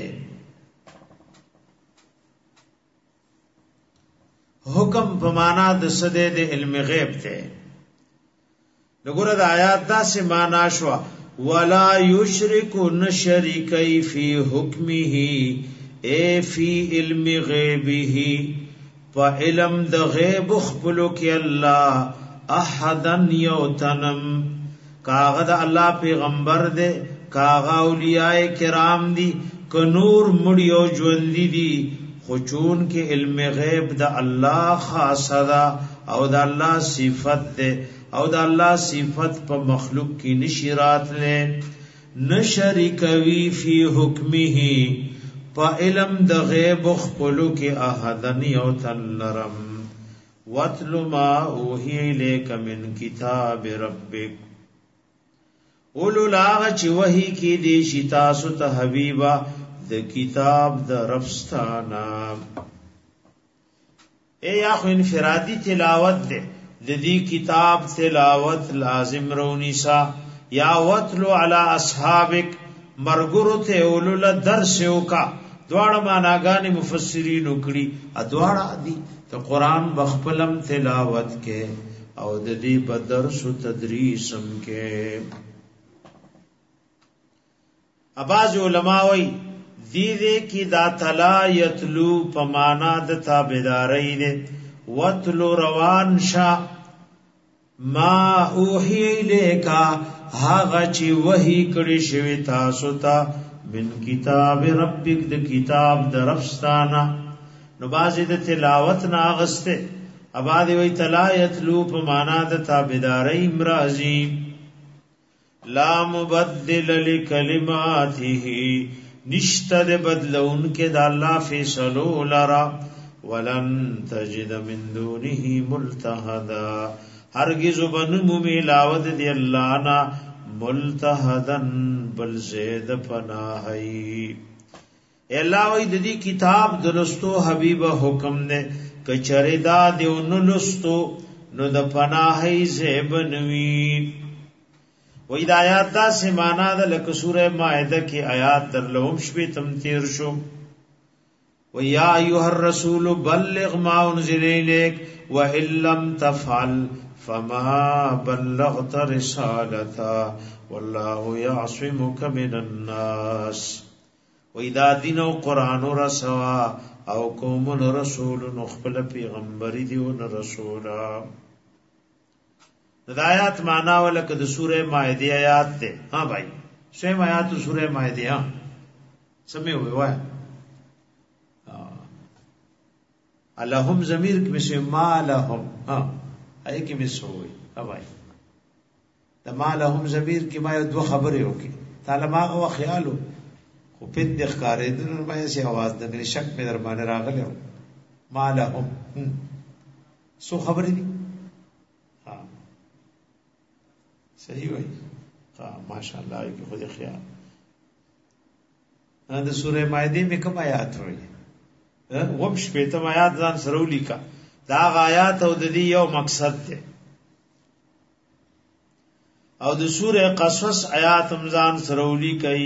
حکم پمانا د صدے د علم غیب دے لگو رد آیات دا سے مانا شوا ولا یشرک نشریکی فی حکمه اے فی علم غیبه پا علم د غیب خپلو کی اللہ احدن یوتنم کاغه د الله پیغمبر دے کاغه اولیاء کرام دی ک نور مړیو ژوند دي خو چون کې علم غیب د الله خاصه ده او د الله صفت ده او د الله صفت په مخلوق کې نشرات له نشریکوی فی حکمه په علم د غیب خپلو کې احدن او تنرم واتل ما اوحی الیک من کتاب ربک اولو لاغ چی وحی کی دی شتاسو تا حبیبا د کتاب د ربستانا اے یا خو انفرادی تلاوت دے دی کتاب تلاوت لازم رونیسا یا وطلو علی اصحابک مرگرو تے اولو لدرسیو کا دوار ماناگانی مفسرین اکڑی ادوار دی تا قرآن بخپلم تلاوت کے او دی بدرس و تدریسم کے اباز علماء وی دیده کی دا تلا یتلو پمانا د تابداری ده وتلو روان شا ما اوحی الیکا هاغا چی وحی کڑی شوی تاسو تا من کتاب ربک د کتاب د ربستانا نو بازی د تلاوت ناغسته ابادی وی تلا یتلو پمانا د تابداری مرازی لا مبدل لکلماته نشتد بدلون کے دا اللہ فیصلو لرا ولن تجد من دونه ملتحدا هرگز بنمو ملاود دی اللہ نا ملتحدن بل زید پناہی. اللہ وی دی کتاب دلستو حبیب حکم نے کچری دا دیو نلستو نو د پناہی زیب نوی. وی دا آیات دا سے مانا دا لک سورہ مائدہ کی آیات در لهم شبی تمتیر شو. وی یا ایوہ الرسول بلغ ما انزل الیک وَإِن لَّمْ تَفْعَلْ فَمَا بَلَّغْتَ رِسَالَتَهُ وَاللَّهُ يَعْصِمُكَ مِنَ النَّاسِ. وَإِذَا دِينُ الْقُرْآنُ رَسَوَا أَوْ قَوْمٌ رَسُولٌ نُخْبَلَ پیغمبر دیون رسولا. ہدایات مانا ولک د سورہ مائدہ آیات تے. ہاں بھائی سویم آیات سورہ مائدہ. ہاں سمے ہوئے وای الہم ضمیر میں سے ما لہم. ہاں اے کی مس ہوئی. ہاں بھائی دا ما لہم ضمیر کی ما دو خبریں ہوگی تعالی ما او خیال ہو خو پد اخکارے دن میں سے آواز دنگری شک میں درمان راغلے ہو ما لہم سو خبری دی. ہاں صحیح ہوئی. ہاں ماشاءاللہ کی خود خیال. دا سورہ مائدہ میں کم آیات ہوئی ومش پیتم آیات ځان سرولی کا دا آیات او د دې یو مقصد ته او د سوره قصص آیات ځان سرولی کوي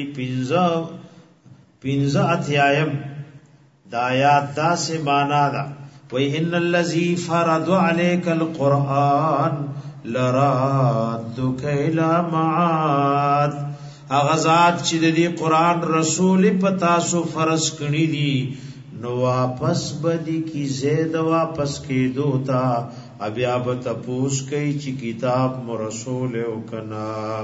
15 اتیایم دا آیات دا سے مانا دا وی ان الذی فرض علیک القرآن لرادک الی معاد. اغزاد چې د دې قرآن رسول پتا سو فرض کړی دی نو واپس بدی کی زید واپس کی دوتا ابیا بتپوس کئی چی کتاب مرسول او کنا.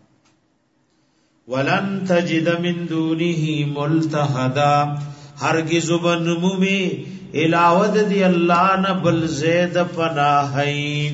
ولن تجد من دونه ملتحدا ہرگز بنمو میں علاوت دی اللہ نبل زید پناہی.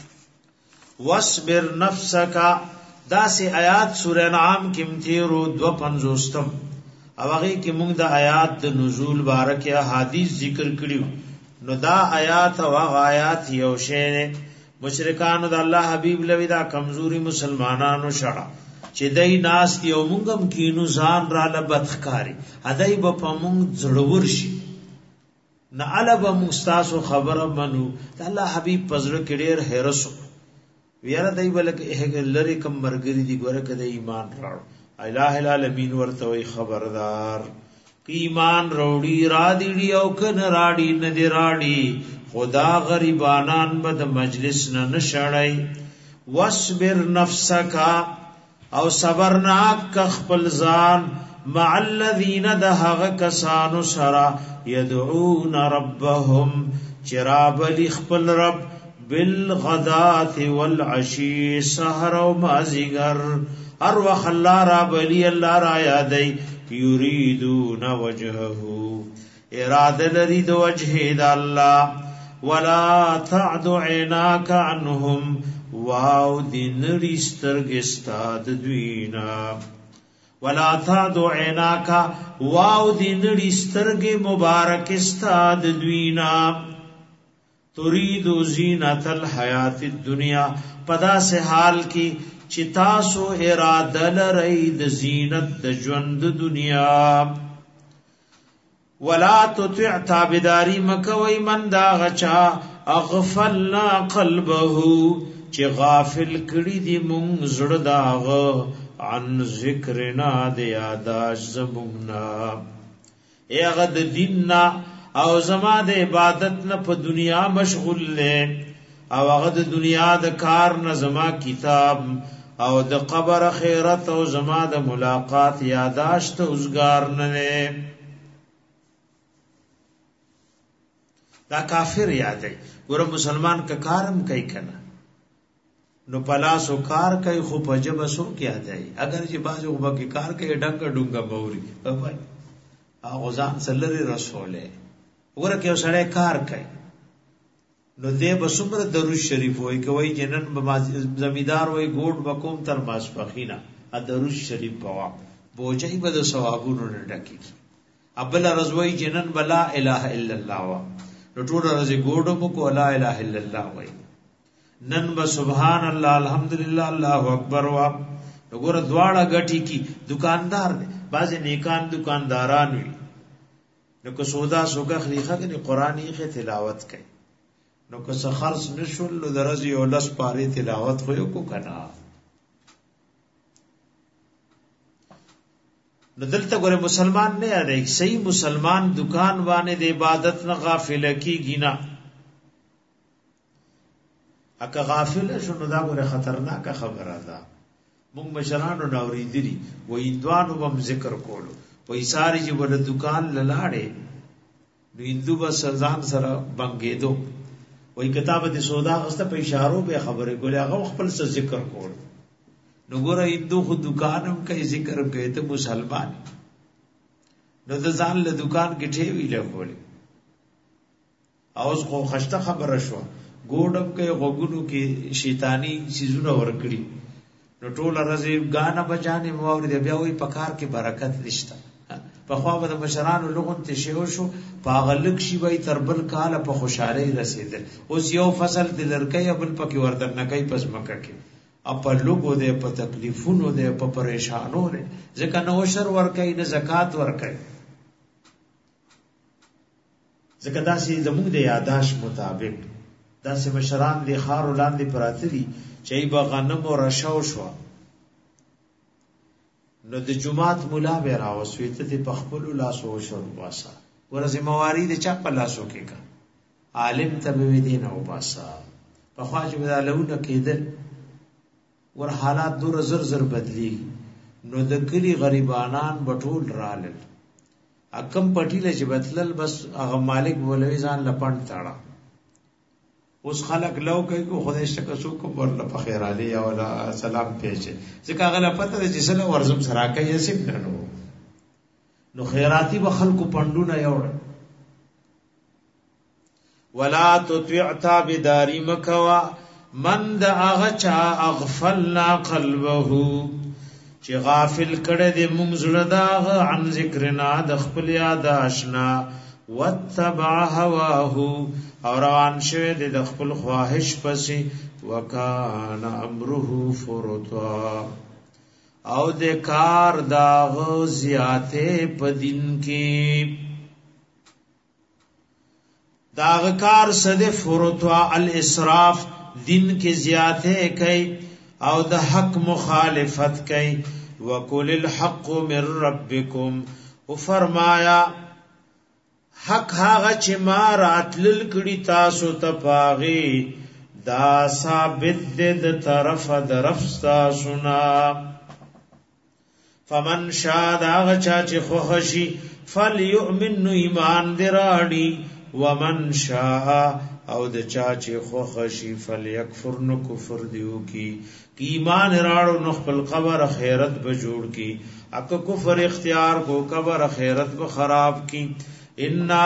وصبر نفسکا دا سی آیات سورہ انعام کم تیرو 250 او هغه کې موږ د آیات د نزول بارک احادیث ذکر کړیو. نو دا آیات او هغه آیات یو شی مشرکان د الله حبیب لوی دا کمزوري مسلمانانو شړه چې دای ناس یو موږم کینو ځان را لبدخکاری ادای په موږ زړور شي نه علب مستاسو خبره منو د الله حبیب پزړه کې ډیر هرسو ویره دای بلک لری کم مرګری دی ګوره کده ایمان راړو الہ العالمین ورتوی خبردار ایمان روڑی را دیڑی او کن راڑی ندی راڑی خدا غریبانان بد مجلس نشڑی. وصبر نفسکا او صبرناک خپل ځان مع الذین دهغ کسانو سرا یدعون ربهم چراب لخپل رب بالغدات والعشی سحر و مازیگر ہر وقت اللہ را بلی اللہ را یادی یریدون وجہہو اراد لرید وجہ دا اللہ ولا تعد عیناک عنہم واو دین ریسترگستاد دوینا ولا تعد عیناک واو دین ریسترگ مبارک استاد دوینا ترید زینت الحیات الدنیا پدا سے حال کی چتاسو اراده لرئی د زینت د ژوند دنیا. ولا تطع تابداری مکوی من دا غچا اغفلنا قلبه چې غافل کړي دی مونږ زړه داغ عن ذکرنا د یاداش زمونږنا. اغه د دیننا او زما د عبادت نه په دنیا مشغول له او هغه د دنیا د کار نه زما کتاب او د قبر خیرت او زما د ملاقات یاداشت اوزگار نه. دا کافر یاد ہے ګور مسلمان کا کارم کوي کنه نو پلاسو کار کوي خو په جبه سو کې یاد ہے اگر چې بازو وبکه کار کوي ډنګ ډنګ بوري بھائی هغه ځان سلری رسوله ورکه وسړی کار کوي نو دې بسمره درود شریف وای کوي جنن زمیدار وای ګوډ بکوم تر ماسپخینا ا درود شریف پوا بوجای بد ثوابونو نه ډکی ابل رضوی جنن بلا الہ الا الله وا نو ټول رضی ګوډ مو کو لا الہ الا الله وای نن به سبحان الله الحمدلله الله اکبر وا وګوره دواړه غټي کی دکاندار دی باز نیکان دکانداران وي نو که سودا سوګه خلیخه کې قرآنی کې تلاوت کوي نو که څه خرڅ نشول نو درځي او لس پاره تلاوت خو یو کو کنا نو دلته ګوره مسلمان نه یاره صحیح مسلمان دکان باندې د عبادت نه غافل کیږي نه اګه غافل شنو دا ګوره خطرناک خبره ده مونږ مشرانو ناوریدلی وې دوانو بم ذکر کولو وې ساری چې ور دکان لاله نو هندو بس ځان سره بنګېدو وې کتاب د سودا غسته په اشارو به خبره کولې هغه خپل څه ذکر کول نو ګوره هندو خو دکانم کوي ذکر کوي ته مسلمان نو د ځان له دکان کې ټیوی له کولې اوس خو خشته خبره شو ګوډم کې غوګونو کې شیطانی سيزونه ورکړي نو ټول راځي غانا بجانې مورید بیا وی پکار کې برکت نشته په خوا به مشرانو لغون ته شیو شو پاغلک شي وای تربل کاله په خوشاله رسیدل اوس یو فصل د لړکې بل پکې وردن نه کوي پس مکه کې اپ لوګو دې په تکلیفونو دې په پریشانو دې ځکه نو شر ور کوي نه زکات ور کوي ځکه داسې زموږ د یاداش مطابق داسې مشران د خار ولاندې پراتري چې به غنم او رشاو شو نو د جمعات مولا به راوسوي ته په خپل لاسو شروع واسه ورځ مواري د چا په لاسو کې کا عالم ته به دین او باسا په خواجه به لهونه کېدل ور حالات دور زر زر بدلی نو د کلی غریبانان بټول رالل اکم پټیله چې بتلل بس هغه مالک بولوي ځان لپند تاړه اوس خلق لو کوي کو خدای شکر سو کو ورله په خیر علي او سلام پیچه ځکه هغه پته د جسله ورزم سره کوي سیم نه نو خیراتی به خلکو پندونه یوړ ولا تطيع تابداري مکوا من د هغه چا اغفلنا قلبه چې غافل کړه د موږ زړه داغه عن ذکرنا د خپل یاد آشنا وتبع هواه او روان شوه د خپل خواهش پسې وکانا امره فرطا او د کار داغه زیاته په دین کې داغه کار صد فرطا الاسراف دین کې زیاته کوي او د حق مخالفت کوي وقل الحق من ربکم او فرمایا حق هغه چې ما راتلل کړي تاسو ته پاغي دا ثابت دې د طرف درفستا سنا فمن شاء هغه چې خوشي فليؤمن ایمان دراړي ومن شاء او د چې خوشي فليكفر نو کفر دیو کی ایمان راړو نو خپل قبر خیرت به جوړ کی اک کفر اختیار کو قبر خیرت به خراب کی انا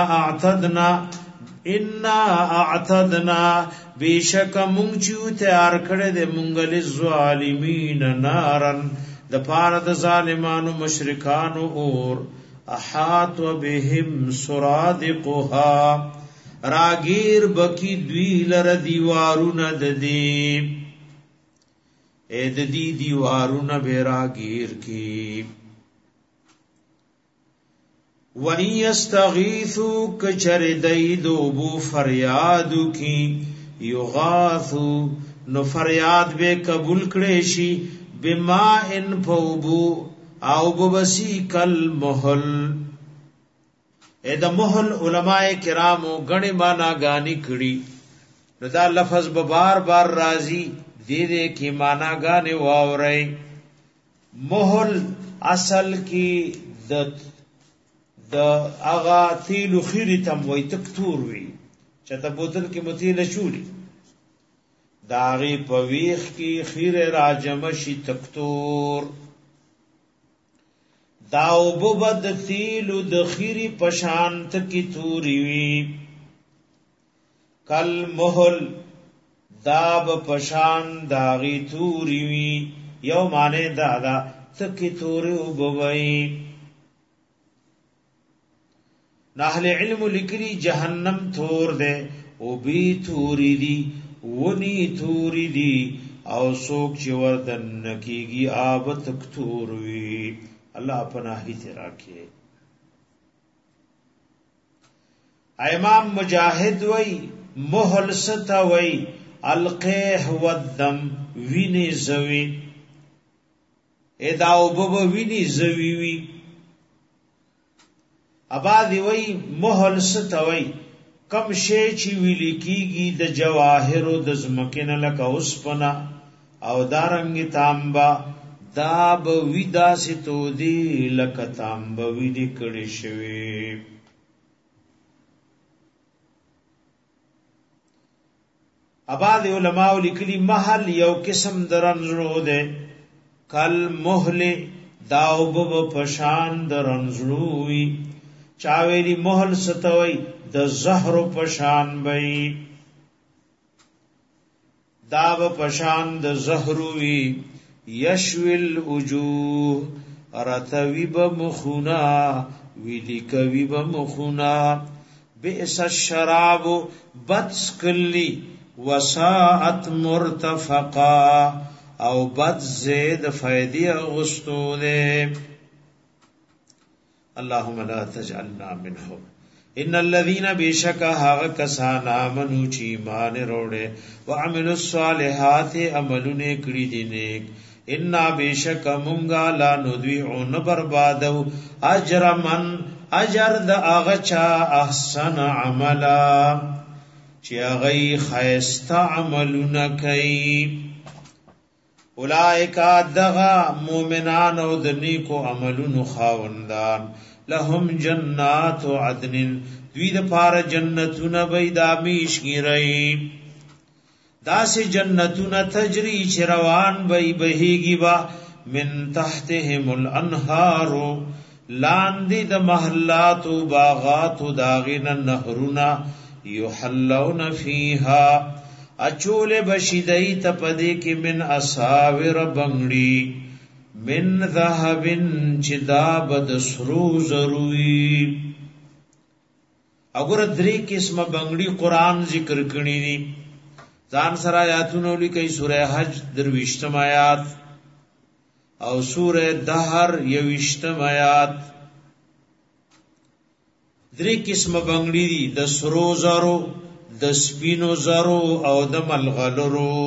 اعتدنا بیشک مونږ چې تیار کړه د مونږل ظالمین نارن د پاره د ظالمانو مشرکانو اور احاط بهم سرادقها راگیر بکی دوی لر دیوارونه د دی اې د دی دیوارونه به راگیر کی وَإِن يَسْتَغِيثُوا كَچَرِ دَيْدُ بُو فریادو کی یغاثو نو فریاد به قبول کړي شي بما ان فوبو او بوسی کل محل اې د محل علماء کرامو غني معنا غاني کړي نو دا لفظ به بار بار راضي دې کې معنا غاني واوري محل اصل کې د اغا تیلو خیری تم وای تکتور وی چته بوتل کې متیله چولی داغي پویخ کی خیر راجم شي تکتور داو ببد تیلو د خیری پشانت کی توری وی کل محل داب پشان داغي توری وی یو معنی دادا تکی توری وبوي ناهل علم لکری جہنم تھور دے او بی توری دی ونی توری دی او سوک چې وردن نکیږي آب تکتور وی الله پناهی تیرا کې. امام مجاهد وی محل ستا وی القیح والدم وینی زوی اداو بابا وینی زوی وی. ابادی وی محل ستا وی کم شی چې ویل کیږي د جواهر د زمکن لکه اوسپنا او دارنګ تانبا دا به ودا ستو دی لکه تانبا وی دی کړي شوی. اباد علماء لیکلی محل یو قسم درنزلو ده کل محل داوب پشان درنزلوی چاویلی محل ستوی د زهر پشان بئی داب پشان د زهروی یشویل وجوه رتوی بمخونا ویلی کوی بمخونا بئس الشراب بدسکلی وساعت مرتفقا او بد زید فیدی اغسطو دے. اللهم لا تجعلنا منهم ان الذين بشکا هاغ کسان آمنو چی ایمان روڑے وعملوا الصالحات عملونه کړي دي نیک ان بشکا مونږه لا نضيعون بربادو اجر من اجر د هغه چا احسن عملا چې هغه خیسته عملونه کوي. اولئک دغه مؤمنان او د نیکو عملونو خاوندان لهم جنات عدن دوی د پار جنتونه بيدا میشګری داسې جنتونه تجری چروان بی بهیږي با من تحتهم الانهار لاندې د محلات او باغات او داغین نهرونه یحلون فیها اچول بشیدای تپدی کی من اساور بنگڑی من ذهبن چدا بد سرو زروی. اگر درې قسمه بنگڑی قران ذکر کړی دي ځان سره آیاتونه لیکي سوره حج درويشتم آیات او سوره دهر 21 آیات. درې قسمه بنگړي دي د سرو زرو د سپینو زرو او د ملغلرو.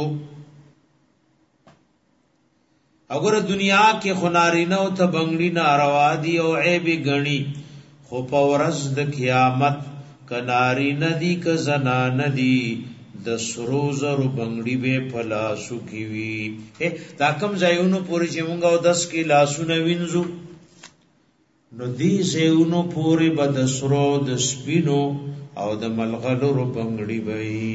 اگر دنیا کې خنارینه او ته بنگړي ناروا دي او عیب غني خو په ورځ د قیامت کناری ندی ک زنا ندی د سرو زرو بنگړي به پلاسو کی وی. دا کم ځایونو پورې چې مونږ او 10 کې لاسونه وینځو نو دی زیونو پوری با د سرو د سپینو او د ملغلرو بنگړي وي.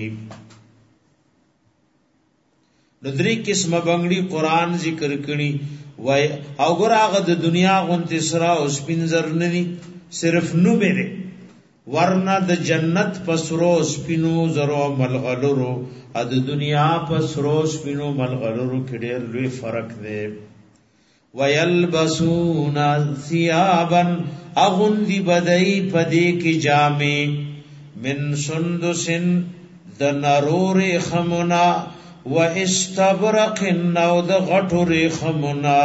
نو درې قسمه بنگړي قران ذکر کړي وای او ګراغه د دنیا غونتی سرا او سپین زر نه دي صرف نو به ورنه د جنت پسرو سپینو زرو ملغلرو د دنیا پسرو سپینو ملغلرو کې ډېر لوی فرق دی. وَيَلْبَسُونَ ثِيَابًا اغندی بدئی پدی کی جامع من سندس دنرور خمنا و استبرق نو د غټور خمنا.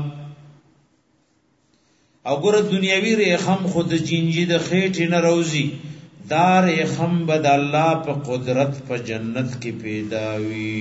اگر دنیاوی ریخم خود چینجی د خېټ نه روزي دار خم بد الله په قدرت په جنت کې پیدا وی.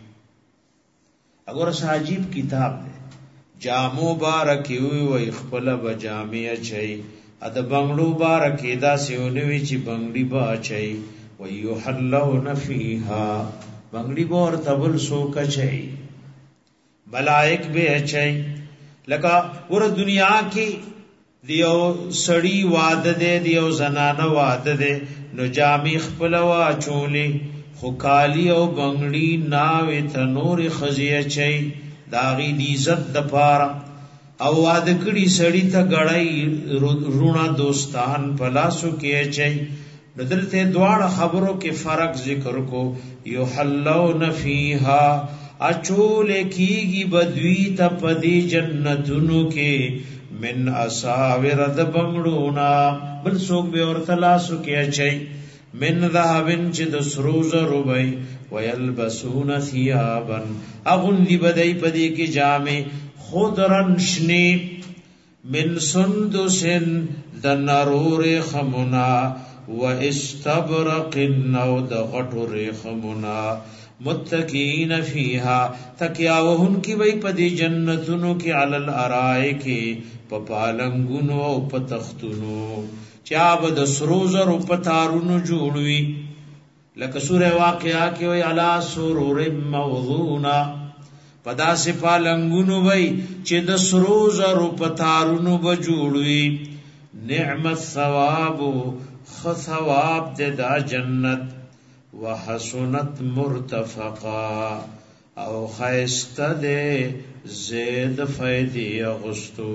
اگر عجیب کتاب ہے جامو بارکی وی وی خپل بجامع چي اد بنگړو بارکی دا سیونوي چې بنگړي با چي وی یحلون فیها بنگړي بور تبل سوک چي ملائک به چي لکه ور دنیا کې دیو سړی واده دے دیو زنانه واده دے نو جامع خپل وا چولې خو کالی او بنگړي ناوې تنور خزیه چي داغی دی عزت د پارا او واده کړي سړی ته غړای رونا دوستان پلاسو کې چي بدلته دواړه خبرو کې فرق ذکر کو یحلون فیها اچول کیږي بدوی ته پدی جنتونو کې من اساور د بنگړونا بل څوک به اور تلاسو کې چي من ذهبن چې د سروز روبي ويلبسون ثيابا اغندی بدای پدی کی جامع خضرن شنی من سندس دنرور خمنا واستبرق نو دغټور خمنا متقین فیها تکیاوهن کی وی پدی جنتونو کی علی الارائک پپالنگونو او پتختونو چا بد سروزر او پتارونو جوړوي لکه سوره واقعہ کې وی علی سرور موضونا پدا سپالنگونو وی چې د سروزر او پتارونو به جوړوي نعم الثواب خثواب د جنت وحسنت مرتفقا او خیسته ده زید فیدی اغسطو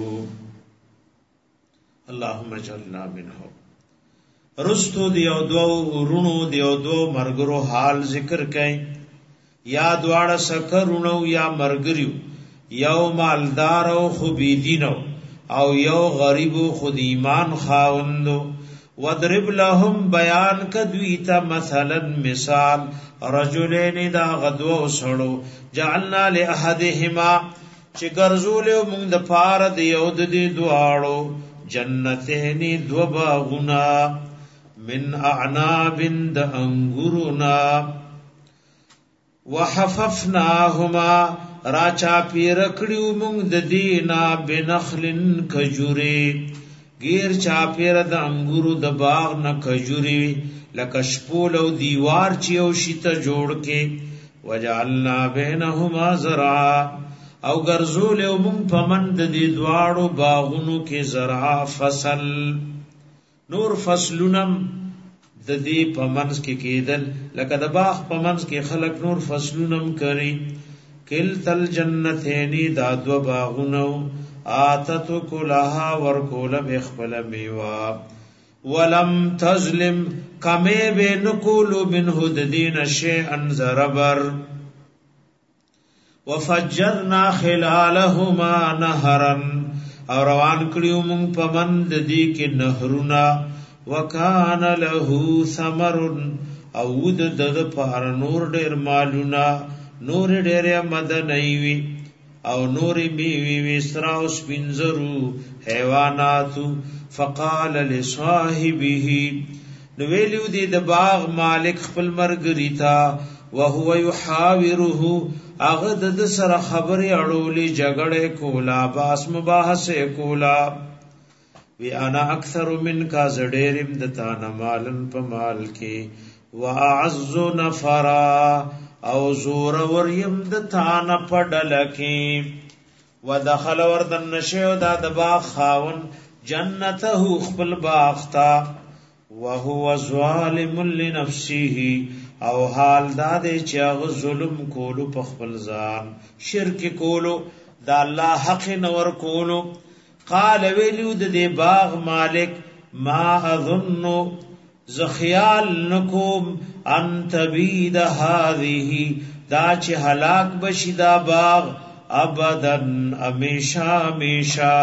اللهم اجعلنا منه رستو دیو دو رونو دیو دو مرگرو حال ذکر کئ یا دواړه سکرونو یا مرگریو یو مالدار او خبیدینو او یو غریب خود ایمان خاوندو وضرب لهم بیان کدویتا مثلا مثال رجلین دا غدو سړو جعلنا لاحدهما چې ګرځولیو موږ د پار دی یو د دې دواړو جنتین دو باغنا من اعناب د انګورنا وحففناهما راچا پیر کړیو موږ د دینا بنخلن کجوري غیر چا پیر د انګورو د باغ نه کجوري لکه شپول او دیوار چې او شیته جوړ کې وجعلنا بینهما زرعا او ګرځول او موږ پمند دي دواړو باغونو کې زرع فصل نور فصلونم د دې پمنس کې کېدل لکه د باغ پمنس کې خلق نور فصلونم کوي کلتل جنتین دا دو باغونو آتت کلها ورکول بخبل میوا ولم تظلم کمی بینکولو منه دین شیئن زربر وفجرنا خلالهما نهرن او روان کړیو مونږ پمند دی کې نهرونه وکان له ثمر او د پار نور ډیر مالونه نور ډیر مدنوي او نور بیوی وسرا او سپینزرو حیواناتو فقال لصاحبه نو ویلو دی د باغ مالک خپل مرګری تا وهو يحاوره اغه د سره خبرې اړولې جګړه کولا باس مباحثه کولا وی انا اکثر منک زډیرم د تانا مالن په مال کې واعز نفرا او زور وریم د تانا پډل کې ودخل وردن نشو د باغ خاون جنته خپل باغ تا وهو ظالم لنفسه او حال دادې چې هغه ظلم کولو په خپل ځان شرک کولو د الله حق نور کولو قال ویلو د دې باغ مالک ما اظن ز خیال نکوم ان تبید هذه دا چې هلاک بشي دا باغ ابدن امیشا میشا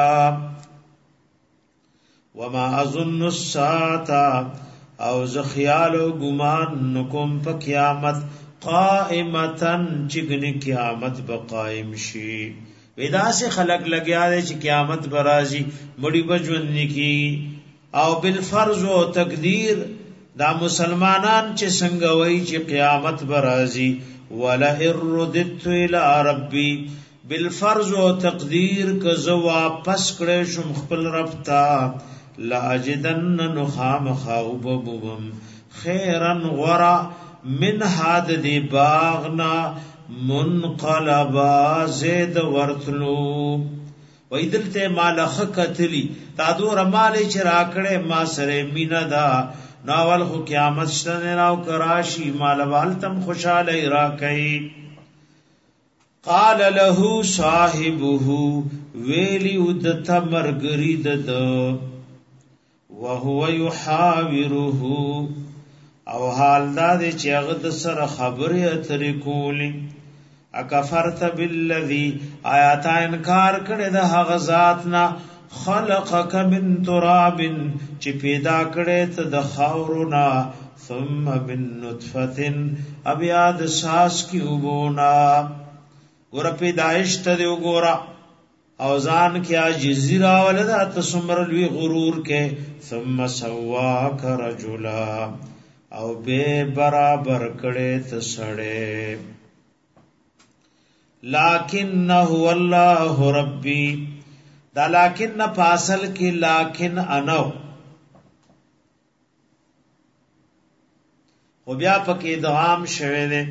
وما اظن الساعه او ز خیال او ګمان نکوم په قیامت قائمتن چګنی قیامت به قائم شي ودا سے خلق لگیا دے چې قیامت برازي مړی بجون نکی او بالفرض او تقدیر دا مسلمانان چې څنګه وای چې قیامت برازي ولا اردت الى ربي بالفرض او تقدیر ک زو واپس کړې شم خپل رب ته لا اجدن نخام خوببم خیرا غرا من حد دی باغنا منقلبا زید ورتلو ویدلته مالخ کتلی تا دور مالی چه راکڑے ما سره مینا دا ناول خو قیامت شتن راو کراشی مالوال تم خوشحالی راکئی قال له صاحبه ویلی ادت مرگری دد وهو يحاوره او حال دا دی چې هغه د سره خبرې اترې کولې اکفرت بالذي آیات انکار کړي د هغه ذات نه خلقک من تراب چې پیدا کړي ته د خاورنا ثم من نطفه ابیاد ساس کی وبونا ګور پیدائش ته دی وګورا اوزان کیا جزیرا ولدا تسمر لوی غرور کې ثم سواک رجلا او بے برابر کړه تسړې لکنه والله ربی دا لکن فاصل کې لکن انو او بیا پکې ادغام شوه دې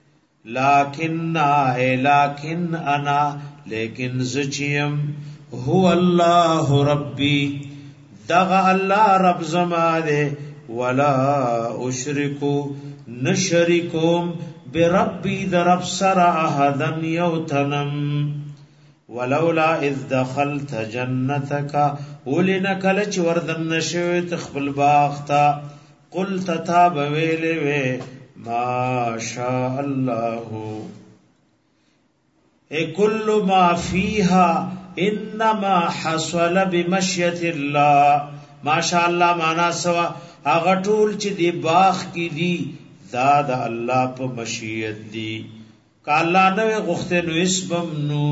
لکن انا لیکن زچیم هو الله ربی دغه الله رب زما دے ولا اشرکو نشرکوم بربی درب سر احدن یوتنم ولولا اذ دخلت جنتك ولنك لچ وردن نشوي تخبل باغتا قلت تاب ویلوه ما شاء الله كل ما فيها انما حصل بمشيئه الله ما شاء الله معنا سوا هغه ټول چې دی باغ کې دی دا د الله په مشیت دی کاله نو غخته نو اسبم نو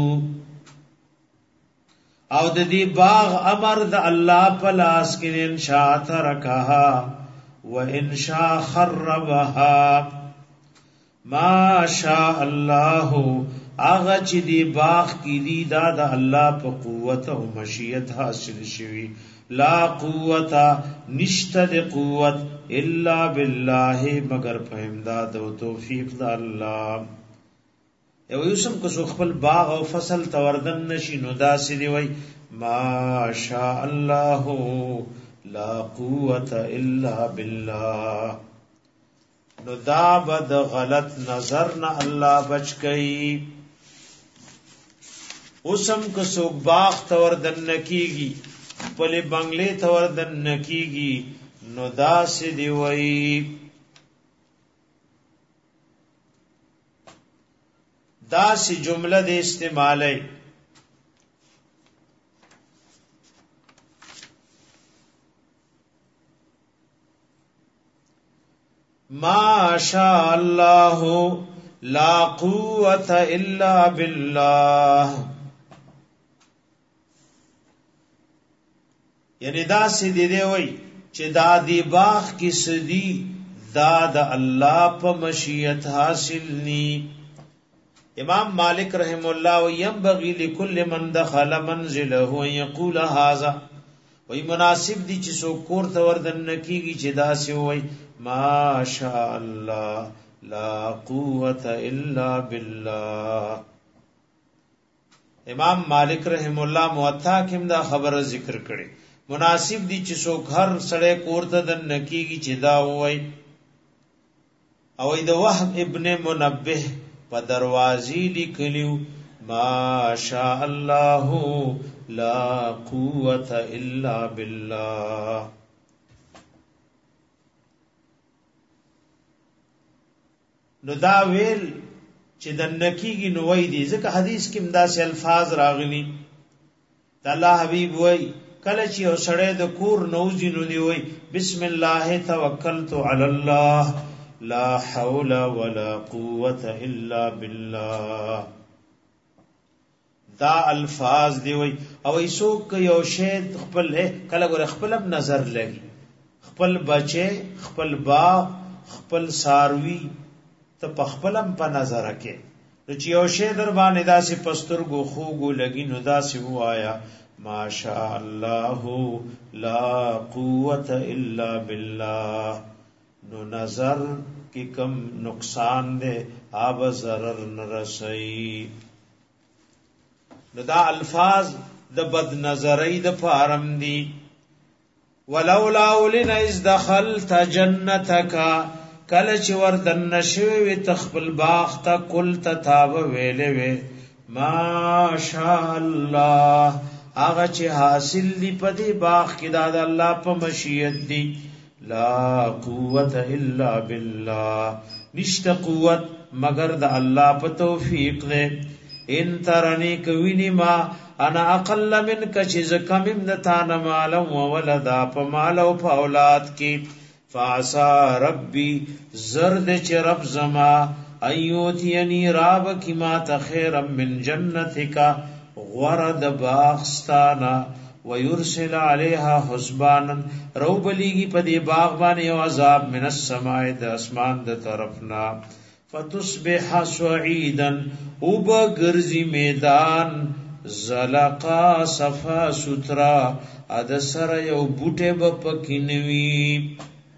او د دې باغ امر د الله په لاس کې ان شاء ترکها و ان شاء خربها ما شاء الله اغه چې دی باغ کې دی دا د الله په قوت او مشیت حاصل شوی لا قوت نشته د قوت الا بالله مگر په امداد او توفیق د الله یو یوسم کو سو خپل باغ او فصل توردن نشي نو داسې دی وای ما شاء الله لا قوت الا بالله نو دا بد غلط نظر نہ الله بچ گئی اوسم کو سو باغ توردن نکیږي پلی بنگلے توردن نکیږي نو داسې دی وای داسې جمله د استعمالی ما شاء الله لا قوة الا بالله یعنی داسې دی دی وای چې دا دی باغ کې سدي دا د الله په مشیت حاصل ني امام مالک رحم الله و ينبغي لكل من دخل منزله ان يقول هذا وای مناسب دي چې سو کور ته وردن نکیږي چې داسې وای ما شاء الله لا قوت الا بالله امام مالک رحم الله موطا کې دا خبره ذکر کړي مناسب دي چې سو گھر سړی کور ته دن نکیږي چې دا وای او د وهب ابن منبه په دروازې لیکلیو ما شاء الله لا قوت الا بالله نو دا ویل چې د نکیږي نو وای دي ځکه حدیث کې مداسه الفاظ راغلي د الله حبیب وای کله چې او سړی د کور نوځي نو دی وای بسم الله توکلت علی الله لا حول ولا قوة الا بالله دا الفاظ دی وای او ایسوک یو شی خپل کله ګور خپل نظر لګي خپل بچي خپل باغ خپل ساروي ته پخپلم په نظر کې نو چې یو شی در باندې داسې پسترګو خوګو لګي نو داسې وایا ما شاء الله لا قوت الا بالله نو نظر کی کم نقصان دے آب ضرر نرسئی نو دا الفاظ د بد نظری د پارم دی ولولا اولن از دخلت جنتک کل چې وردن نشوی تخبل باغ تا کل تتاب ویلوی ما شاء الله آغا چې حاصل دی پدی باغ کی دا اللہ پا مشیت دی لا قوت الا بالله نشت قوت مگر د الله په توفیق دے ان ترنی کوینی ما انا اقل منک چیز کمم د تان مال و ولدا په مال او په اولاد کی فعسى ربي زرد چ رب زما ایوتینی راب کی ما تخیر من جنتک غرد باغستانا ويرسل عليها حسبانا روبلیگی پدی باغ باندې او عذاب من السماء د اسمان د طرفنا فتصبح صعيدا وبغرزی میدان زلقا صفا سترا اد سر یو بوټه بپکینوی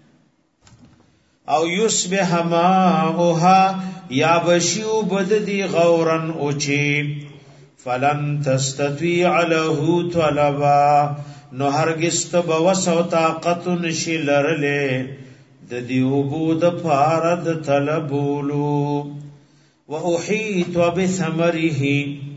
او یصبح ماؤها یا بشیو بددی غورن اوچی فلن تستطيع له طلبا نو هرگز تب وسو طاقت نشی لرله د دیوبو د فارد طلبولو واحيط بثمره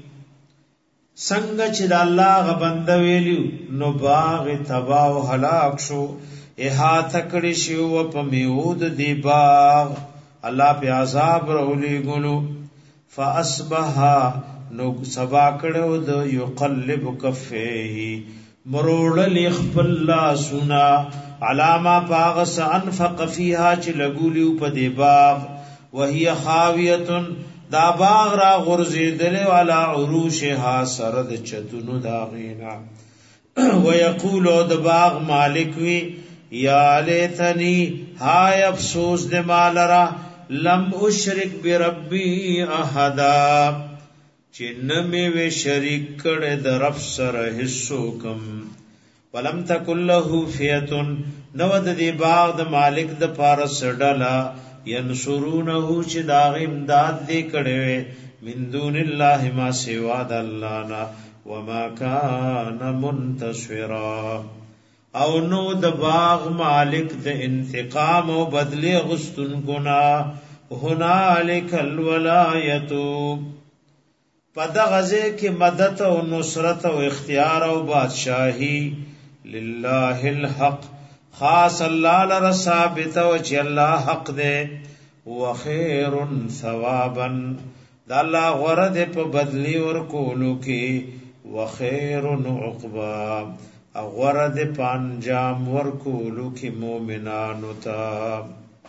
څنګه چې د الله غبند ویلو نو باغ تبا او هلاک شو احاطه کړی شو په میود دی باغ الله په عذاب رولې ګلو فاصبح نو سبا کړو د یقلب کفه مروړل خپل لا سنا علامه باغ انفق فيها چې لګولیو په دی باغ وهي خاويه دا باغ را غرزیدل والا عروشها سرد چتونو داغینا ويقول د باغ مالک وی یا لیتنی هاي افسوس د مالرا لم اشرک بربی احدا چې نمی وی شریک کړه د رب سره هیڅ کم ولم تکل له فیه نو د دی باغ د مالک د پارس ډلا ینصرونه چې دا امداد دی کړي من دون الله ما سوا د الله نا وما کان منتصرا او نو د باغ مالک د انتقام او بدلی غستن گنا هنالک الولایت پد غزه کې مدد او نصرت او اختیار او بادشاہی لله الحق خاص الله لرا ثابت او چې الله حق ده وخير ثوابا د الله غرض په بدلی ور کولو کې وخير عقبا او غرض په انجام ور کولو کې مؤمنانو ته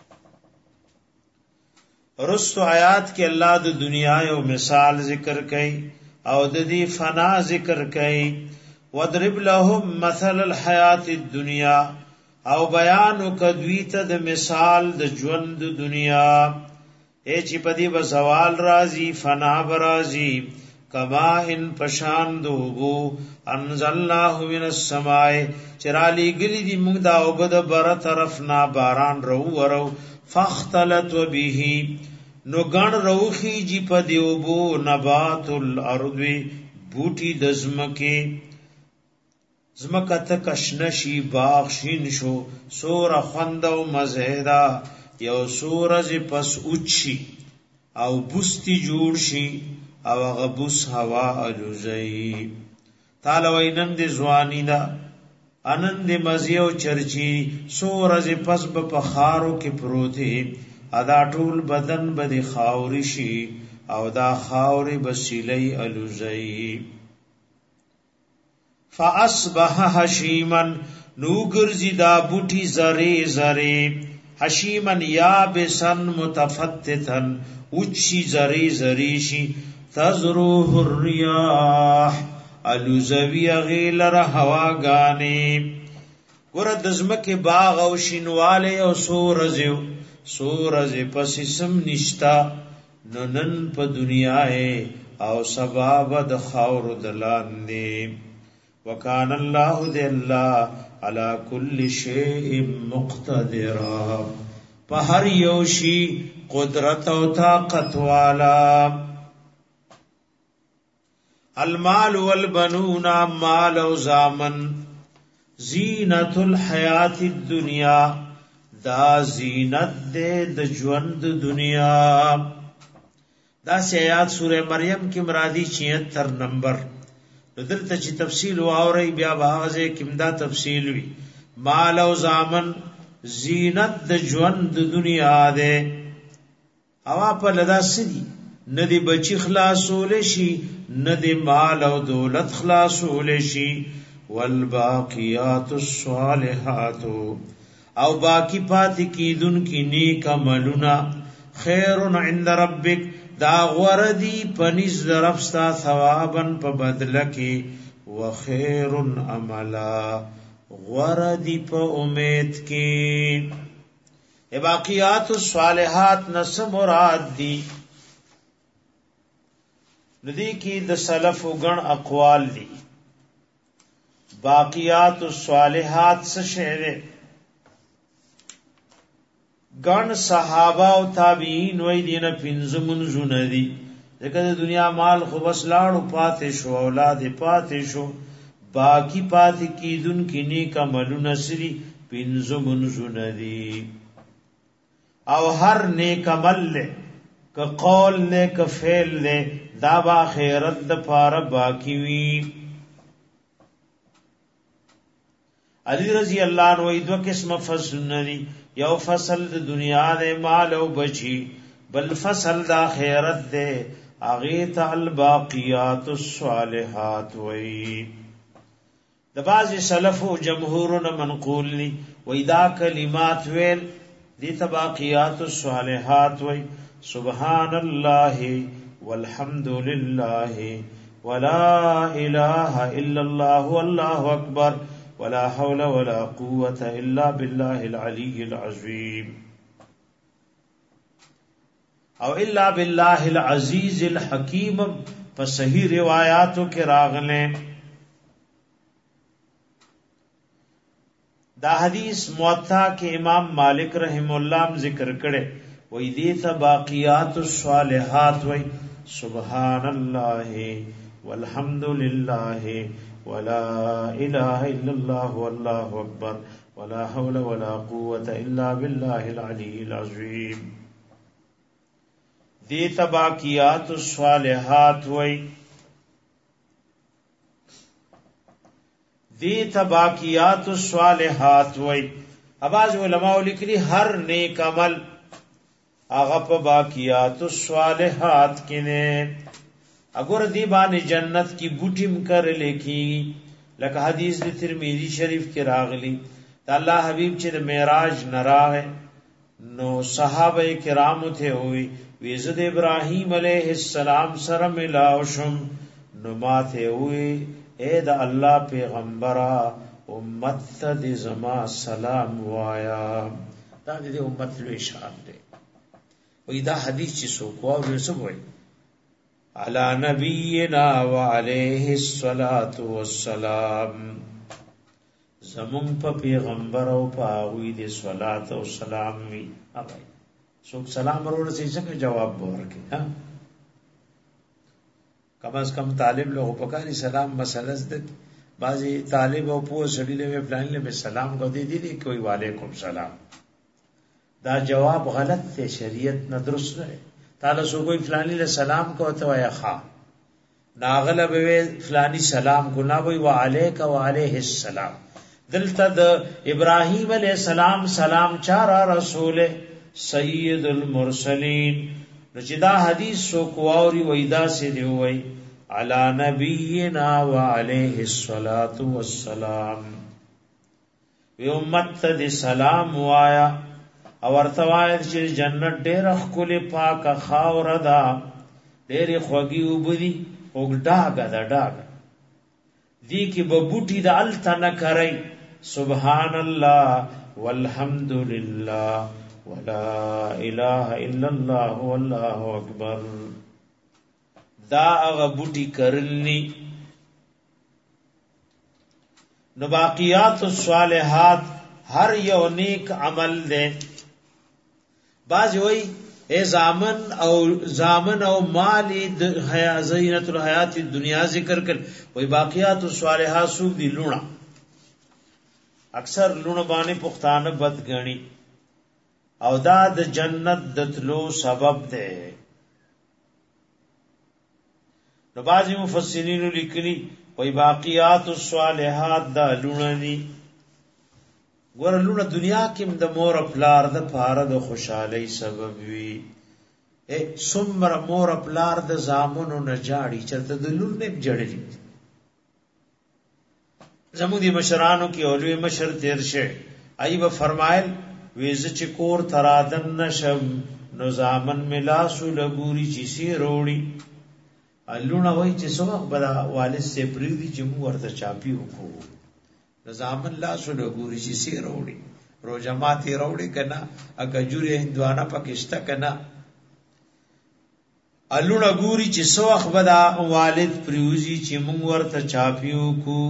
رستو آیات کې الله د دنیا یو مثال ذکر کړي او د دې فنا ذکر کړي وضرب لهم مثل الحیات الدنیا او بیان کدوی ته د مثال د ژوند دنیا ای چې پدی به زوال راضی فنا برازی کما ان پشان دوبو انزلناه من السماء چرالی گلی دی موږ دا وبد بر طرف نا باران رو ورو فاختلط به نو غن روخی جی پدیوبو نبات الارض بوٹی دزمکه زمکت کشنشی باغ شین شو سور خوندو مزیدا یو سورج پس اوچی او بستی جوړ شي او غبوس هوا الوزئی تعالی وینند زوانی دا انند مزیو چرچی سورج پس په خارو کې پروتي ادا ټول بدن بده خاوري شي او دا خاوري بسیلی الوزئی فاصبح حشیما نوګرزی دا بوټي زری زری حشیمن یابسن متفتتن اوچی زری زری شي تزروه الرياح الوزوی غیلر هواګانی ګور دزمکه باغ او شینواله او سورز پس سم نشتا نن په دنیا او سبب د خاور دلاندې وکان الله ذل على كل شيء مقتدرا په هر یو شی قدرت او طاقت والا المال والبنون مال او زامن زینت الحیات الدنیا دا زینت د ژوند دنیا دا آیات سوره مریم کې مرادی 76 نمبر دلته چې تفصیل واوري بیا واغزه کیمدا تفصیل وی مال او زامن زینت د ژوند دنیا ده اوا په لدا سدي ندی بچی خلاصول شي ندی مال او دولت خلاصول شي والباقیات الصالحات او باقی پاتې کیدون کی نیک عملونه خیر عند ربک دا غوردی پنځ درفستا ثوابن په بدله کې وخیر عملا غوردی په امید کې باقیات الصالحات نس مراد دی ندی کی د سلف غن اقوال دی باقیات الصالحات څه شعر غن صحابه او تابعین وای دینه پنځمن زونه دي ځکه د دنیا مال خو بس لاړو پاتې شو اولاد پاتې شو باقی پاتې کیدون کی نیک عملونه سری پنځمن زونه دي او هر نیک عمل له ک قول له ک فعل له دا با خیرت د پاره باقی وی علی رضی الله عنه دو قسم فصل ندی یو فصل د دنیا د مال او بچی بل فصل د خیرت ده اغیت الباقیات الصالحات وی د بعض سلف او جمهورن منقول لی وی دا کلمات ویل دی باقیات الصالحات وی سبحان الله والحمد لله ولا اله الا الله والله اکبر ولا حول ولا قوة الا بالله العلي العظيم او الا بالله العزيز الحكيم فصحیح روایاتو کې راغله دا حدیث موطا کې امام مالک رحم الله ذکر کړي وې دې ته باقیات الصالحات وې سبحان الله والحمد لله ولا اله الا الله والله اکبر ولا حول ولا قوة الا بالله العلي العظيم دې ته باقیات الصالحات وې دی تباقیات الصالحات وای اباظ علماء لیکلی هر نیک عمل هغه په باقیات الصالحات کې نه اگر دی باندې جنت کی بوټیم کر لیکي لکه حدیث د ترمذی شریف کې راغلی دا الله حبیب چې د معراج نراغ نو صحابه کرام ته وی ویزد ابراهیم علیہ السلام سره ملاوشم نو ماته وی اے دا اللہ پیغمبرا امت تا دی زما سلام وایا دا دی امت لوی شان دی وی دا حدیث چی سوکوا ورسو ہوئی علی نبینا وعلیہ الصلاة زمون پا پیغمبر او پا آغوی دی صلاة و سلام وی آبائی سوک سلام رو رسی سکر جواب بورکی کم از کم طالب لوگوں پکاری سلام مسئلہ زدک بعضی طالب او پوه سړی له پلان له سلام کو دی دی کوئی وعلیکم سلام دا جواب غلط ته شریعت نه درست نه تعالی سو کوئی فلانی له سلام کو ته یا خا ناغله به فلانی سلام کو نا وی وعلیک وعلیه السلام دلته د ابراهیم علیہ السلام سلام چارا رسول سید المرسلین نو چې دا حدیث سو کووري وېدا سي دی وای علی نبینا وعلیه الصلاۃ والسلام وی امت ته سلام وایا او ورتوای چې جنت ډېر خپل پاک خاور ده ډېر خوږی وبدي وګډاګه دا ډاګ دی کی ببوټی د التنه کرای سبحان الله والحمد لله ولا اله الا الله والله اکبر دا هغه بوټي کرلني نو باقیات الصالحات هر یو نیک عمل دے باز وی اے زامن او مالی زینت الحیات الدنیا ذکر کر وی باقیات الصالحات سوک دی لونا اکثر لونا بانے پختانه بد گنی او دا د جنت دتلو سبب ده نو بعضی مفسرین لیکلی وی باقیات الصالحات دا لوننی ور لونه دنیا کې د مور پلار د پاره د خوشحالي سبب وي اے سمر مور پلار د زامنو نه جاړي چرته د لور نه جړلې زموږ دي مشرانو کې اولوی مشر تیر شه ایب فرمایل ویز چې کور ترادن نشم نو زامن ملاسو لګوري چې سی روړي الونه وای چې سو بدا والد سے پریدي چې مو ورته چاپی وکړو زامن لاسو لګوري چې سی روړي روزه ماتي روړي کنا اګجوري هندوانا پاکستان کنا الونه ګوري چې سو بدا والد پریوزي چې مو ورته چاپی وکړو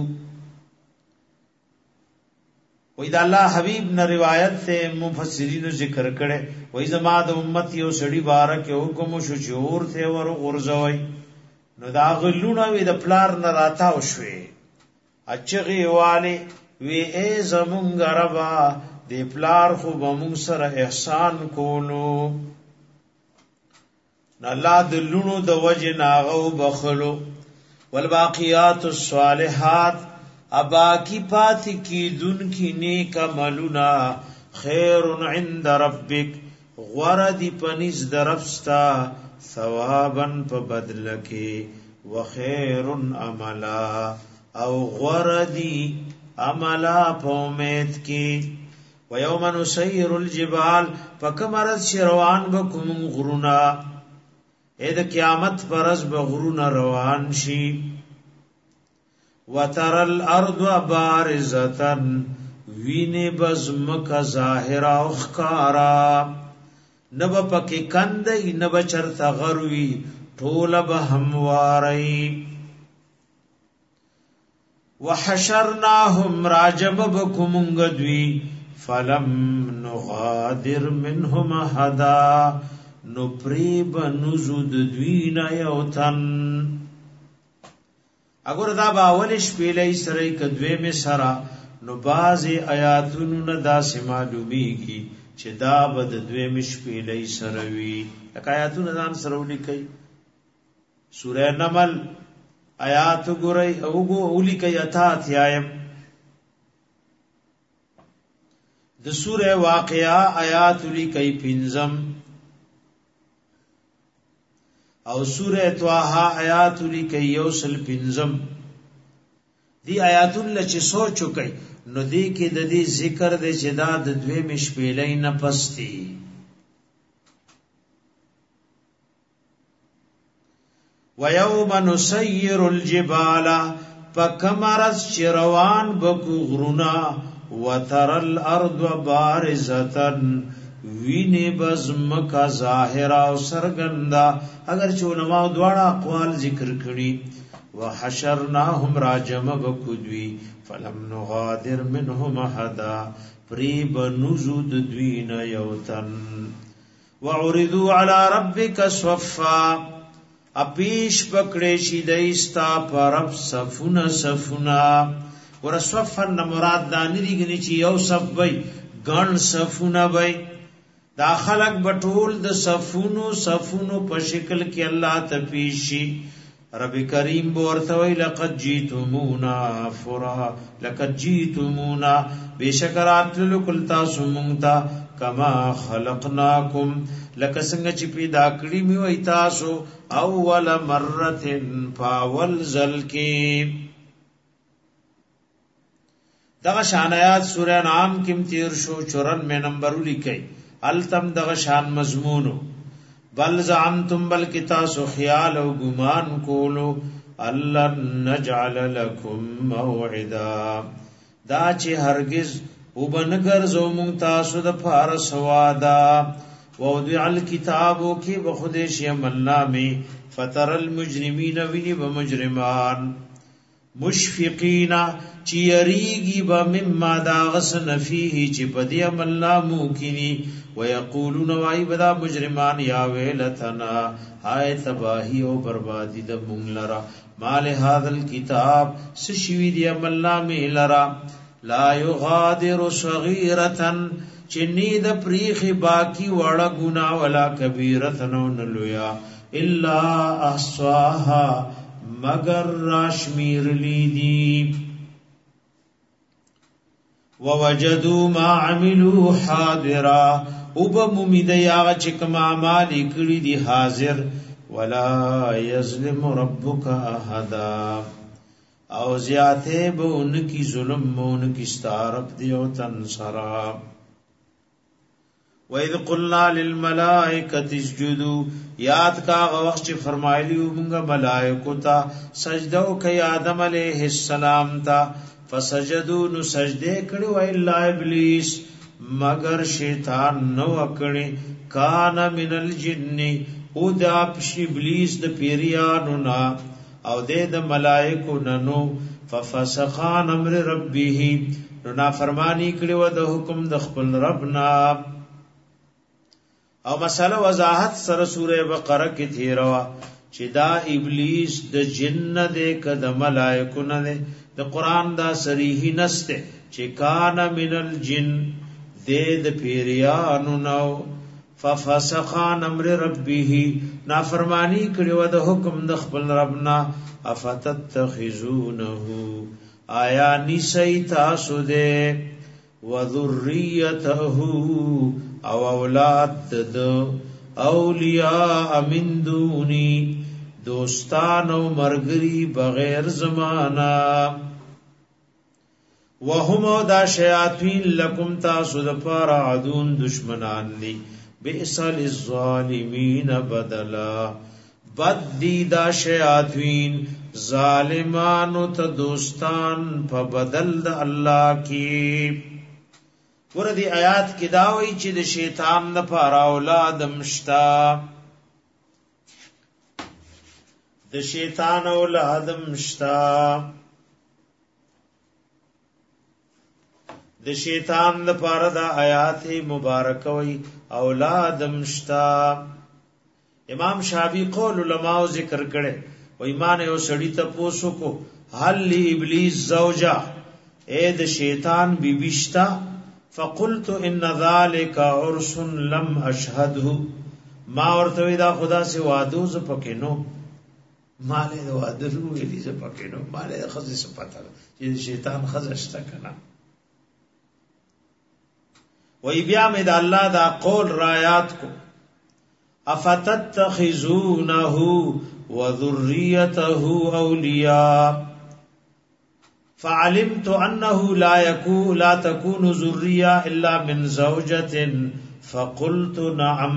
وې دا الله حبیب نے روایت سے مفسرین ذکر کړي وې زما د امت یو سړي بارک حکم شو چور ته ور ورځوي نو دا غلونه وې د پلار نه راتاو شوې اچغي والي وې ای زمونږ ربا د پلار خو بمون سره احسان کولو الله د لونو د وجه ناغو بخلو والباقیات الصالحات ابا کی پاتی کی دن کی نیک عملنا خیر عند ربک غردی پنیز درفستا ثوابا پا بدلکی وخیر عملا او غردی عملا پا امید کی ویوم نسیر الجبال پا کمرد شروان بکم غرونا اید قیامت پرز بغرونا روان شی وتر الارض بارزه وین بزمک ظاهر او خکارا نب پکې کندې نب چرته غروي ټول به همواري وحشرناهم راجب بكم غدوي فلم نغادر منهم حدا نپریب نزود دوینا یوتن اگر دا باولش پیلی سرائی کدوی میں سرا نو بازی آیاتونو ندا سمالومیگی چه دا بد دوی مش پیلی سروی ایک آیاتون ندان سرولی کئی سورہ نمل آیاتو گرئی اوگو اولی کئی اتات یایم د سورہ واقعہ آیاتولی کئی پنزم او سورہ طه آیات لکی یوسل پنزم دی آیاتون لچ سوچو کئی نو دی کی د دې ذکر د جدا د دوی مشپیلای نه پستی ويوم نسير الجبال فكمرت شروان بكو غرنا وتر الارض بارزه وینه بزمک ظاهر او سرګندا اگر چې علماء دواړه اقوال ذکر کړي وحشرناهم راجم بکدوی فلم نغادر منهم احدا پریب نزود دوین یوتن وعرضوا على ربك صفا اپیش پکړې شي دایستا پرب صفونه صفونه ور صفن مراد دانی دیږي چې یو صف وي ګڼ صفونه وي دا خلق بطول د صفونو په شکل کې الله تپیشی رب کریم بورتوی لقد جیتمونا بشکرات لکل تاسو مونتا کما خلقناکم لکه څنګه چې پیدا کړی می وای تاسو اول مرتن فاول ذل کې دغه شان آیات سورہ انعام کې تیر شو 94 نمبر لیکي التم دغه شان مضمونو بل زعمتم بل کتاسو خیال او ګمان کولو الله نجعل لكم موعدا دا چې هرگز وبنګر زو مون تاسو د فارس وادا ووضع الكتاب کی بخودش یمنامی فتر المجرمین ویني بمجرمان مشفقین چیریږي به مما دا غسن فيه چې پدې عمل نامو کینی ويقولون وای بدا مجرمان یا ویلتنا هاي تباہی او بربادی د مونږ لرا مال هذا الكتاب سشوی دی عمل نامه لرا لا يغادر صغيره چنی د پریخ باقی وړه ګنا ولا کبیره نو نلویا الا احصاها مگر راشمیر لیدی ووجدوا ما عملوا حاضرا وبممد یا چکم اعمال کړي دي حاضر ولا یظلم ربک احد او زیاته به انکی ظلم مونکی ستارب دیو تنصرا وَإِذْ قُلْنَا لِلْمَلَائِكَةِ اسْجُدُوا یاد کا وقت چې فرمایلیو موږ ملائکو ته سجده وکي آدم علیه السلام ته فسجدوا نو سجده کړو الا ابلیس مگر شیطان نو وکړي کان من الجن او د ابلیس د پیریانو نا او د ملائکو نو ففسق عن امر ربه نو نافرمانی کړو د حکم د خپل ربنا او مسله وضاحت سره سوره بقره کې تیروا چې دا ابلیس د جن د کد ملائکه نه د قران دا صریح نسته چې کان من الجن د پیریانو نو ففسق عن امر ربه نافرمانی کړو د حکم د خپل ربنا افتتخذونه آیا نسی تاسو دے وذریته او اولاد د اولیاء من دونی دوستان او مرګری بغیر زمانہ وهم دا شیاطین لکم تاسو د پر عدون دشمنان دی بئس للظالمین بدلا بد دی دا شیاطین ظالمانو ته دوستان په بدل د الله کی وردی آیات کی داوی چې د شیطان نه پر اولاد مشتا د شیطان اولاد مشتا د شیطان لپاره دا آیات مبارکه وی اولاد مشتا امام شافعی قول علماء ذکر کړي و ایمان یو سړی ته پوسو کو هل ابلیس زوجا اے د شیطان بیبشتا فقلت ان ذلك عرس لم اشهده ما ورته دا خدا سے وعدو ز پکینو مالې دا وعدو ویلی ز پکینو مالې خزې سپاتل چې شیطان خزشتا کنا وی بیا مې دا الله دا قول رایات کو افتتخذونه وذريته اولیاء فعلمت انه لا تكون ذريه الا من زوجه فقلت نعم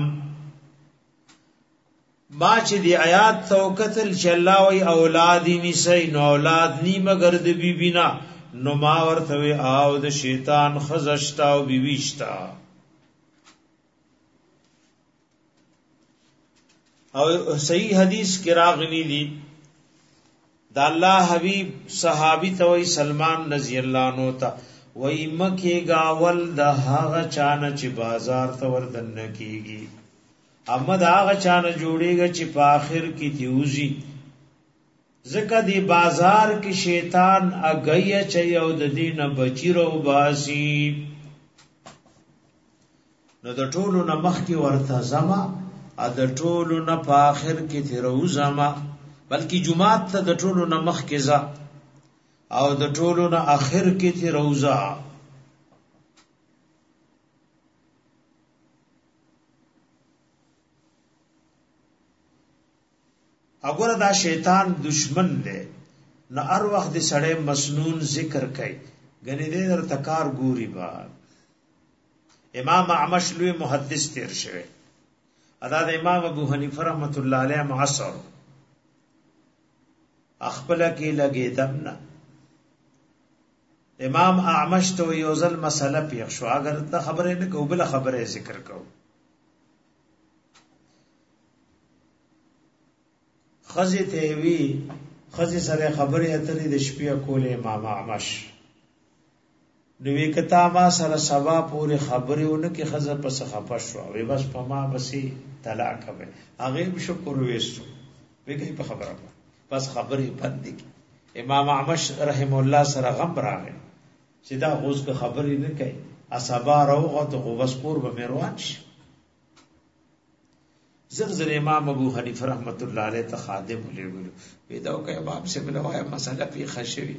ما چې دی آیات تو قتل چلاوي اولاد نسی نو اولاد نی مگر د بیبینا نو ما ورته او د شیطان خزشتا او بیویشتا او صحیح حدیث کې راغلی دی دا الله حبیب صحابی ته وی سلمان رضی الله عنه ته وی مکه گاول د هغه چانه چې بازار ته وردن کیږي احمد هغه چانه جوړیږي چې په آخر کې دیوزی زکه دی بازار کې شیطان اگیا چي او د دین بچیرو باسي نو د ټولو نمخ کې ورته زما ا د ټولو نه په آخر کې تیرو زما بلکې جمعات ته د ټولو نه مخ کې ځه او د ټولو نه آخر کې تی روزه اگر دا شیطان دشمن دی نو هر وخت د سړی مسنون ذکر کوي غنی دې در تکار ګوري با امام اعمش لوی محدث تیر شوی ادا د امام ابو حنیفه رحمۃ اللہ علیہ معاصر اخبل کی لگے دمنا امام اعمش تو یوزل مسئلہ پیښ شو اگر ته خبره نه کو بل خبره ذکر کو خزی ته وی خزی سره خبره اترې د شپې کول امام اعمش نوې کتا ما سره سبا پورې خبره ونه کې خزه پس خپه شو وی بس په ما بسې طلاق به هغه شکر وېستو وی کوي په خبره بس خبرې بند کی امام اعمش رحم الله سره غم راغی چې دا اوس که خبرې نه کوي اسبا روغه ته بس پور به مروان شي زغزر امام ابو حنیفه رحمت الله علیه ته خادم ولېګلو پیدا کوي امام سے بلوایا مسله پی خشوی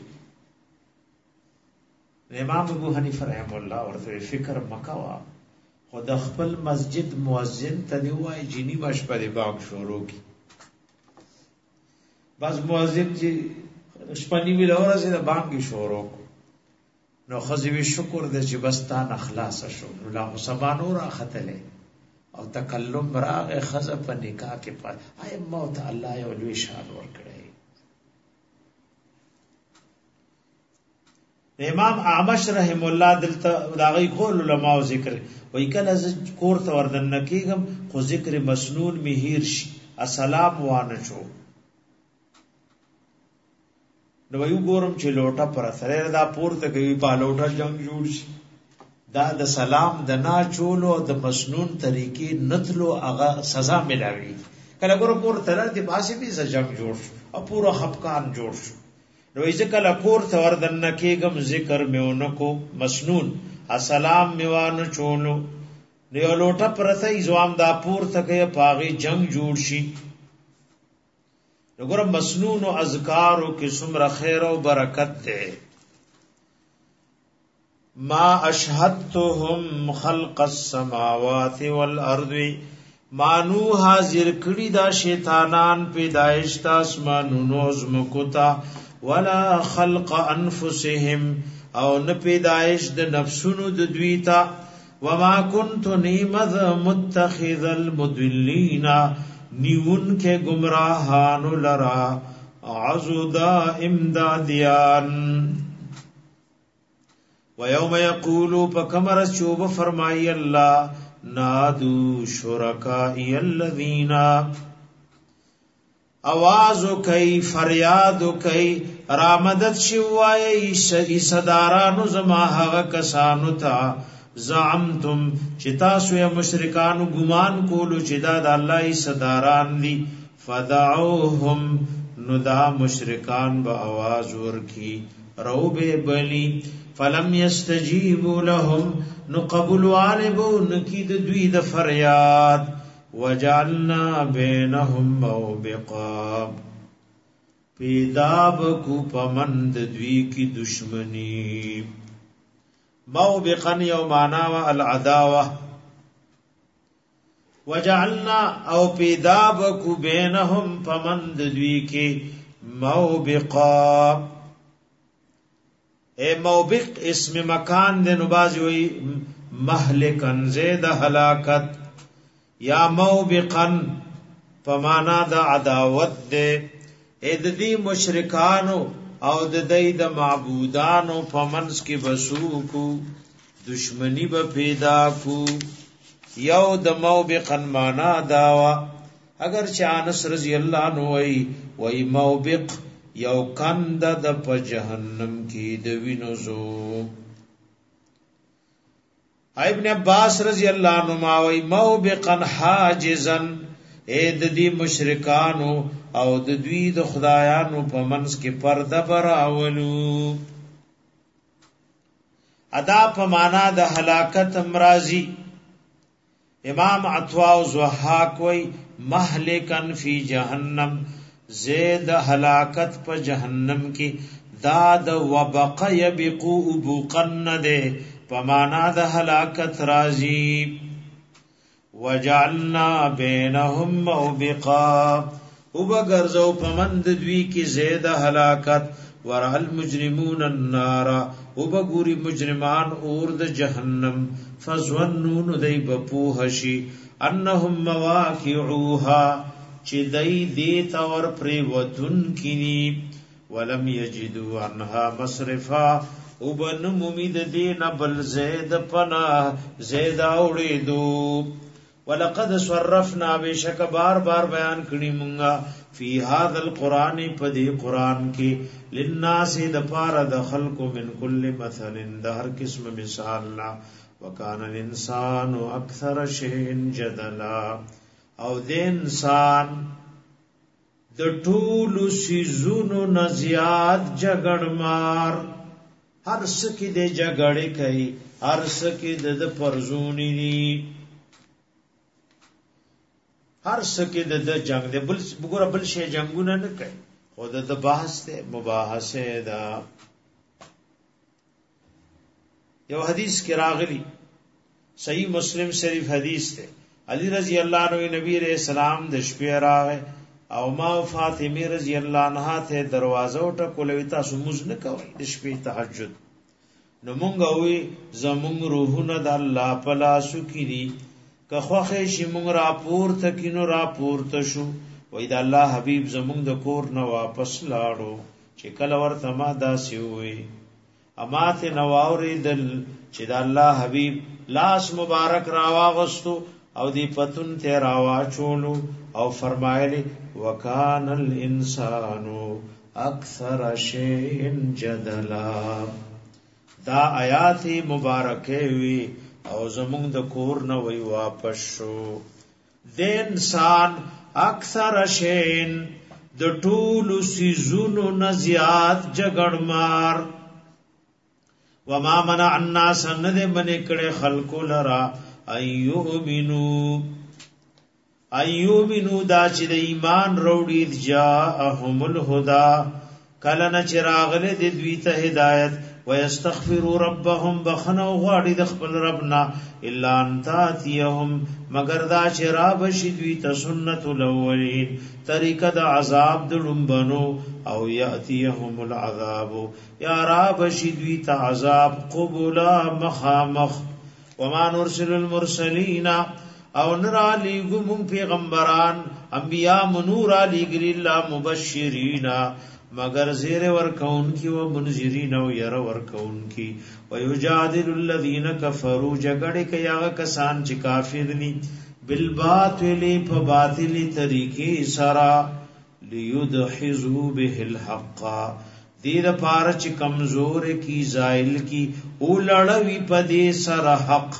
امام ابو حنیفه رحم الله ورته فکر مکوا خود خپل مسجد مؤذن ته دی وای جنی باش په باغ شروع کی بس مؤذن چې شپنی وی لور سي د بانګي شورو نو خزوی شکر دې چې بس تا نخلاص شو نو لا سبانو را ختلې او تکلم راغ خزه په نکاح کې پات اي موت الله یو لوی شان ور کړی. امام اعمش رحم الله دلته داغي قول علماء ذکر وای کله ز کور ته وردن کېږم خو ذکر مسنون مهیر شي السلام وانه شو نو یو ګورم چې لوټه پر سره دا پورته کوي په لوټه جنگ جوړ شي دا د سلام د نا چولو د مسنون طریقې نتلو هغه سزا ملاوي کله ګور پور تر دې پاسې به جنگ جوړ شو او پورا خفقان جوړ شو نو یې کله کور ته وردن کېږم ذکر میونکو مسنون السلام میوانو چولو نو لوټه پر سره ایزوام دا پورته کوي پاغي جنگ جوړ شي نګور مسنون او اذکارو کې څومره خیر او برکت ده. ما اشهدتهم خلق السماوات والارض مانو حاضر کړي دا شیطانان پیدائش د اسمانونو زمکوتا ولا خلق انفسهم او نه پیدائش د نفسونو د دویتا وما كنت نمذ متخذ المضلين نیون کے گمراہانو لرا عزدا امدادیان ویوم یقولو پکمر چوب فرمائی اللہ نادو شرکائی الذین آوازو کئی فریادو کئی رامدد شوائی صدارانو زماہغا کسانو تا زعمتم چې تاسو یې مشرکانو ګمان کولو چې دا د الله ای صداران دي فدعوهم نو دا مشرکان به आवाज ورکی روبه بلی فلم یستجیبوا لهم نو قبول والبو نکید دوی د فریاد وجعلنا بینهم موبقا پیدا بکو پمند دوی کی دشمنی موبقا یو معنا و العداوه وجعلنا او پیدا بکو بینهم پمند دوی کی موبقا اے موبق اسم مکان دے نبازی ہوئی محلکن زید ہلاکت یا موبقن پمانا دا عداوت دے اے دی مشرکانو او د دای د معبودانو پمنس کې بسو کو دشمنی به پیدا کو یو د موبقن معنا داوا اگر چې انس رضی الله عنه وای موبق یو کند د په جهنم کې د وینو زو ابن عباس رضی الله عنه وای موبقن حاجزن اے د دې مشرکانو او د دوی د خدایانو په منځ کې پرده براولو ادا په معنا د هلاکت امراضی امام عطوا او زحاق وای مهلکن فی جهنم زید هلاکت په جهنم کې داد وبق یبقو بقن ده په معنا د هلاکت راضی وجعلنا بینهم موبقا وبغرزو پمند دوی کی زید هلاکت ورال مجرمون النار وبغوری مجرمان اور د جهنم فظنون دای بپوهشی انهم مواقعوها چې دای دی تور پر وتن کینی ولم یجدوا عنها مصرفا وبن ممید دین بل زید پنا زید اوړې دو ولقد صرفنا بشک بار بار بیان کړي مونږه فی هذا القران پدې قران کې للناس د پاره د خلق من کل مثل د هر قسم مثال لا وکانه الانسان اکثر شیء جدلا او د انسان د ټول سيزونو نزيات جګړمار هر څه کې د جګړې کوي هر څه کې د پرزونی دي هر سکه د جنگ د بل وګوره بل شی جنگونه نه کوي خود د بحث ته مباحثه دا یو حدیث کې راغلی صحیح مسلم شریف حدیث ته علی رضی اللہ عنہ نبی علیہ السلام د شپې راغې او ما فاطمه رضی الله عنها ته دروازه ټکولوي تاسو موږ نه کوي د شپې تهجد نو مونږ وی زمونږ روحونه د الله په لاسو کې دي که خوخه شي مونږ راپورته کینو راپورته شو وای د الله حبیب زمونږ د کور نه واپس لاړو چې کله ورته ما داسې وي اماته نواوري دل چې د الله حبیب لاس مبارک راواغستو او دی پتون ته راوا چولو او فرمایلی وکان الانسان اکثر شیء جدلا دا آیات مبارکه وی او زمونږ د کور نه وی واپس شو د انسان اکثر شیء د ټول سيزونو نه زیات جګړمار وما منع الناس ند من کړه خلق لرا ایومنو دا چې د ایمان وروړي جاءهم الهدى کلن چراغله د دوی ته هدایت ويستغفروا ربهم بخنو غاړي د خپل ربنا الا ان تاتيهم مگر دا چراب شدوی ته سنت الاولین طریقه د عذاب د لومبنو او یاتيهم العذاب یا راب شدوی ته عذاب قبلا مخامخ وما نرسل المرسلین او نرا لیگم پیغمبران انبیاء منور لیگل اللہ مبشرین مگر زیر ورکون کی و منذرین و یر ورکون کی و یجادل الذین کفروا جگڑ کئی آغا کسان چی کافر نی بالباطل فباطل طریقی سرا لیدحزو به الحق دیر پارا چی کمزور کی زائل کی اولڑوی پدی سر حق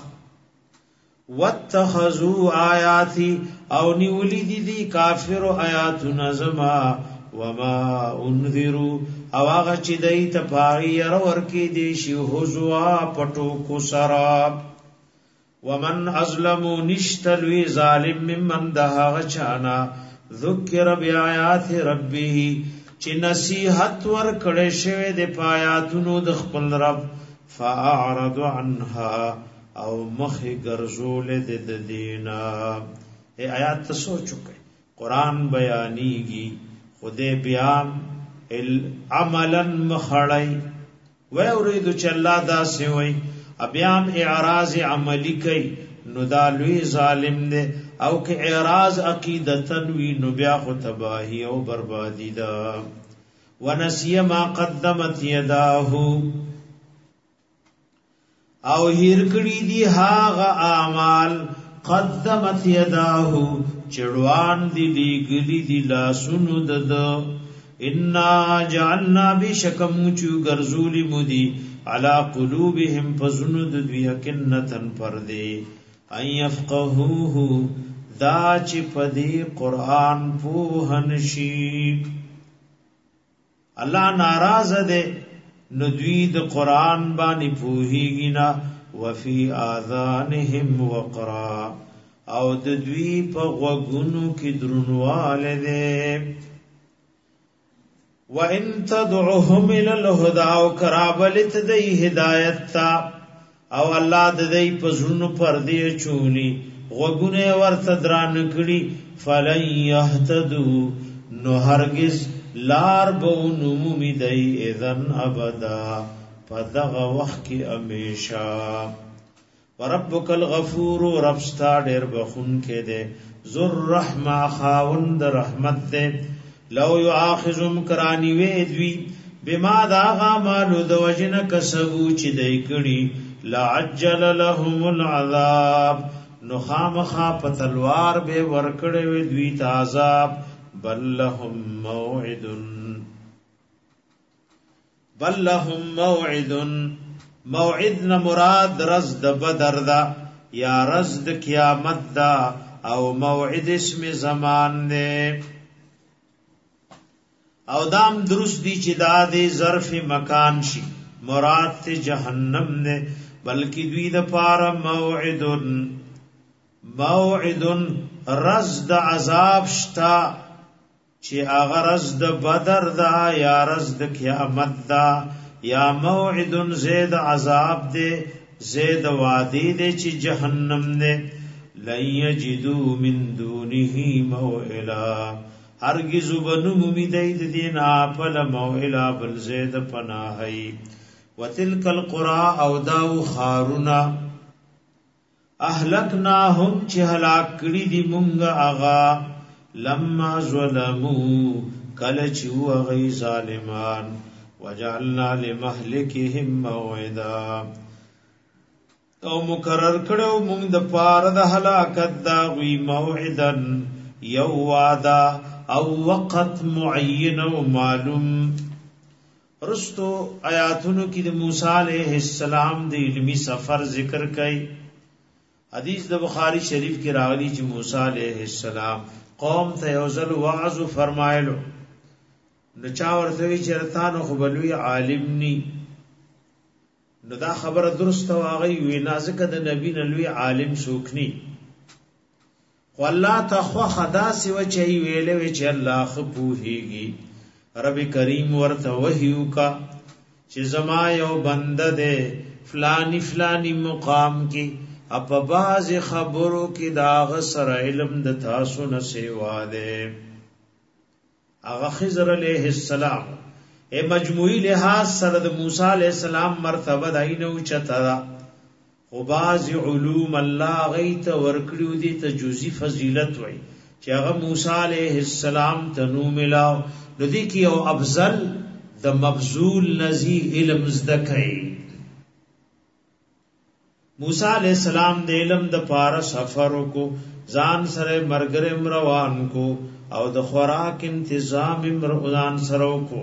واتخذوا آیاتی او نیولی دی کافر آیات نظما وما انذروا او آغا چی دی تپاغی ورور کی دیشی حضوا پٹو کو سراب ومن ازلمو نشتلوی ظالم ممن دہاغ چانا ذکر بیایات ربی چی نصیحت ور کڑے شوے دے پایاتونو د خپل رب فاعرض عنها او مخی گرزول د دینا اے آیات تا سوچو کئی قرآن بیانیگی خود بیان عملا مخڑی وی اوریدو چا اللہ دا سوئی ابیام اعراض عملی کئی نو دا لوی ظالم دے او کہ اعراض عقیدتن وی نو بیا خو تباہی او بربادی دا ونسی ما قدمت یداہو او ہیرکڑی دی ہاغ اعمال قدمت یداہو چڑوان دی لیگلی دی لاسونو دد انا جعلنا بشکمچو گرزولی مدی علا قلوبهم فزنو ددوی اکنتن پردے ان یفقهوه دا چی پدی قرآن پوہن شی اللہ ناراض دے ندوی د قرآن بانی پوہیگی نا وفی آذانهم وقرا او ددوی پا غوگنو کی درنوال دے وَإِن تَدْعُهُمْ إِلَى الْهُدَى او کرابلت دی ہدایت تا او اللہ ددی پزرنو پردی چولی غوگنے ورتدران کڑی فَلَن يَهْتَدُوا نو ہرگز لار بونو می دی اذن ابدا پدغ وقت کی امیشا وربک الغفور ربستا دیر بخون کے دے ذر رحمہ خاوند رحمت دے لو یعاخذم کرانی ویدوی بما داغا مالو دوجن کسبو چی دی کڑی لعجل لهم العذاب نخام خواب پتلوار بے ورکڑے ویدوی تعذاب بل لهم موعد موعد مراد رزد بدر دا یا رزد قیامت دا او موعد اسم زمان دے او دام درست دی چی دا دے ظرف مکان شی مراد تے جہنم دے بلکہ دوی دا پارا موعد رزد عذاب شتا چی آغا رزد بدر دا یا رزد قیامت دا یا موعد زید عذاب دے زید وادی دے چی جہنم دے لن یجدو من دونه موئلا هرگز بنو ممیدید دینا پل موئلا بل زید پناہی وتلک القرى او داو خارونا اهلکناهم چې هلاک کړي دي مونږ اغا لما ظلمو کله چې وغي ظالمان وجعلنا لمهلكهم موعدا او مقرر کړو مونږ د پاره د هلاکت دا وی موعدن یو وعده او وقت معین او معلوم. رستو آیاتونو کې د موسی علیہ السلام د علمی سفر ذکر کړي. حدیث د بخاری شریف کې راغلی چې موسی علیہ السلام قوم ته یوزل وعظ فرمایلو نو چا ورته وی چرتانو خو بلوی عالم ني نو دا خبره درسته واغی وی نازکه د نبی نلوی عالم سوکني خو الله تخوا خدا سی و چي ویلې وی چې الله خپوهيږي. رب کریم ورته وحیو کا چې زما یو بنده ده فلانی فلانی مقام کې اپ باز خبرو کې داغ سره علم د تاسو نه سیوا ده. اغه خضر علیہ السلام اے مجموعی لحاظ سره د موسی علیہ السلام مرتبه داینه اوچتا خو باز علوم الله غیت ورکړو دي ته جزئی فضیلت وای چې هغه موسی علیہ السلام ته نو ملاو نو دي کې او افضل د مبذول نزی علم زدکای. موسی علیہ السلام د علم د پاره سفر کو ځان سره مرګرم روان کو او د خوراک انتظام مرغان سره کو.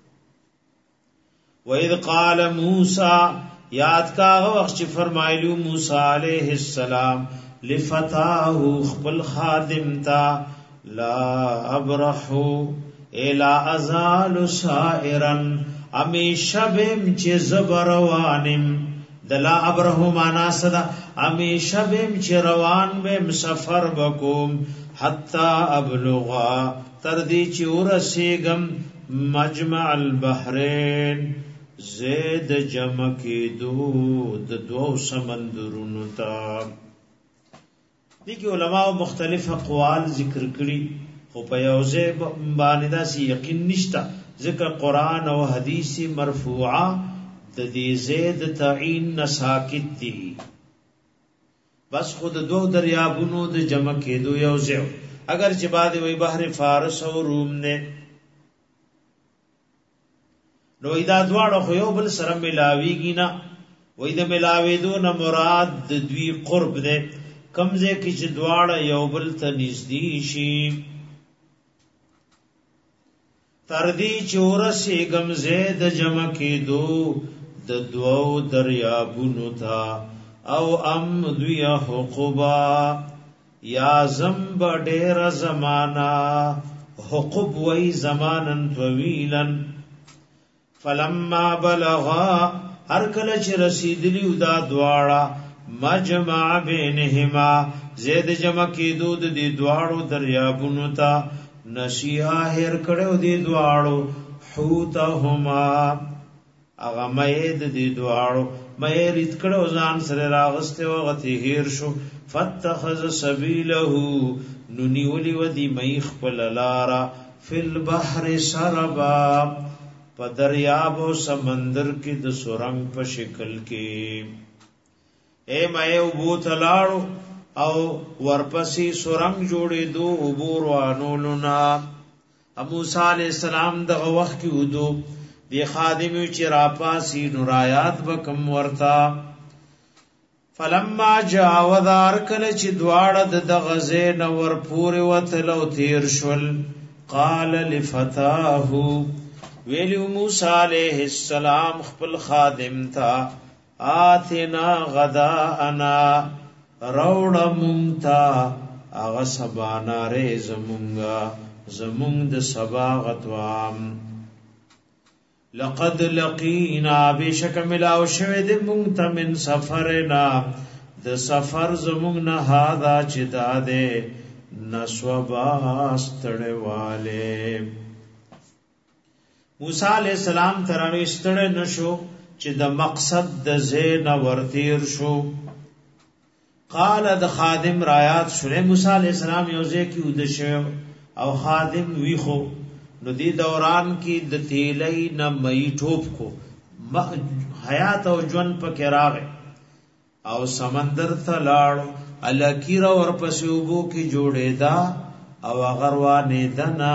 وَإِذْ قَالَ مُوسَى یاد کا وخت چې فرمایلو موسی علیہ السلام لفتاه خپل خادم تا لا ابرح الا ازال سائرا امیشه بم چې زبروانم دلا ابرح معنا صدا امیشه بم چې روان بم سفر وکوم حتا ابلغا تر دې چې ورسېګم مجمع البحرین زید جمع کی د دو سمندرونو تا. دیکھ علماء مختلف اقوال ذکر کړي خو په یوځه باندې دا سی یقین نشتا ذکر قرآن او حدیث مرفوعه د دې زید تعین نساکت دي بس خود دو دریابونو د جمع کېدو یوځه اگر چې بعد وی بحر فارس او روم نه نو ایدا دواړو خو یو بل سره ملاویږي نه وای د ملاویدو نه مراد د دوی قرب ده کمزه کې چې دواړه یو بل ته نږدې شي تر دې چورسه غمزه د جمع کېدو د دوو دریابونو تا او ام دوی حقوبا یا زم ډېر زمانہ حقوب وای زمانن طویلن فلما بلغا هر کله چې رسیدلی ودا دواړه مجمع بینهما زید جمع کېدو د دې دواړو دریابونو ته نشیا هر کړو دې دواړو حوتهما اغه مې د دې دواړو مې ریت کړو ځان سره راغسته وغتی هیر شو فتخذ سبیله نونیولی ودی مې خپل لارا فل بحر سربا په دریاب او سمندر کې د سورنګ په شکل کې اے مې وبو تلاړو او ورپسې سورنګ جوړې دو عبور وانولنا موسی علیہ السلام دغه وخت کې ودو دی خادم چې راپاسی نورایات وکم ورتا فلما جاوذ ارکل چې دواړه د غزه نور پورې وتلو تیر شول قال لفتاه ویلو موسی علیہ السلام خپل خادم تا آتنا غداءنا روڑ مونتا آغا سبانا رے زمونگا زمونگ د سبا غتوام لقد لقینا بیشک ملاو شوید مونتا من سفرنا د سفر زمونگ نهادا چی دادے نسوبا استڑے والے موسی علیہ السلام ترانو استړ نشو چې د مقصد د زین ورتیر شو قال د خادم رایات شره موسی علیہ السلام یوځه کې ود شو او خادم ویخو نو دی دوران کی د تیلای نه مې ټوپ کو حیات او ژوند پکې راغی او سمندر ته لاړ الکیرا ورپسې وبو کې جوړېدا او غروانه دنا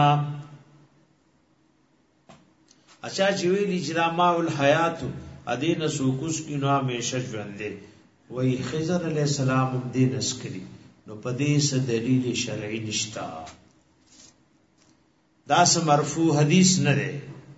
اچھا چې ویلی چې ما الحیات ادین سوکوس کی نو همیشه ژوند دی وای خضر علی السلام هم دین اسکری نو پدې څه دلیل شرعي نشتا دا سم مرفوع حدیث نه دی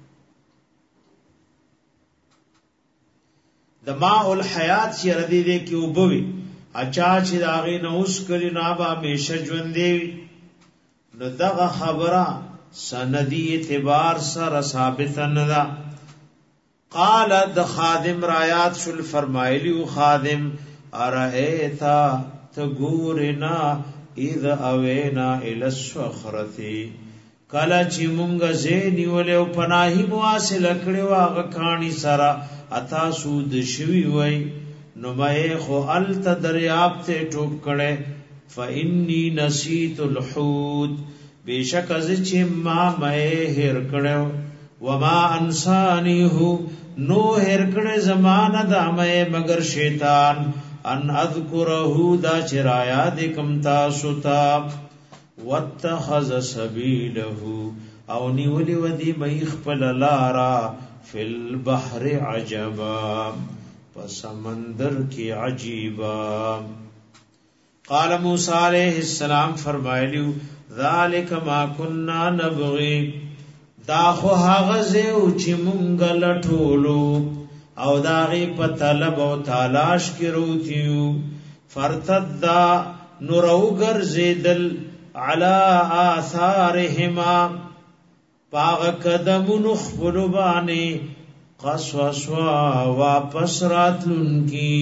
د ماء الحیات چې ردی دی کې وبوي اچا چې داغه نو اوس کلی نه با همیشه ژوند دی نو دغه خبره سندی اعتبار سره ثابت نه ده قال د خادم رایات شل فرمایلی خادم ارایتا تغورنا اذا اوینا ال الصخرتی کلا چې مونږه زینی ولې پناهي مواصله کړو هغه کانی سره اتا سود شوی وای نو مې خو الت دریاب ته ټوب کړي فإني نسيت الحوت بیشک از چې ما مې هر کړو وما انسانیه نو هر کړه زمانہ د مې مگر شیطان ان اذکره دا چرایا د کم تاسو تا واتخذ سبیله او نیولی ودی مې خپل لارا فل بحر عجبا پسمندر کی عجیبا قال موسی علیہ السلام فرمایلیو ذالک ما كنا نبغي دا خو هغه زو چې مونږ لټولو او داغي په طلب او تلاش کې روتیو فرتدا نورو زیدل علی آثارهما پاغ قدمونو خپل باندې قصوصوا واپس راتلون کی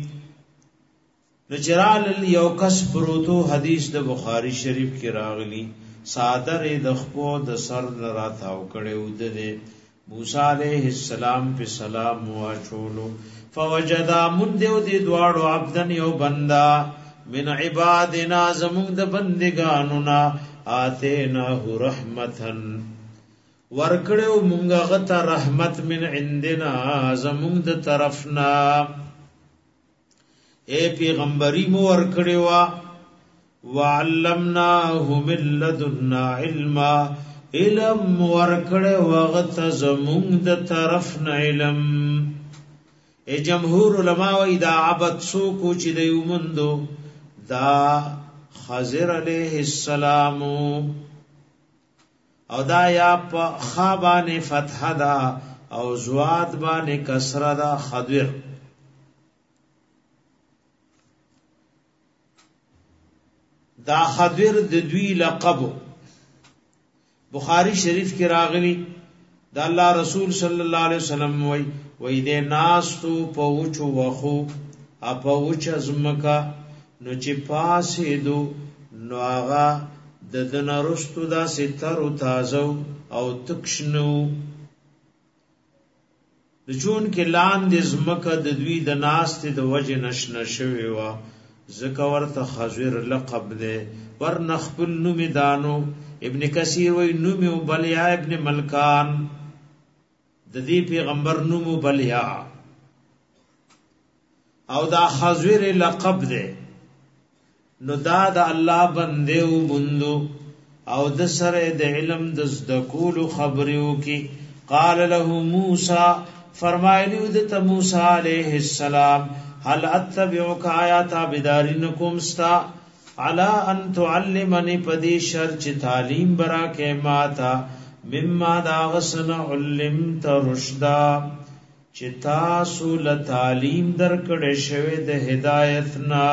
نجرال یو کس پروتو حدیث د بخاری شریف کې راغلی صادر د خپو د سر راتاو کړو د موسی علیہ السلام په سلام واچولو فوجدا من دیو دی دواړو عبدن یو بندا من عبادنا زمون د بندگانو نا اتینا رحمتن ورکړو مونږه غته رحمت من عندنا زمون د طرفنا اے پیغمبري مو ورکړو وعلمناه من لدنا علما علم ورکړه وغت زمون د طرف نه علم ای جمهور علما و اذا عبد سو کو چې دی ومندو دا خضر علیہ السلام او دا یا په خابانه فتح دا او زواد باندې کسره دا خضر دا خضر د دوی لقب بخاری شریف کې راغلی دا الله رسول صلی الله علیه وسلم وای دې ناس تو پوچو وخو اپوچ ازمکا نو چې پاسې دو نو هغه د دنارستو دا ستر او تازه او تکشنو د جون کې لاندې زمکا د دوی د ناس ته د وجه نشنه شوی وا زکه ورته خضر لقب ده ورنخبل نوم دانو ابن کثیر وی نوم بلیا ابن ملکان د دې پیغمبر نوم بلیا او دا خضر لقب ده نو دا د الله بنده او بندو او د سره د علم د ذکول خبرو کی قال له موسی فرمایلیو د موسی علیہ السلام هل اتبعك آیات بدارینکم استا علی ان تعلمنی پدی شرچ تعلیم برا کے ماتا مما دا غسن علمت رشدا چتا سول تعلیم در کڑے شوی د ہدایتنا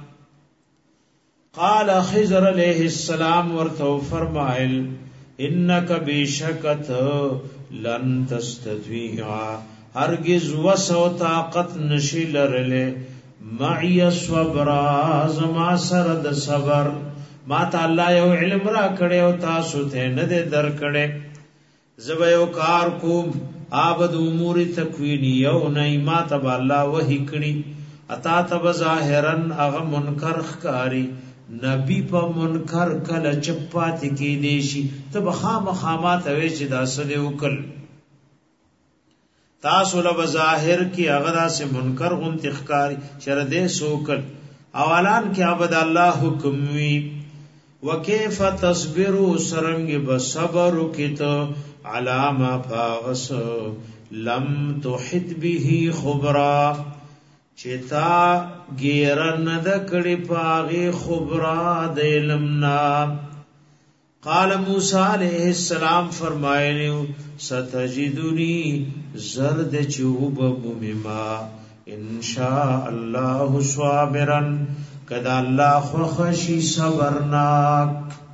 قال خضر علیہ السلام ورتو فرمائل انک بیشکت لن تستطیع هرگز وسو طاقت نشی لرلے معی صبر زما سره د صبر ما ته الله یو علم را کړي او تاسو ته نه دې در کړي زب یو کار کوم عبد امور تکوینیه او نه ما ته الله وحی کړي اتا تب ظاهرا اغه منکر خکاری نبی په منکر کله چپات کې دیشي ته بخامخامات وي چې دا سده وکړ تاسو له ظاهر کې هغه داسې منکر غون تخکاری شر دې سوکل اولان کې عبد الله حکم وی وکيف تصبروا سرنګ بصبر کته علامه فاغس لم تحد به خبرا چتا غیرن د کړي پاغي خبرا د علمنا قال موسی علیہ السلام فرمایلیو ستجدنی زرد چوب مما ان شاء الله صابرا کدا الله خوشی صبرناک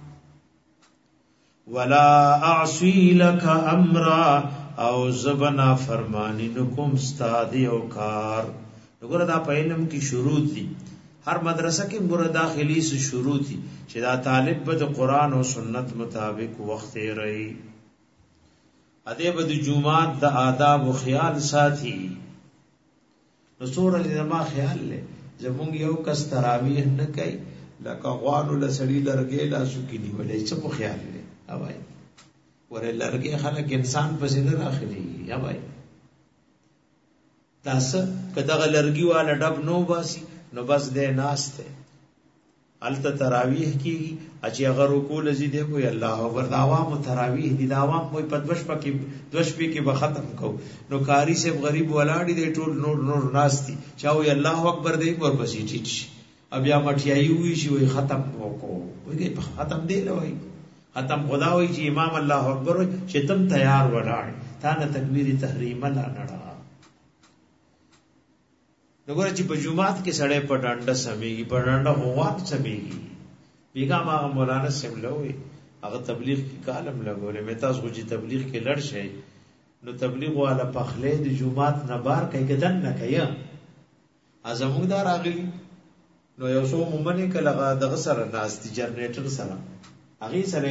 ولا اعصی لك امرا او زبنا فرمانی نکم استاد او کار وګوره دا پاینم کی شروط دي هر مدرسه کې ګوره داخلي سے شروط دي چې دا طالب به قرآن او سنت مطابق وخت یې رہی ادب د جمعات د آداب او خیال ساتي نو سورہ زما خیال له زمونږ یو کس تراویح نه کوي لکه غوانو لسړی لرګې لاسو کې نیولې څه په خیال له اوای ور لرګې خلک انسان پسې نه راخلي یا وای تاسو کداغه لرګي والا ډب نو باسي نو بس دې ناشته الته تراویح کی اچي اگر رکوع زیده کوئی الله اکبر دعوام تراویح دي دعوام کوئی پدوش پکې دوش پی کې به ختم کو نو کاری سے غریب ولاړی دې ټول نور ناشتي چاوي الله اکبر دې ور بسي ټیټ ابیا مټیای وی شي وي ختم کو وي ختم دی لوي ختم خدا وي چې امام الله اکبر چې تم تیار ولاړ تا نه تکبیر تحریم لا نړا نګور چې په جمعات کې سړې په ډانډه سمېږي په ډانډه هوات سمېږي بیګا ما مولانا سملوي هغه تبلیغ کې کالم لګولې مې تاسو چې تبلیغ کې لړ شي نو تبلیغ والا په خلې د جمعات نه بار کوي کدن نه کوي ازموږ دار اغلی نو یو څو مومنه کله دغه سره ناس دي جنریټر سره هغه سره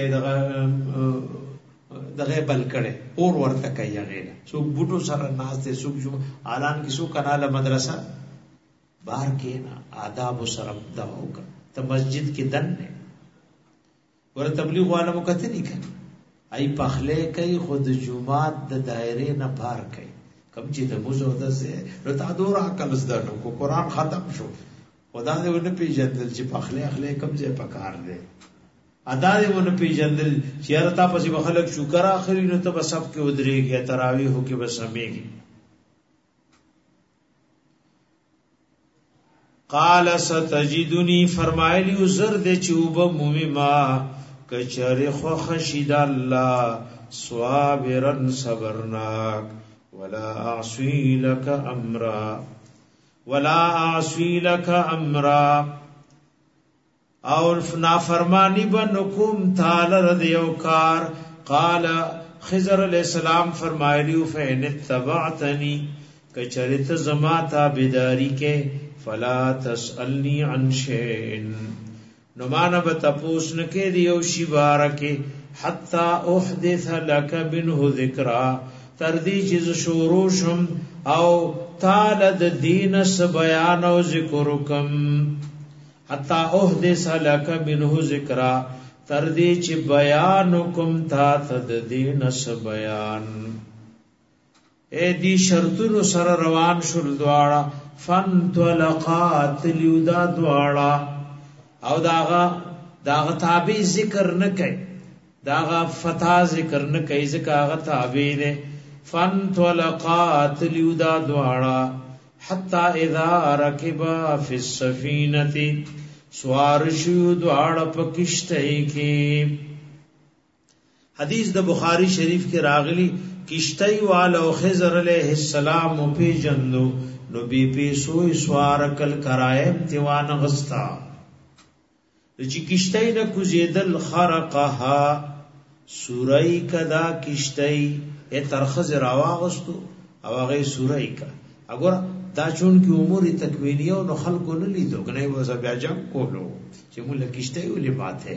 دغه بل کړي اور ورته کوي هغه سو بوټو سره ناس دي سو اعلان کې سو کناله مدرسه بار کې نه آداب سره دعو کا ته مسجد کې دن نه ور تبلیغ والا مکته نه کوي ای پخله کوي خود جمعات د دایره نه پار کوي کم چې د موزه ده سه نو تا دور عقل زده نو کو قران ختم شو خدا دې ونه پیژندل چې پخله اخله کم ځای پکار دی ادا دې ونه پیژندل چې ارتا پسې بخلک شکر اخري نو ته بس سب کې ودرېږي تراویح هو کې بس سمېږي قال ستجدنی فرمایلی زرد چوب مومما کچری خو خشید الله صابرا صبرناک ولا اعصی لك امرا اور نافرمانی بنکم تعالی رضیو کار قال خضر علیہ السلام فرمایلی فین اتبعتنی کچریت زما تابعداری کے فلا تسألنی عن شیئن نمانا بتپوس نکے دیو شی بارکے حتی احدث لک منه ذکرا تردی چیز شوروشم او تالد دین سبیان و ذکرکم حتی احدث لک منه ذکرا تردی چی بیانکم تا تد دین سبیان اے دی شرطن سر روان شل دوارا فانطلقات لیودا دوارا او داغا تابع ذکر نکای داغا فتح ذکر نکای ذکر آغا تابع دے فانطلقات لیودا دوارا حتی اذا رکبا فی السفینتی سوارشیو دوارا پکشتائی کی حدیث دا بخاری شریف کے راغلی کشتائی والا خضر علیہ السلام پی جندو نو بی پی سوی سوارکل کرائم تیوان غستا چی کشتائی نا کزیدل خرقها سورائی کدا کشتائی اے ترخز راواغستو او اغی سورائی کا اگر دا چون کی امور تکوینیو نو خلقو نلی دو کنای وزا بیا جنگ کولو چی مولا کشتائی ولی بات ہے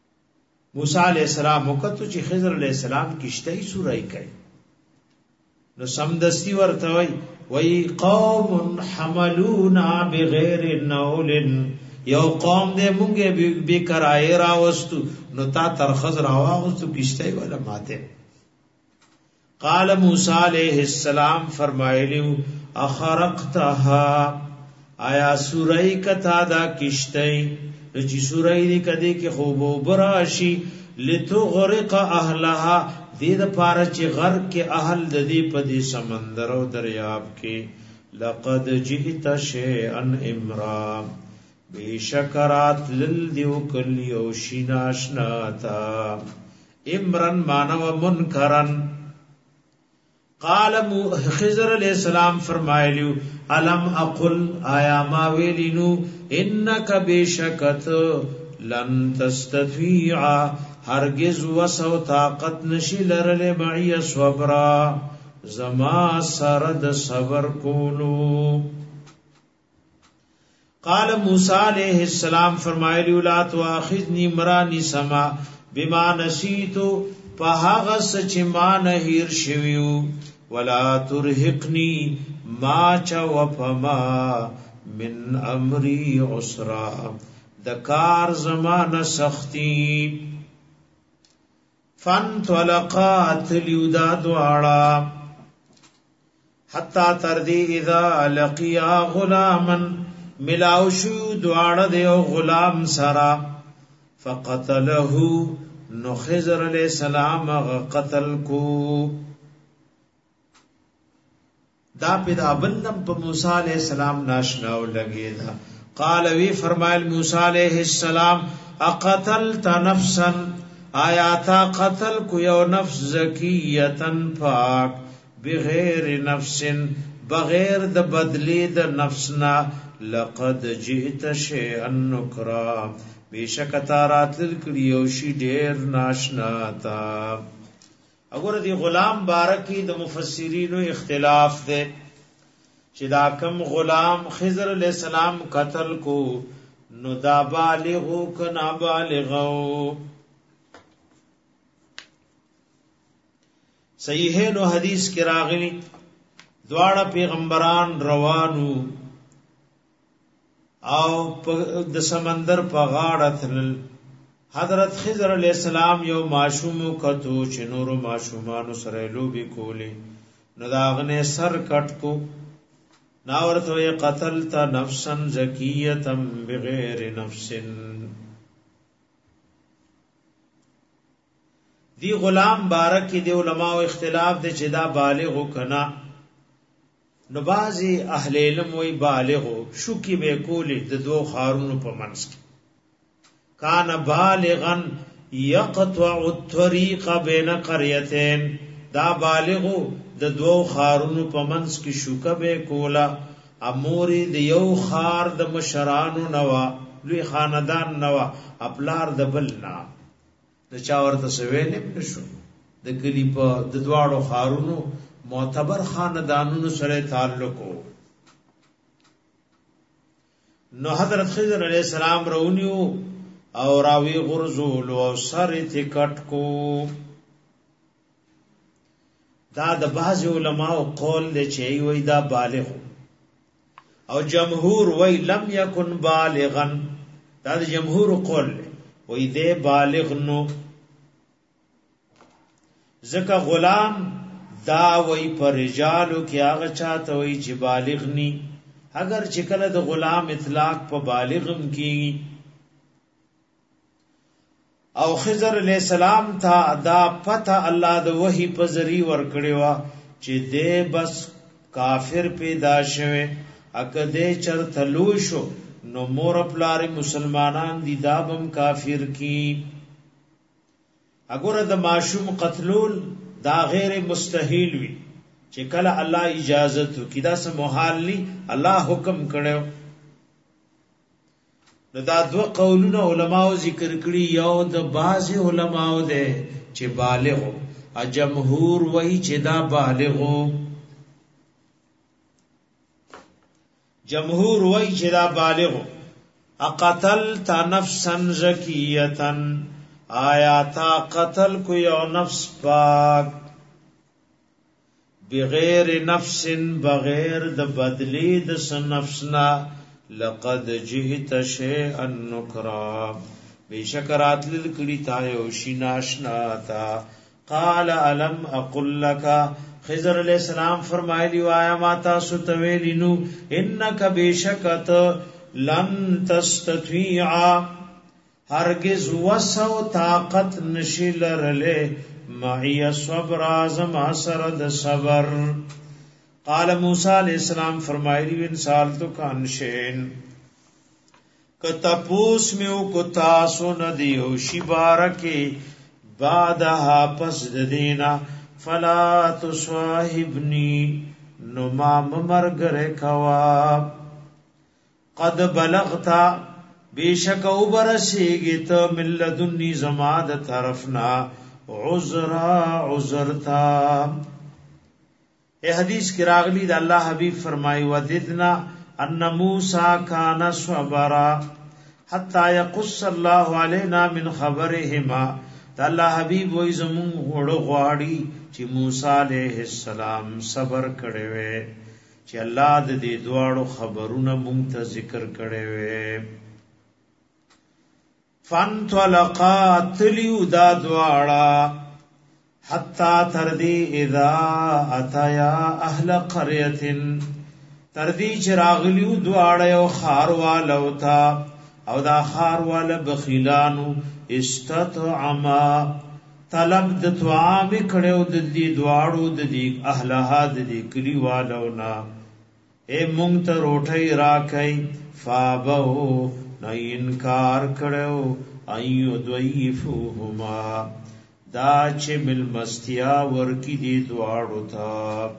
موسیٰ علیہ السلام وقتو چی خضر علیہ السلام کشتائی سورائی کئی نو سمدستی ورته وی قوم حملونا بغیر نول یو قوم دې مونږه به کرای راوستو نو تا ترخز راوستو کشته ولا ماته قال موسی علیہ السلام فرمایلیو اخرقتها آیا سوری کتا دا کشته نو چې سوری دې کدی کې خوب وبراشي لتغرق اهلها دې د پاره چې غرق کې اهل د دې په دې سمندر او دریاب کې لقد جئت شيئا امرا بشکرات للذو کل یو شیناشناتا امرن مانو منکرن قال خضر علیہ السلام فرمایلیو علم اقل آیا ما ویلینو انک بشکت لن تستطيع هرگز وسو طاقت نشی لرل معی صبرا زما سرد صبر کولو قال موسی علیہ السلام فرمایلیو لا تواخذنی مرانی سما بما نسیتو پهغس چې ما نه هیر شویو ولا ترهقنی ما چا وفما من امری عسرا دکار زمان سختی فن طلقات لیودا دوارا حتی تردی اذا لقیا غلاما ملاوشو دوارا دیو غلام سرا فقتله نو خضر علیہ السلام قتل کو دا پیدا بندم پا موسیٰ علیہ السلام ناشناو لگی دا قال وی فرمائل موسیٰ علیہ السلام اقتلت نفسا آیاتا قتل کو یو نفس زکیتن پاک بغیر نفس بغیر د بدلی د نفسنا لقد جئت شیئا نکرا بیشک تارات لکلیو شی ډیر ناشنا تا اگر دی غلام بارکی د مفسرینو اختلاف دے چې دا کم غلام خضر علیہ السلام قتل کو نو دا بالغو که نابالغو صحیح نو حدیث کی راغلی دواړه پیغمبران روانو او د سمندر په غاړه تلل حضرت خضر علیہ السلام یو معشوم کتو چې نورو معشومانو سره لوبي کولی نو داغنه سر کټ کو ناورته قتلت نفسا زکیه بغیر نفس دی غلام بارک دی علماء اختلاف دے چې دا بالغ کنا نو بازی اهل علم وی بالغ شو کی به کولی د دو خارونو په منځ کې کان بالغا یقطع الطريق بین قريتين دا بالغ د دو خارونو په منځ کې شوکه به کولا اموري د یو خار د مشرانو نوا لوی خاندان نوا خپلار د بلنا د چا ورته سویلم نشو د کلی په د دواړو خارونو معتبر خاندانونو سره تعلق وو نو حضرت خضر علیہ السلام رونیو او راوی غرزول او سر تکټ کو دا د بعض علماء قول دی چې وی دا بالغ او جمهور وی لم یکن بالغا دا د جمهور قول وی دی بالغ نو زکه غلام دا وی پر رجالو کې هغه چاته وی چې بالغ ني اگر چې کله د غلام اطلاق په بالغم کې او خضر علیہ السلام تا دا پتہ الله د وحی په ذری ور کړیوا چې دې بس کافر پیدا شوه اکده چرته لو شو نو مور پلار مسلمانان دي دابم کافر کی اگر د معشوم قتلول دا غیر مستحیل وی چې کله الله اجازت وکړي دا سم محال ني الله حکم کړو نو دا دو قولونه علماو ذکر کړي یو د بعض علماو ده چې بالغ او جمهور وای چې دا بالغ جمهور وای چې دا بالغ اقتلت نفسا زکیه آیا تا قتل کو یو نفس پاک بغیر نفس بغیر د بدلی د نفسنا لقد جئت شيئا نكرا بشکرات للکړي تا یو شی ناشنا تا قال الم اقل لك خضر علیہ السلام فرمایلی وایا ما تاسو ته ویلینو انک بشکت لن تستطيع هرگز وسو طاقت نشیل رله معي صبر اعظم اثر د صبر. قال موسی علیہ السلام فرمایلی ان سالتو کانشین کتپوس میو کو تاسو ندیو شی بارکی بعدها پس دینا فلا تصاحبنی نمام مرگر کوا قد بلغتا بیشک او برسیگی تو ملدنی زماد طرفنا عذرتا. اے حدیث کی راغلی دا اللہ حبیب فرمائی وددنا ان موسیٰ کان صبرا حتی یقص اللہ علینا من خبرهما. دا اللہ حبیب وی زمون غوڑو غواڑی چی موسیٰ علیہ السلام صبر کڑے وے چی اللہ دا دی دوارو خبرون مونتا ذکر کڑے وے. فانطلقا تلیو دا دوارا حتی تردی اذا اتیا اہل قریت تردی چراغلیو دوارا خاروالا تا او دا خاروالا بخیلانو استطعما طلب د طعام کړو د دې دواړو د دې اهلها د دې کلیوالو نا اے مونږ ته روټي راکای فابو نه انکار کړو ايو ضعیفهما دا چې مل مستیا ورکی دې دواړو ته.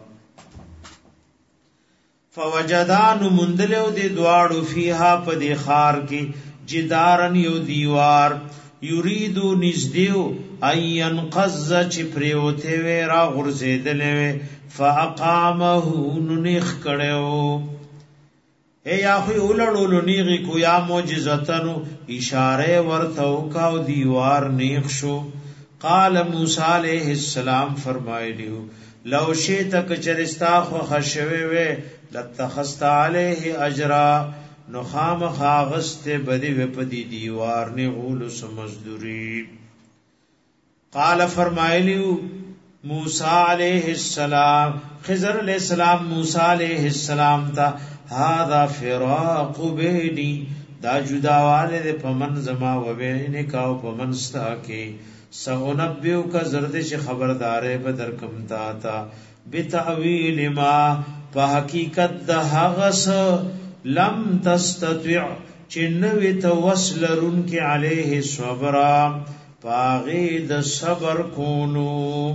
فوجدان مندلو دې دواړو فیها په دې خار کې جدارن یو دیوار یریدو نزدیو این قز چی پریوتے وی را غرزیدلے وی فاقامہو ننیخ کڑیو اے یا خوی اولڑولو نیغی کو یا موجزتنو اشارے ورتو کاو دیوار نیخ شو. قال موسیٰ علیہ السلام فرمائی لیو لو شیتک چرستاخ و خشوے وی لتخست علیہ اجرا نخام خاغست بدی وپدی دیوار نے غول سمزدوری. قال فرمائلیو موسیٰ علیہ السلام خضر علیہ السلام موسیٰ علیہ السلام تا هذا فراق بینی دا جداوالے دے پمن زما و بینی کاؤ پمن ستا کے سہنبیو کا زردش خبردارے بدرکم تا بتعویل ما پا حقیقت دا حغس لم تستطيع چنوی توسل رن کے علیہ صبرا پاغید صبر کونو.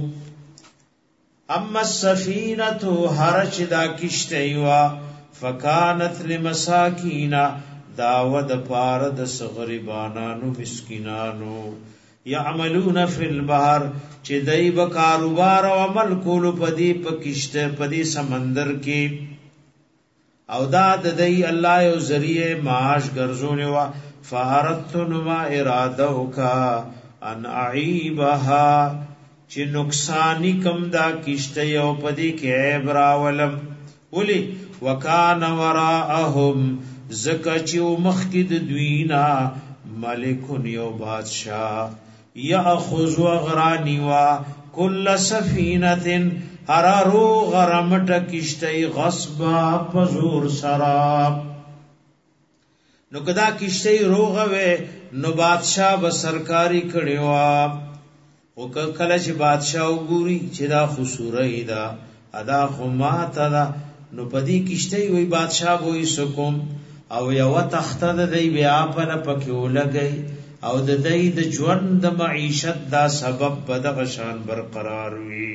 اما السفینتو حرچ دا کشتیوا فکانت لمساکینا داود پارد سغربانانو مسکنانو یعملون فی البحر چی دی بکاروبار و عمل کولو پدی پا کشت پدی سمندر کی او دا دی اللہ یو ذریعے معاش گرزونے وا فہرت نما ارادو کا ان اعیبها چی نقصانی کم دا کشتی یو پدی کے عیب راولم ولی وکان وراءهم زکا چیو مخکد دوینا ملکن یو بادشاہ یاخذ وغرانی وا کل سفینت هرارو غرمٹ کشتی غصبا پزور سراب. نو کدا کشتی روغوے نو بادشاہ بسرکاری کڑیوا او کلچ بادشاہ گوری چی دا خسوری دا ادا خماتا دا نو پدی کشتی وی بادشاہ بوئی سکم او یو تختد دی بیا پل پکیو لگئی او د دای د ژوند د معیشت دا سبب بدغشان برقرار وی.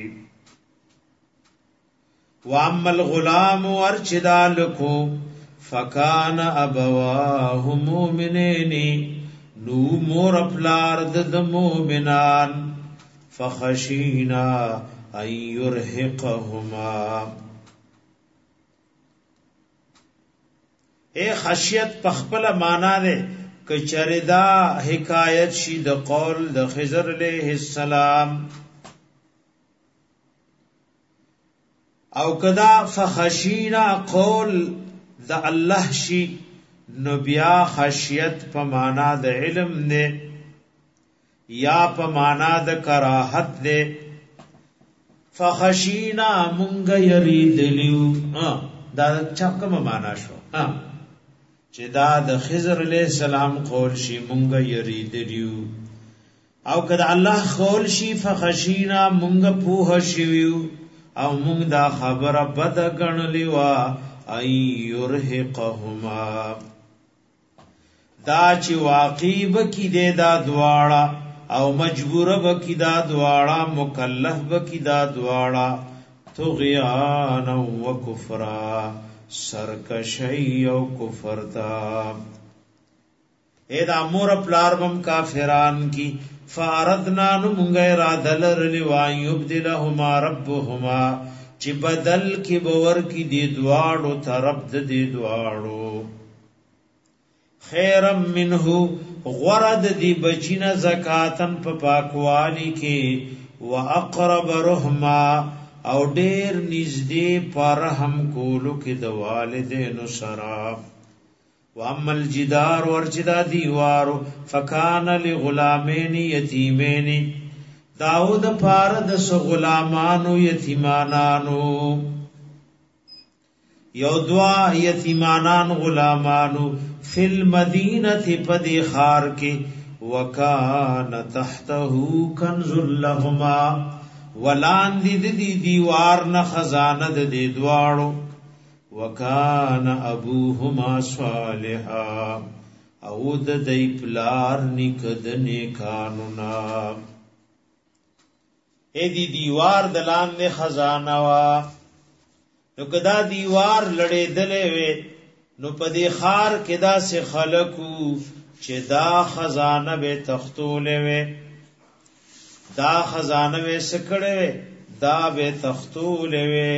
واما الغلام ورچدالکو فکان ابواه مؤمنین نو مور پلار د مؤمنان فخشینا ان یرهقهما. اے خشیت پخپل مانا دے کچردا حکایت شی د قول د خضر علیہ السلام او کدا فخشینا قول د الله شي نو بیا خشیت په معنا د علم نه یا په معنا د کراهت ده. فخشینا مونږ یریدلیو دا چا کوم معنا شو چې دا د خضر علیہ السلام قول شي مونږ یریدلیو او کدا الله قول شي فخشینا مونږ پوه شیو او مونږ دا خبره بد غنلی وا ای یرهقهما دا چې واقعي بکی دے دا دواړه او مجبور بکی دا دواړه مکلف بکی دا دواړه طغیانا و کفرا سرکشی او کفر تا اے دا مور پلاربم کافران کی فاردنا نمونگ اراده لرلی وان یبدلهما ربهما چی بدل کی بور کی دی دواړو طرف دی دواړو خیرم منه غرد دی بچینا زکاتن په پاکوالی کې و اقرب رحما او ډیر نږدې پر هم کولو کې د والدینو سره. و اما الجدار ورچدا دیوارو فکان لغلامین یتیمین داود پار د سو غلامانو یتیمانانو یو دوا یتیمانان غلامانو فی المدینه پدی خار کی وکان تحته کنز لهما ولان دی دیوار نه خزانه د دی دواړو وکان ابوهما صالحا او د دی پلار نکد نیکانو نا اے دی دیوار دلان نه خزانه وا نو کدا دیوار لړې دلې وې نو پدې خار کې دا سه خلقو چې دا خزانه به تختولې وې دا خزانه به سکړې وې دا به تختولې وې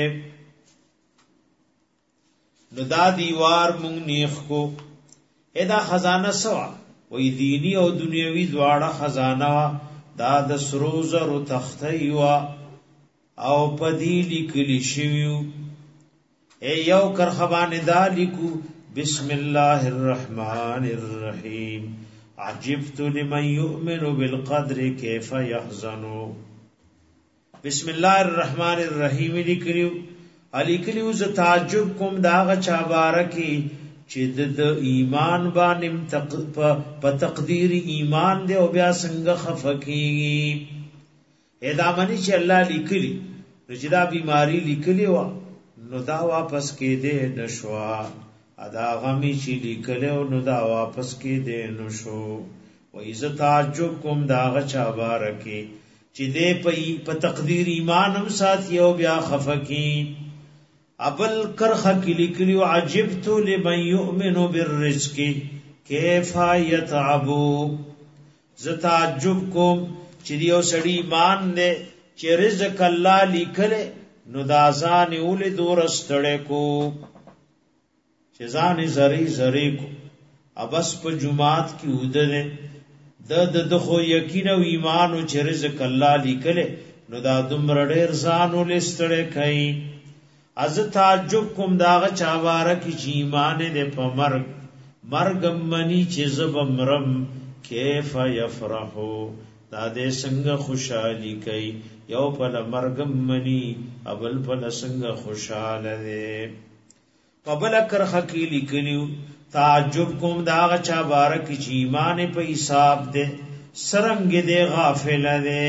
نو دا دیوار مونږ نیخ کو ادا خزانه سوا وې دینی او دنیوي دواړه خزانه وا دا د سروزر او تختې وا او پدې لیکل شویو اے یو کرخبان دا لکو بسم اللہ الرحمن الرحیم عجبت لمن یؤمن بالقدر کیف یحزنو بسم اللہ الرحمن الرحیم لکلیو علیکلیو ز تعجب کم داغ چابارکی چید د ایمان بانم پا تقدیر ایمان دے و بیا سنگ خفکی اے دامنی چی اللہ لکلی رجدہ بیماری لکلی وا نو دا واپس کې دې نشوا ادا غمی چې لیکلو نو دا واپس کې دې نشو و عزت تعجب کوم دا غچا بارکی چې دې په تقدیر ایمان هم ساتي او بیا خفکی ابل کرخ کې لیکلو عجبت لمن یؤمن بالرزق کیف یتعبو ز تعجب کوم چې یو سړی ایمان دې چې رزق الله لیکله نو دا ځان اول دور استړې کو چې ځان زری زری کو ابس په جمعات کې ودره د خو یقین او ایمان او چې رزق الله لیکله نو دا دومره ډېر ځان ول استړې کای از تعجب کوم داغه چاواره کې چې ایمان دې په مرګ منی چې زبمرم کیف یفرحو دا دې څنګه خوشالي کوي یو پل مرگم منی ابل پل سنگ خوشحال دے قبل کر خکیلی کنیو تعجب کوم داغ چا بارکی چی ایمان پا حساب دے سرنگ دے غافل دے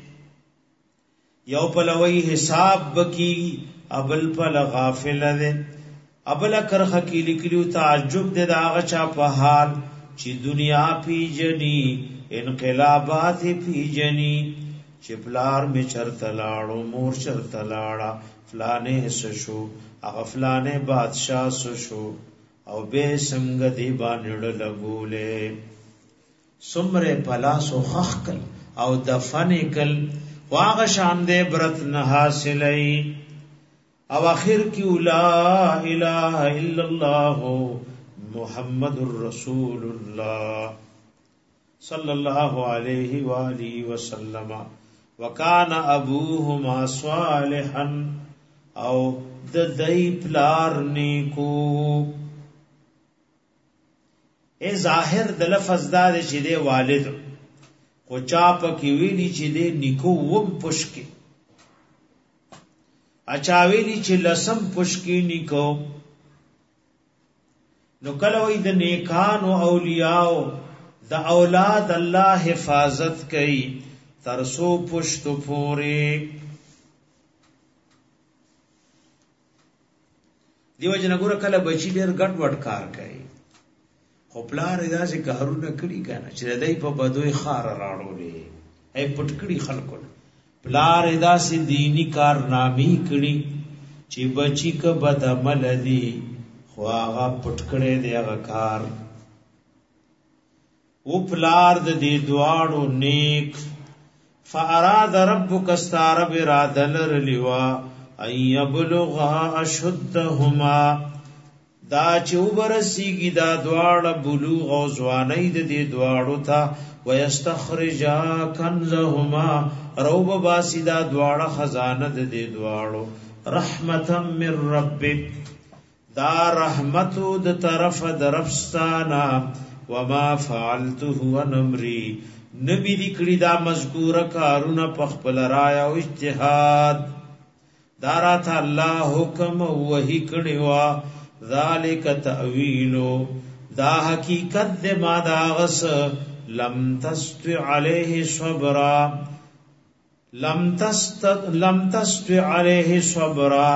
یو پل وی حساب بکی ابل پل غافل دے ابل کر خکیلی کنیو تعجب دے داغ چا پا حال چی دنیا پی جنی انقلابات پی جنی چې پلار می چرته لاړو مور چرته لاړه فلانه سشو هغه فلانه بادشاہ سشو او به څنګه دی باندې لګولې سمره پلاسو خخکل او دفن کل واغه شان دې برت نه حاصلې او اخر کی لا اله الا الله محمد رسول الله صلی الله علیه و آله وسلم وکان ابوهما صالحا او د دای پلار نیکو. ای ظاهر د لفظ دا چې دی والد، خو چا پکې ویلي چې دی نیکو وم پشکی، اچا ویلي چې لسم پشکی نیکو. نو کله وی د نیکانو اولیاء د اولاد الله حفاظت کوي ترسو پشتو پوری. دیو جن ګور کله بچی ډیر ګډ وډ کار کوي، خو پلار داسې کارونه کړي کنه چې دای په بدوي خار راړولې ای پټکړي خلکو. پلار داسې دینی کارنامې کړي چې بچی ک بد عمل دي خو هغه پټکړې دی هغه کار. او پلار د دې دواړو نیک. فاراد ربک استرب رادل لوا ان یبلغا اشدهما، دا چې وبرسیږي دا دواړه بلوغ او ځوانۍ د دې دواړو ته. ويستخرجا کنزهما، روب باسی دا دواړه خزانه د دې دواړو. رحمتا من ربک، دا رحمتو د طرف د ربستانا. وما فعلته عن امری، نبی دی کړي دا مذکوره کارونه په خپل رای او اجتهاد. دارات الله حکم وحی کړي وا. ذالک تأویلو، دا حقیقت د ما دا غس. لم تستطع علیه صبرا، لم تستطع علیه صبرا،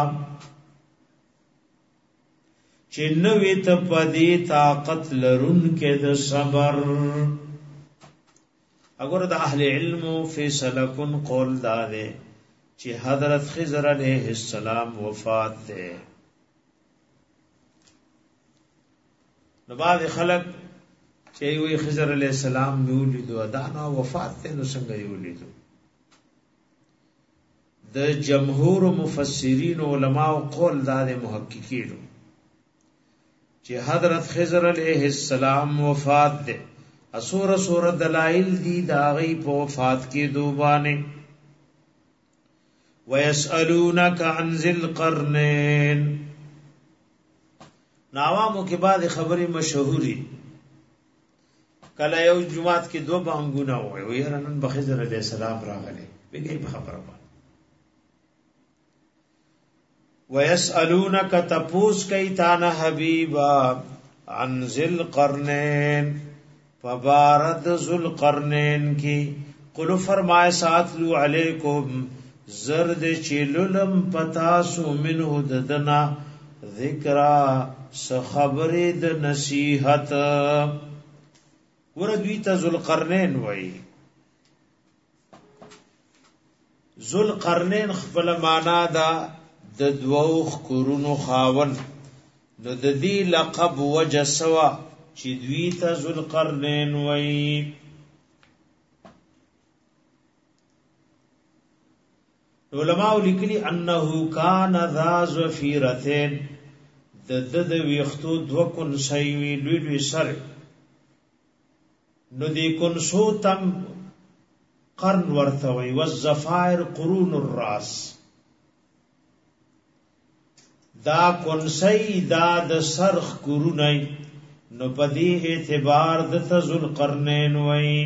چې نوې ته پدې طاقت لرون کې د صبر. اگر د اهل علم فیصله کن قول داده چې حضرت خضر علیہ السلام وفات ده. نو بعد خلق چې وی خضر علیہ السلام ولیدو دانا وفات ته نو څنګه ولیدو. د جمهور مفسرین علماء قول داده محققین چې حضرت خضر علیہ السلام وفات ده. اسور دلائل دی داغی په وفات کې دوبانه. ويسألونك عن ذي القرنين، ناوامو کې بعد خبرې مشهوري. کله یو جمعات کې دو بانګونه وای و یاره نن بخضر علیہ السلام راغلی بګي په خبره باندې. ويسألونك تپوس کوي تانا حبیبا عن ذی القرنین، فبارد ذو القرنین کی. قلو فرمائے ساتلو علیکم زرد چللم پتاسو منه ددنا ذکرا سخبری د نصیحت. وردوی تا ذو القرنین وئی. ذو القرنین خپل معنا دا د دوخ قرونو خاون. نو د دې لقب وجه سوا چې دوی ته ذو القرنین وئی. علماء لیکلی انه کان ذا ظفیرتین، د ویختو دو کنسای وی لوی لوی سر. نو دی کنسو تم قرن ورتوی. والزفائر قرون الراس، دا کنسای دا د سرخ قرونای. نو پدی اعتبار د ذو القرنین وئی.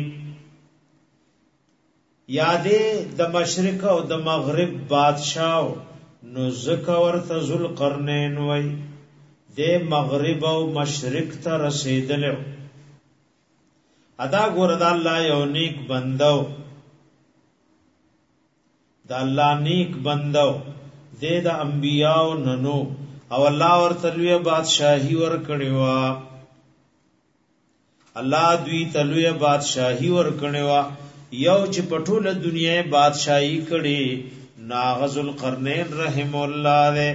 یادې د مشرق او د مغرب بادشاہ نو زکه ورته ذو القرنین وای. د مغرب او مشرق ته رسیدل. ادا ګور د الله یو نیک بندو، د الله نیک بندو د انبیاء ننو او الله ورته لوی بادشاہي ور کړی وا. الله دوی ته لوی بادشاہي ور کړی وا. یو چې پټول دنیا بادشاہي کړي ناغذ القرنین رحم الله دې.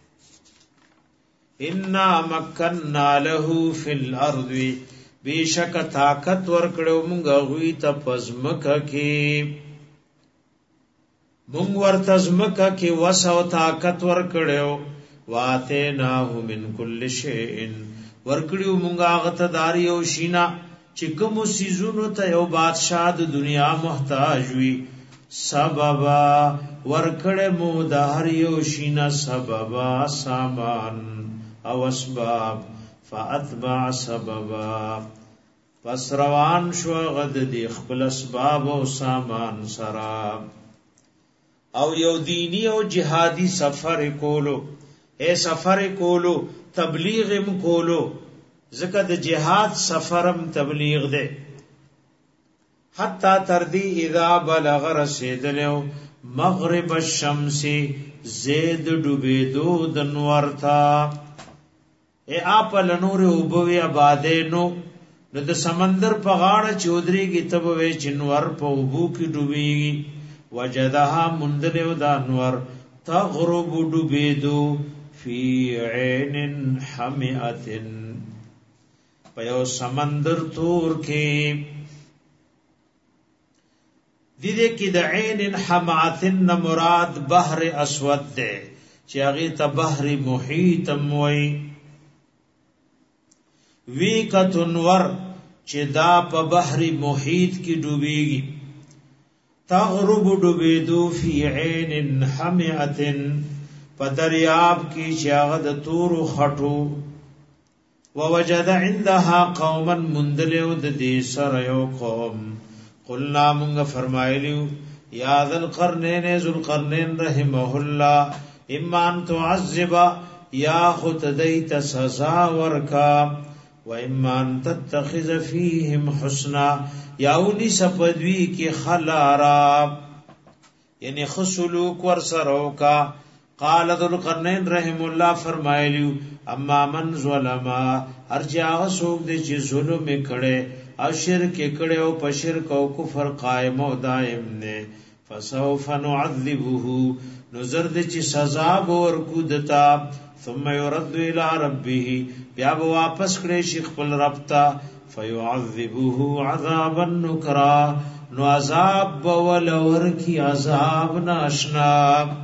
ان مکننا له فی الارض، بیشک طاقت ور کړو مونږ غوی ته پزمکه کې. مونږ ورته زمکه کې وسو طاقت ور کړو. واته ناه من کل شیء، ور کړو مونږ هغه ته داریو شینا چې کوم سيزونو ته یو بادشاہ د دنیا محتاج وي. سببا ورکړه مو د هر یو شینا سببا سامان او اسباب فاتبع سببا پس روان شو غد دی خپل اسباب او سامان سرا او یو دینی او جهادی سفر کولو سفر کولو تبلیغم کولو ذکر د جهاد سفرم تبلیغ دے حتی تردی اذا بلغ رسیدلو مغرب الشمس زید ډوبېدو د نور تا آپ لنور وبوي آبادې نو د سمندر په غاړه چودري کی تب وې چنور په وبو کې ډوبېږي وجدها مندلو د انور تغرب ډوبېدو فی عین حمئه پیو سمندر تور کې دیده کی د عین حمعتن مراد بحر اسود ده چې هغه ته بحر محیط موي وی کتنور چې دا په بحر محیط کې ډوبېږي تغرب ډوبېدو فی عین حمعتن په دریاب کې چې هغه د تور خټو ووجد عندها قوما مندلو د دې سره یو قوم قلنا مونږ فرمایلیو یا ذل قرنین ذل قرنین رحمه الله اما ان تعذب یا خود دیت سزا ورکا و اما ان تتخذ فیهم حسنا یاونی سپدوی کی خلارا یعنی خسلوک ورسرو کا قال ذل قرنین رحم الله فرمایلیو اما من ظلما ارجا سوک دې چې ظلم کړي او شرک کړي او په شرک او کفر قائم او دائم نه فسوف نعذبه نذر دې چې سزا ورکو دتا ثم يرد الى ربه بیا واپس کړي شیخ خپل رب ته فيعذبه عذابا نكرا نو عذاب ولور کی عذاب ناشنا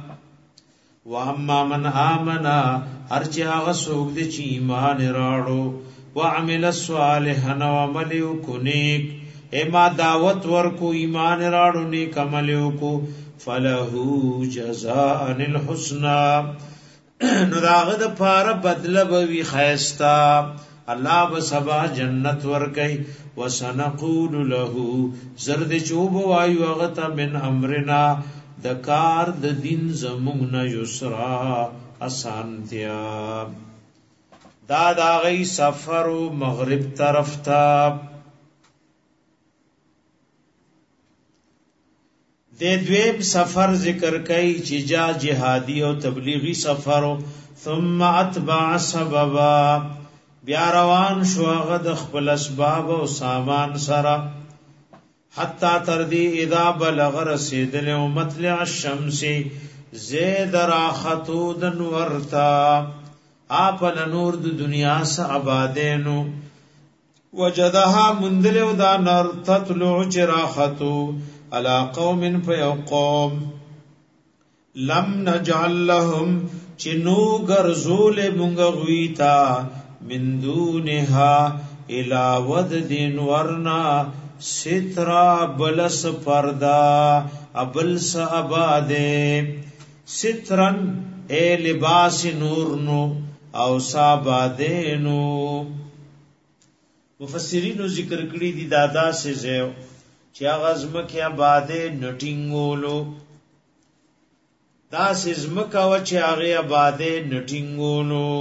واما من آمنا ارچا غسوک دې چې ایمان راړو وعمل صالحا وعمل کنیک اما دعوت ورکو ایمان راړو نیک عمل کو فله جزاء الحسنى نو داغه د پاره بدله به خیستا الله به سبا جنت ورکي وسنقول له زرد چوب وایو غته من امرنا د کار د دین زمون نه یسرا اسانتیا دا دا غي سفر مغرب طرف تا د دویم سفر ذکر کوي چې جا جهادي او تبلیغي سفر ثم اتبع سببا بیا روان شو غد خپل اسباب او سامان سره حتا تردی اذا بلغ رسیدل مطلع الشمس زید راختو دن ورتا آپ نور د دنیا س آبادینو وجدها مندلو دا نار تطلع چراختو علا قوم فیقوم لم نجعل لهم چنو گرزول منگویتا من دونها الى وددین ورنا سترا بلس پردا ابلس آبادے سترن اے لباس نورنو او سابادینو مفسرینو ذکر کړی دی دادا سے زیو چې اغازم کې آبادې نټینګولو دا سزم کا و چې هغه آبادې نټینګولو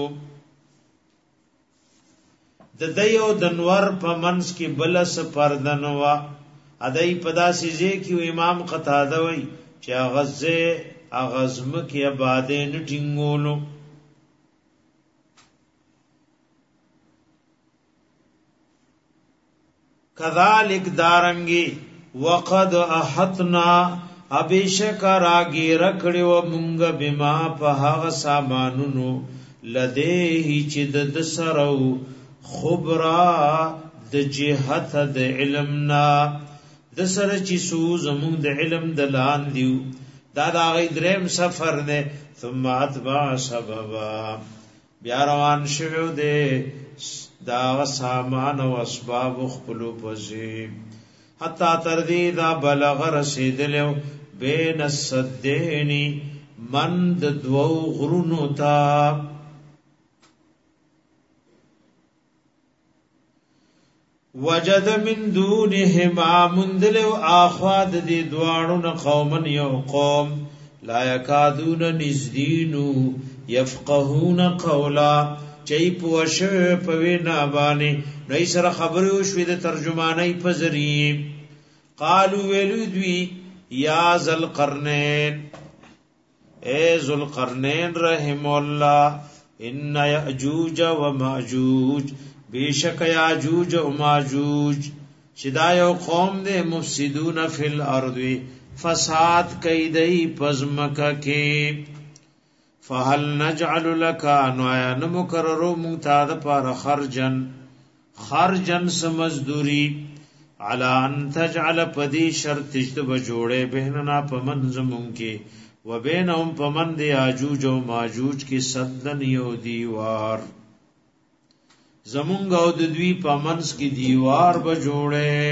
د دیو دنور په منس کې بلس پردنوا ادای پدا سیزه کې امام قتاده وای چې غزه اغازم کې آبادې نټینګولو کذالک دارنگی وقد احطنا ابیشک راگی رکڑی و منگ بما پا هغ سامانونو لدیهی چی د سرو خبرا د جهت د علمنا د سر چی سوز منگ د علم دلان دیو دادا غی درم سفر دے ثم اتبع سببا بیا روان شعو دے دا سامان و اسباب خپلو پزی حتی تردی دا بلغ رسیدلو بین السدین من د دو غرونو تا وجد من دونهما مندلو آخواد دی دوارون قومن یو قوم لا یکادون نزدینو یفقهون قولا چی پوشو پوی نابانی نئی سر خبریو شوید ترجمانی پذریم قالو ویلو دوی یا ذل قرنین اے ذل قرنین رحم اللہ ان یأجوج و ماجوج بیشک یاجوج و ماجوج چدا یو قوم دے مفسدون فی الارض فساد کیدئی پزمکا کی فهل نجعل لك انوایا نمکررو ممتاد پار خرجن سمزدوری علا ان تجعل پدی شرط تجتب جوڑے بہننا پمن زمون کے و بینهم پمن دے آجوج و ماجوج کی صدن یو دیوار زمونگا او دوی پمنس کی دیوار بجوڑے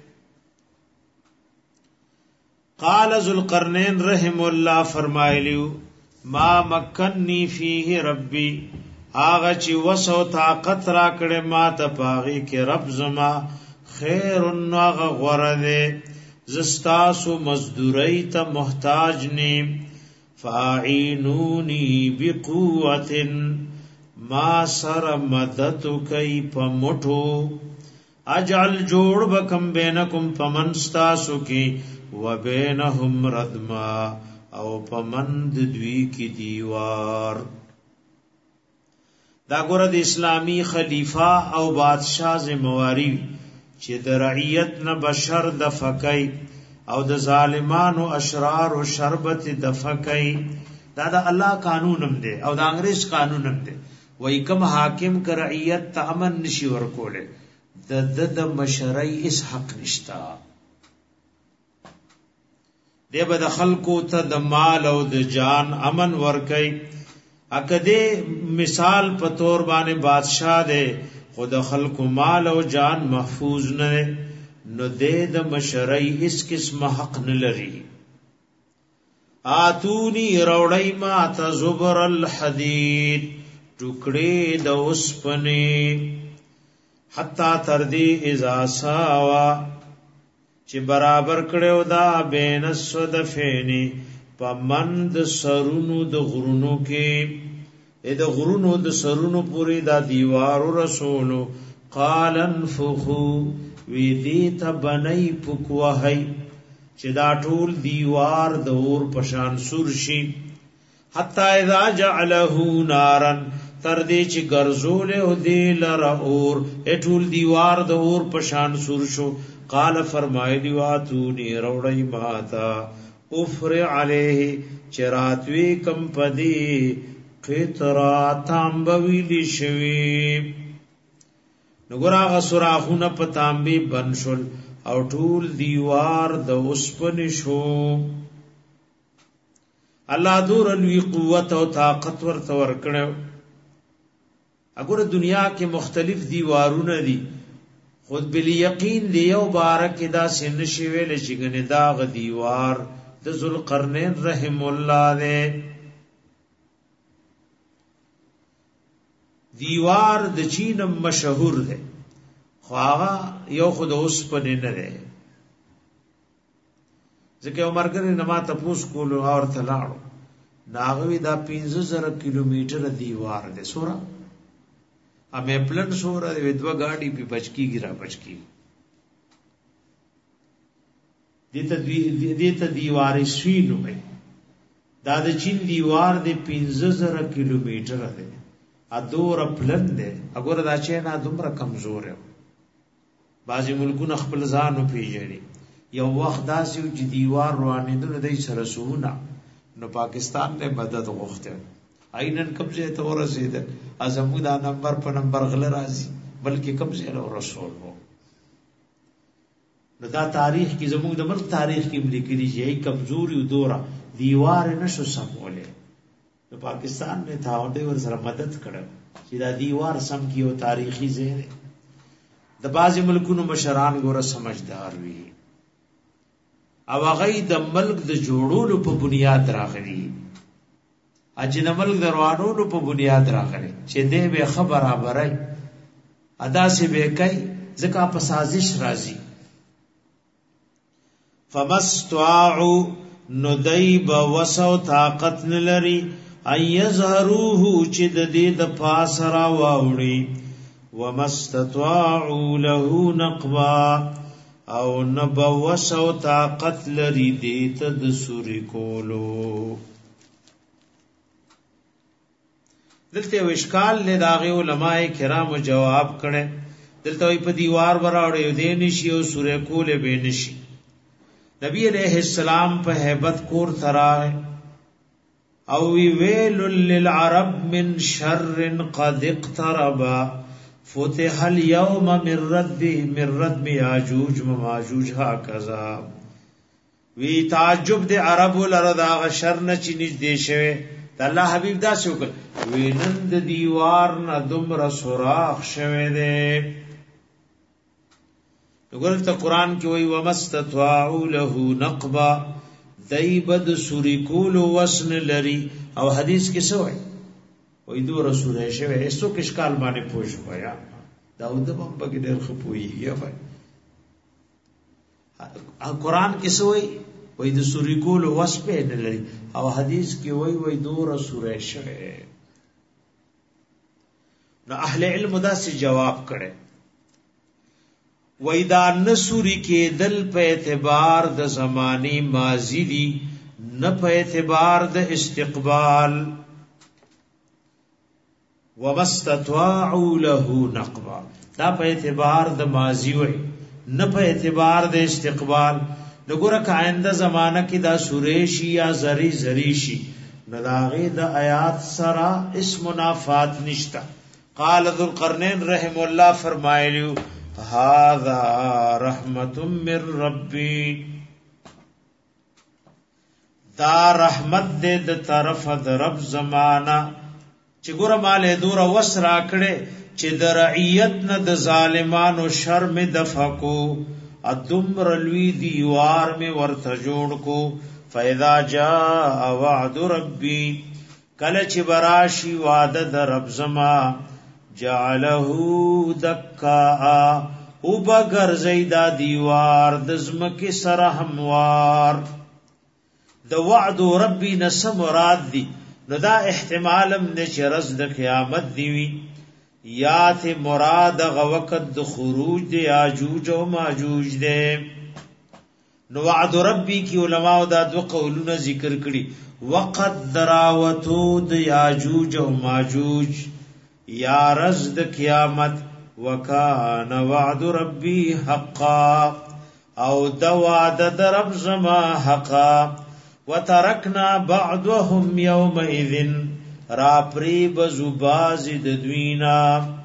قال ذو القرنین رحم اللہ فرمائلیو ما مکنی فیہ ربی آغا چی وسو طاقت را کڑے ما تپاغی کے رب زما خیر آغا غردے زستاسو مزدوری تا محتاج نیم فاعینونی بقوت ما سر مدد کئی پمٹو اجعل جوڑ بکم بینکم پمنستاسو کی و بینہم ردما او پمند دوی کی دیوار دا گورد اسلامی خلیفہ او بادشاہ زمواری چې د رعیت نه بشر د فکای او د ظالمانو اشرار او شربت د فکای دا د الله قانونم دی او د انګریز قانونم دی وای کوم حاکم ک رعیت ته امن نشي ورکوله د مشرعی اس حق نشتا دی به د خلکو ته د مال او د جان امن ورکای اکده مثال په تور باندې بادشاہ دی خود خلق مال او جان محفوظ نه نو د مشرعی اس قسم حق نه لري آتونی روړی ما تزبر الحدید ټوکړي د اوسپنه حتا تر دې اذا ساوا چې برابر کړو دا بین الصدفین پمند سرونو د غرونو کې د غرونو د سرونو پوری دا دیوارو رسولو قال انفخو وی دیتا بنی پکوهی چه دا ټول دیوار د اور پشان سرشی حتی اذا جعله نارن تردی چه گرزول او دیل را اور ټول دیوار د اور پشان سرشو قال فرمائی دیواتونی روڑی ماتا افر علیه چراتوی کم پدی قطرا تامبویلی شوی نگور آغا سراخون پا تامبی بنشل او ټول دیوار د اوسپن شو الله دور لوی قوت او طاقت ورته ورکړو اگر دنیا کې مختلف دیوارونه دي خود بل یقین دی یو بارک دا سن شي ویل چې ګنې دا دیوار د ذوالقرنین رحم الله دې دیوار د چین مشهور ده خو هغه یو خود اوس پنه نه ده ځکه عمرګر نه ما تاسو کول او ورته لاړو ناغوی دا 15000 کیلومتر دیوار ده سورا امه پلن سورا د ودوا گاډي په بچکی ګرا بچکی دته دیوار سوینو ہے دا د چین دیوار د 15000 کیلومتر ده ادور پلن ده اگر دا چینا دومره کمزور ہے بعضی ملکونه خپل ځانو پیژني یو وخت داسې چې دیوار روانې دل دای سره سونه نو پاکستان له مدد غوښته عینن قبضه ته ورسېد ازمو دا نمبر په نمبر غل راځي بلکې قبضه له رسول وو نو دا تاریخ کې زموږ د ملک تاریخ کې ملي شي کمزوري دوره دیوار نشو سموله نو پاکستان نے تھاونډي ور سره مدد کړو چې دا دیوار سم کیو تاریخي ځای د بعضی ملکونو مشران ګوره سمجھدار وي او هغه د ملک د جوړولو په بنیاد راغلي، اجن ملک د روانولو په بنیاد راغلي چې دې به خبره برای ادا سی به کوي ځکه په سازش راځي. فمستطاعوا ندیب وسو طاقت نلري ان یظهروه چې د دې د پاسرا واوړي، ومستطاعوا له نقبا او نبوسو طاقت لري دې ته د سوري کولو. دلته وشکال له داغه علماء کرامو جواب کړي، دلته په دیوار وراوړې دې نشي او سورې کوله به نشي. نبی علیہ السلام په hebat کور تراه او ویل للعرب من شر قد اقترب فتح اليوم من رد یاجوج وماجوج هكذا. وی تعجب دے عرب لردا شر نه چنيز دي شوه د الله حبيب دا شو وینند دیوار نه دمر سوراخ شوه دے. وګورئ قرآن کې وی ومستطاعوا له نقبا دایبد سوری کول وسن لري، او حدیث کې څه وای وی دو رسول شوه ایسو کې اشکال باندې پوښ پیا داود هم بګ ډېر خپويږي وای. قرآن کې څه وی د سوری کول وس په نه لري، او حدیث کې وی دو رسول شوه. نو اهل علم دا سي جواب کړي ویدا نسوری کې دل په اعتبار د زمانی ماضی دی نه په اعتبار د استقبال. ومستطاعوا له نقبا دا په اعتبار د ماضی وای نه په اعتبار د استقبال. وګوره کاینده زمانہ کې دا سوریشی یا زری نداغی د آیات سرا اس منافات نشتا. قال ذو القرنین رحم الله فرمایلیو هذا رحمت من ربی، دا رحمت دے د طرف د رب زمانہ چې ګور مال دور وسرا کړي چې د رعیت نه د ظالمانو شرم دفقو ادمر لوی دیوار میں ورته جوړ کو. فاذا جاء وعد ربی کله چې براشي وعده د رب زما جعله دکا او بگر زیدا دیوار دزمکی سره هموار. د وعد ربی نس مراد دی نو دا احتمالم نشرز د قیامت دیوی یا ته مراد غ وقت د خروج د یاجوج او ماجوج دی. نو وعد ربی کی علماء دا دو قولونه ذکر کړي، وقت دراوتو د یاجوج او ماجوج یا رزد قیامت وکان وعد ربی حقا او د وعد د رب زما حقا. وترکنا بعضهم یومئذ را پری بزباز د دوینا.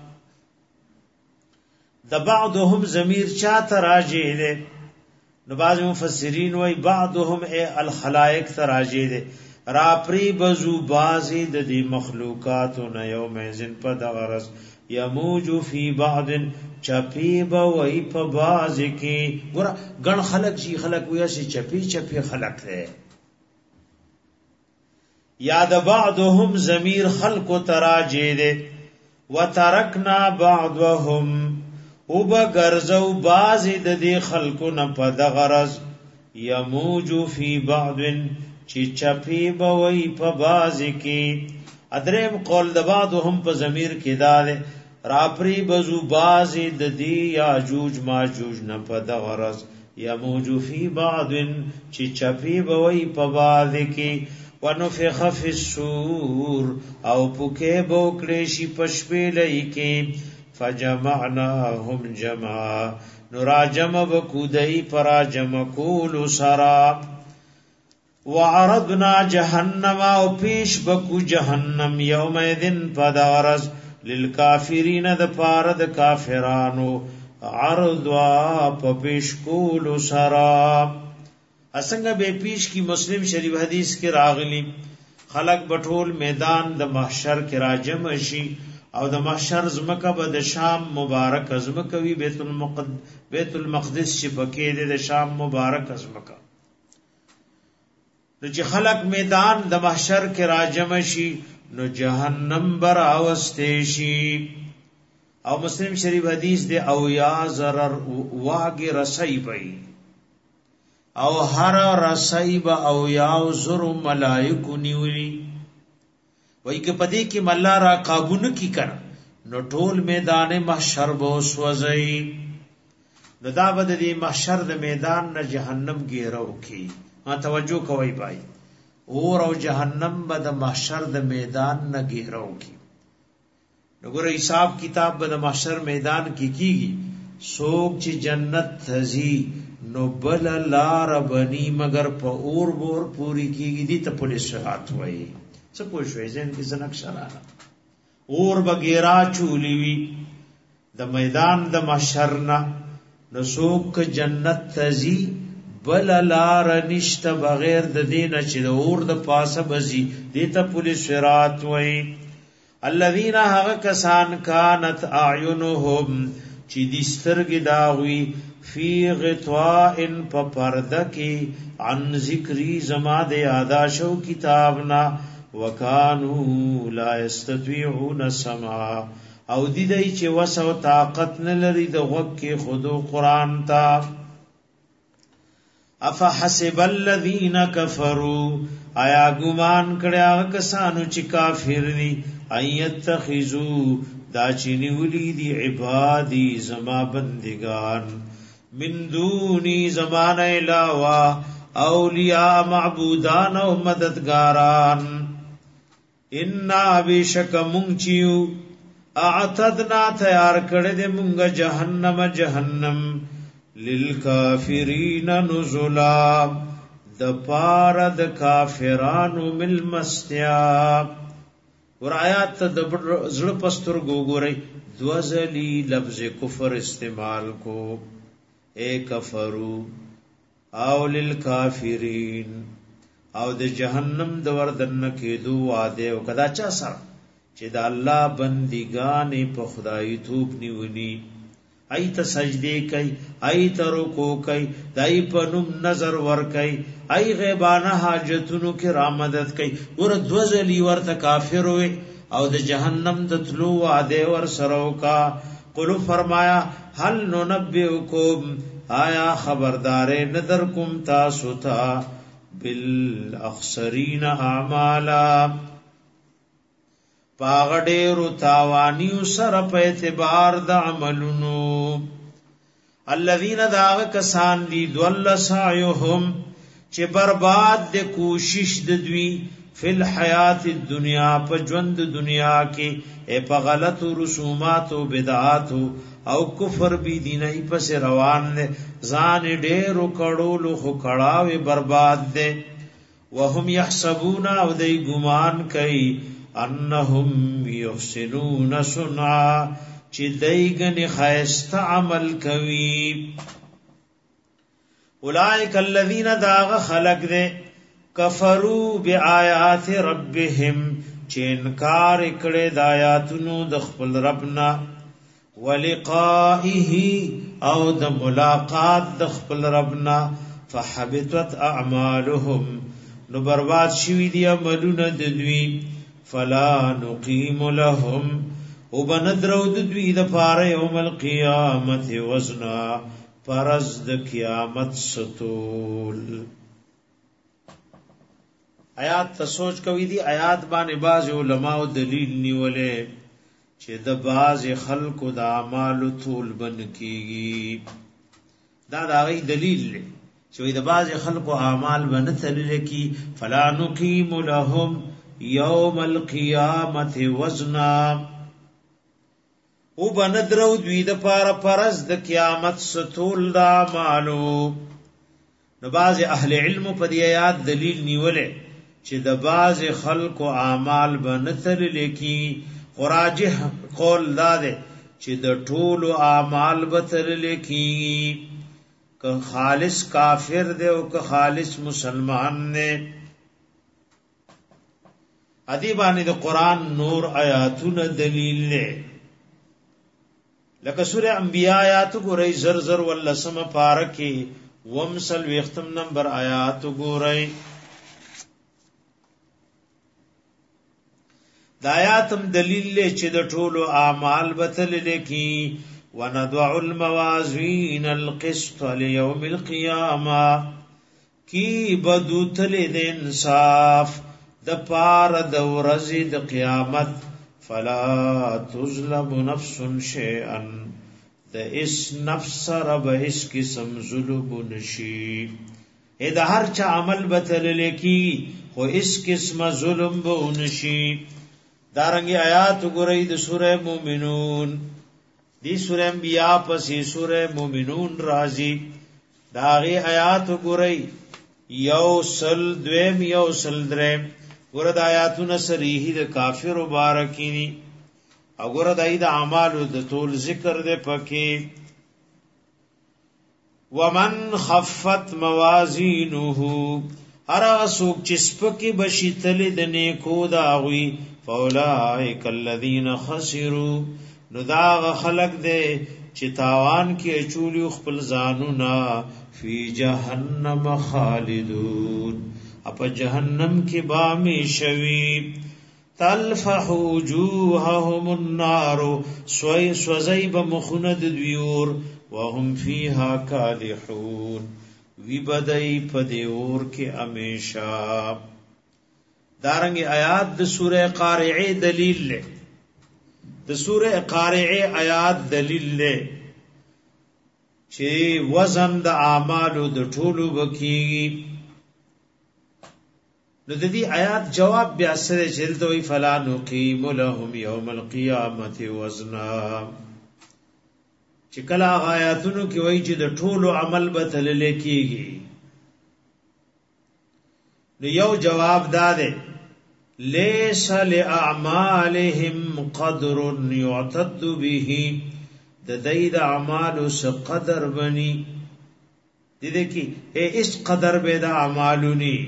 د بعضهم ضمیر چاته راجع ده؟ نو بعض مفسرین وای بعضهم الخلائق تراجع ده را پری بزو بازی د دې مخلوقات نه یوم ذن په دغرس یموج فی بعض چپی به وای په باز کې ګور غن خلق شي خلق ویا شي چپی خلق ده. یا د بعضهم ضمیر خلق تراجع ده. وترکنا بعضهم او بغرزو بازی د دې خلقو نه په دغرس یموج فی بعض چی چپی بوئی پا بازی کی. ادریم قول دبادو هم پا ضمیر کی داده راپری بزو بازی ددی یاجوج ماجوج نا پا دغرز یموجو فی بعضن چی چپی بوئی پا بازی کی. ونفخ فی السور او پوکے بوکڑیشی پشپیلئی کی. فجمعناهم جمعا نرا جمع بکودئی پرا جمع کولو سراب. وعرضنا جهنم او پیش بکو جهنم یومئذن پدارز للکافرین د پاره د کافرانو عرضوا پیش کولو سرا. اسنګ به پیش کی مسلم شریف حدیث کې راغلی خلق بټول میدان د محشر کې راجم شي او د محشر زمکه به د شام مبارک زمکه وی بیت المقدس چې پکې د شام مبارک زمکه نو چې خلق میدان د محشر کې راجم شي نو جهنم بر اوسته شي. او مسلم شریف حدیث دی او یا ضرر واګ رسای بی او هر رسای با او یا زر ملائکه نیولی وای کې پدې کې مله را قابو کی کړ نو ټول میدان محشر بو سوځي. نو دا بد دې محشر د میدان نه جهنم ګیرو کی. ما توجه کوي بھائی اور او جهنم بد محشر د میدان نه ګیرو کی. نو ګور حساب کتاب بد محشر میدان کی کیږي سوک چې جنت تزي نو بل لار بني مگر په اور بور پوری کیږي دي ته پولیس رات وای څه پوښوي ځین کې زنک شرانه اور بغیرا چولی وی د میدان د محشر نه نو سوک جنت تزي بل لار نشته بغیر د دینه چې د اور د پاسه بزي دي ته پولیس رات وای. الذين هغه کسان کانت اعینهم چې د سترګې داوي فی غطاء په پرده کې عن ذکری زما د یاداشو کتابنا وکانو لا یستطيعون سمع او دای چې وسو طاقت نه لري د غوږ کې خودو قران تا. افحسب الذين كفروا آیا ګمان کړه کسانو چې کافر دي ایتخذو دا چینی ولی دی عبادی زما بندگان من دونی زمان علاوہ اولیاء معبودان و مددگاران. انا بیشک منچیو اعتدنا تیار کرده منگا جہنم جہنم للکافرین نزلا دپارد کافرانو ملمستیاب. ور آیات ته د زړه پستر ګورئ دوزلی لفظ کفر استعمال کو اے کفرو او للکافرین او د جهنم د وردن کېدو واده او کدا چا سره چې د الله بندګان په خدای توپ نیونی ایت سجدی کوي ایت رکوع کوي دای په نوم نظر ور کوي ای غیبانه حاجتونو کې را مدد کوي ور دوزلی ورته کافر وي او د جهنم د تلو وعده ور سره کا. قل فرمایا هل ننبئکم آیا خبردار ندر کوم تاسو ته بالاخسرین اعمالا پاغډیرو تاوانیو سره په اعتبار د عملونو. الذين داغ کسان دی دول سعیهم چې برباد د کوشش د دوی فل حیات الدنیا په ژوند دنیا کې په غلط رسومات او بدعات او کفر بی دیني پس روان دي ځان ډېر کړهولو خو کړهوي برباد دي. وهم يحسبون او دای ګمان کوي انهم يحسنون صنعا چې دایګنی خیسته عمل کوي. اولئک الذین داغ خلق دے کفروا بآیات ربهم چې انکار کړي د آیاتونو د خپل ربنا ولقائه او د ملاقات د خپل ربنا فحبطت اعمالهم نو برباد شوی دی عملونه د دوی. فلا نقیم لهم وبندرو د دوی د پاره یوم القیامت وزنا فرض د قیامت ستول. آیات ته سوچ کوي دي آیات باندې باز علماء دلیل نیولې چې د باز خلقو د اعمال طول بن کیږي. دا غي دلیل دی چې د باز خلقو اعمال بن تل کی فلا نقیم لهم یوم القیامت وزنا او بندرو دوی د پاره فرض د قیامت ستول دا مالو. نو باز اهل علم په دې آیات دلیل نیولې چې د باز خلق او اعمال بنتل لیکي. قراجه قول داده چې د ټولو اعمال بتل لیکي که خالص کافر دی او که خالص مسلمان نه. ادی باندې د قران نور آیاتونه دلیل نه لکه سوره انبیاء آیات ګورئ زر زر ولسمه پارکه ومسل وختم نمبر آیات ګورئ د آیاتم دلیل له چې د ټولو اعمال بتل لکی ونضع الموازین القسط ليوم القیامه کی بدوتل د انصاف د پار د ورځې د قیامت فلا تظلم نفس شیئا د اس نفس رب اس قسم ظلم نشی اې د هر چا عمل بتل لکی خو اس قسم ظلم به نشی. دارنګي آیات ګورئ د سوره مومنون دی سوره انبیاء پسې سوره مومنون راځي داغي آیات ګورئ یوصل دویم یوصل دریم ګور د آیاتونه صریح د کافر مبارکینی او ګور د اید اعمالو د طول ذکر ده پکې ومن خفت موازینه ارا سوک چسپکی بشی تل د نیکو داوی فاولائک الذین خسروا نو داغ خلق دے چی تاوان کی اچولی خپل زانونا فی جہنم خالدون اپا جہنم کی بامی شوی تلفح وجوههم النار سوزیب مخند دیور وهم فیها کالحون وی بدئی پدیور کی امیشا. دارنگی آیات د سورہ قارعه دلیل لے د سورہ قارعه آیات دلیل لے چه وزن د اعمالو د ټولو بکیږي نو د دې آیات جواب بیا سره چلته وی فلا نقیم لهم یوم القیامت وزنا چې کله آیاتونو کې وایي چې د ټولو عمل به تلل کېږي نو یو جواب داده لیس لأعمالهم قدر يعتد به د دې د اعمالو څخه قدر بني دې کې اس قدر به د اعمالونی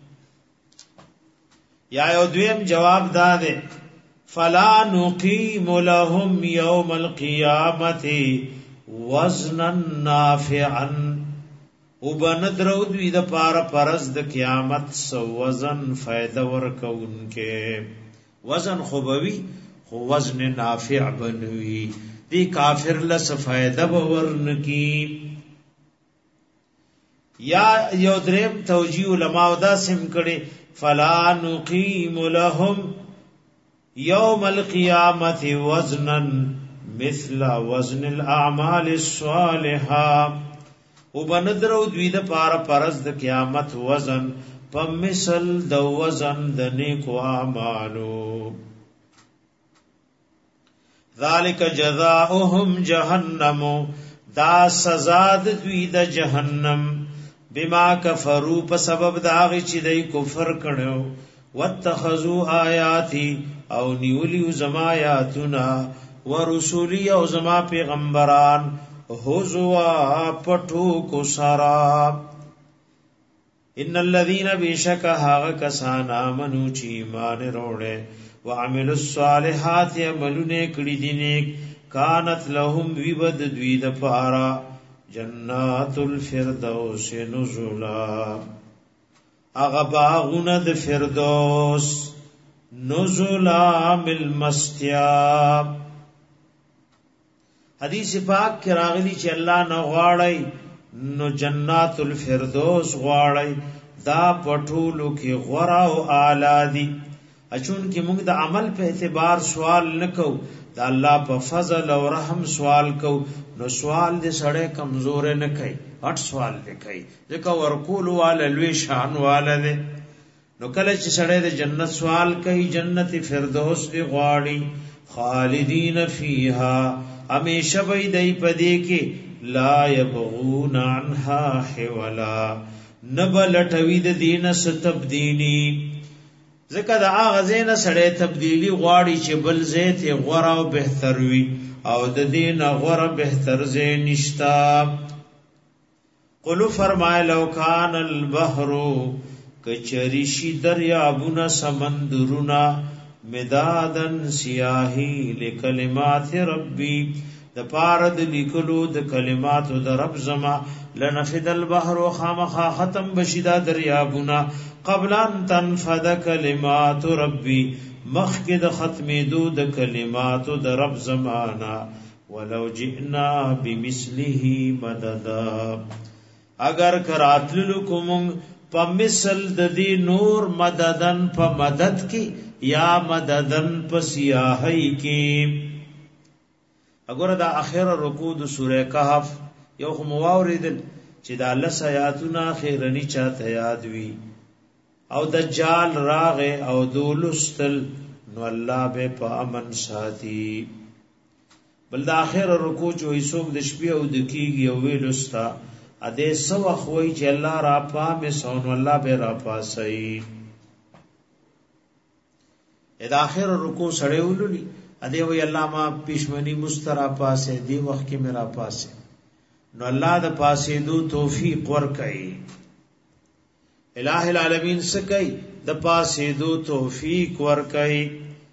یا یو دویم جواب داده فلا نقیم لهم یوم القیامت وزنا نافعا وبندرو دوی د پار پرز د قیامت سو وزن فائدہ ورکونکه وزن خوبوي خو وزن نافع بنوي دی کافر لس فائدہ ورنکی. یا یو دریم توجیه علماء دا سم کړي فلا نقیم لهم یوم القیامت وزنا مثل وزن الاعمال الصالحه وبندرو دوی د پار پرز د قیامت وزن په مثل د وزن د نیکو اعمالو. ذالک جزاؤهم جهنم دا سزا د دوی د جهنم بما کفروا په سبب دا غي چې دای کفر کړو واتخذوا آیاتی او نیولی زما آیاتنا ورسولی او زما پیغمبران هزوا پټو کو سارا. ان الذين بشک هاغ کسان امنو چی ایمان وروړي وعملوا الصالحات عملونه کړي دي نیک کانت لهم وبد دوی د پارا جنات الفردوس نزلا اغه باغونه د فردوس نزلا بالمستیاب. حدیث پاک کې راغلی چې الله نه غواړي نو جنات الفردوس غواړي دا پټولو کې غورا او اعلی دي. اچون کې موږ د عمل په اعتبار سوال نکو دا الله په فضل او رحم سوال کو نو سوال دې سړی کمزور نه کوي هټ سوال دې کوي ځکه ورکول والا لوی شان والا دې نو کله چې سړی د جنت سوال کوي جنت فردوس دې غواړي خالدین فیها همیشه وي دای پدې کې لا یبغون عنها حولا نبل توید دین ستبدیلی ځکه دا غزین سړی تبدیلی غواړي چې بل زیت غوړه او بهتر وي او د دین غوړه بهتر زی نشتا. قلو فرمای لو کان البحر کچریشی دریابونه سمندرونه مدادن سیاهی لکلمات ربی د پارد لیکلو د کلماتو د رب زما لنفد البحر خامخا ختم بشدا دریابونه قبل ان تنفد کلمات ربی مخکې د ختمېدو د کلماتو د رب زمانہ ولو جئنا بمثله مددا اگر کراتلو کوم په مثل د دې نور مددن په مدد کې یا مددن په سیاحی کې اگر دا اخر رکوع د سوره کهف یو مواوریدل چې دا لس آیاتونه اخرنی چاته یاد وی او دجال راغه او دولستل نو الله به په امن ساتي بل دا اخر رکوع جو ایسوک د شپې او د کیږي او ویلستا ا دې سو خوې چې الله را پامه سون الله به را پاسي اې د اخر رکوع سړې ولولي ا دې وی الله ما پښمنی مسترا پاسه دی وخت کې میرا پاسه نو الله د پاسې دو توفیق ورکړي الہ العالمین سکي د پاسې دو توفیق ورکړي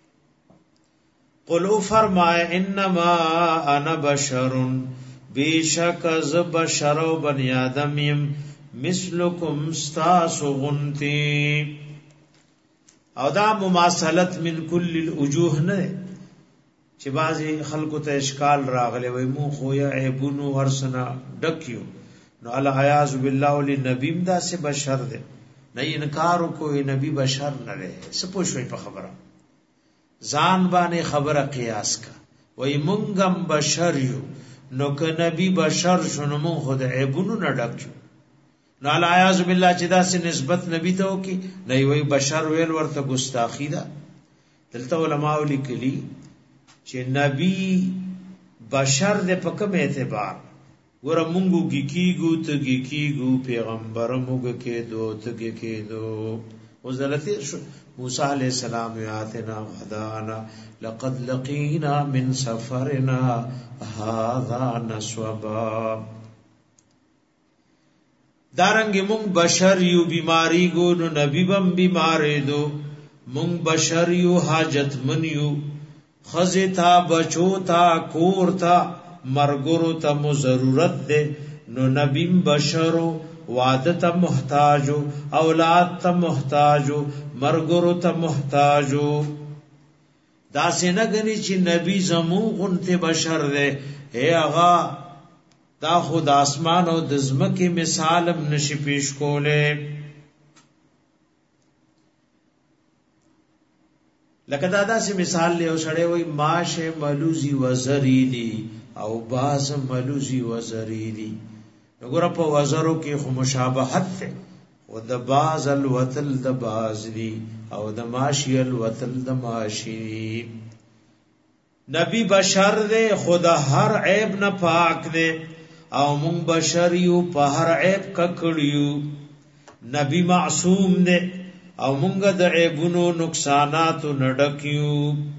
قلو فرمائے انما انا بشر بیشک از بشر و بنی آدم یم مثلکم ستاسو غنتی او دا مماثلت من کل الوجوه نه چې بعضی خلکو ته اشکال راغلی وای مو خو یا عیبونو ورسنا ډکیو نو العیاذ بالله لنبیم دا سے بشر دے نه انکار کوئی نبی بشر نه لري سپوږی په خبره ځان باندې خبره قیاس کا وای مونږم بشر یو نو ک نبی بشر شنو مون خود عیبونو نه ډکیو نو العیاذ بالله چې دا سے نسبت نبی ته وکي نه وای بشر ویل ورته ګستاخی ده دلته علماء لیکلي چې نبی بشر دې په کوم اعتبار ګور مونږو کیږو ته کیږو پیغمبر موږ کې دو ته کې دو وزلته موسی علیہ السلام یاتنا غدانا لقد لقینا من سفرنا هذا نصبا دارنګ مونږ بشر یو بیماری ګو نو نبی بم بیمارې دو مونږ بشر یو حاجت من یو خزتا بچو تا کور تا مرګرو ته مو ضرورت ده نو نبیم بشرو وعده ته محتاجو اولاد ته محتاجو مرګرو ته محتاجو دا سینه غني چې نبی زمو غنته بشر ده اے اغا دا خود اسمان او د زمکه مثالم نشي پیش کوله لکه دا سه مثال له سړی وای ماشه ملوزی وزریدی او باز ملوزی وزریدی وګوره په وزرو کې خو مشابهت ده او د باز الوتل د باز دی او د ماشی الوتل د ماشی نبی بشر ده خدا هر عیب نه پاک ده او مون بشر یو په هر عیب ککړیو نبی معصوم ده او مونږ د عیبونو نقصانات نډکیو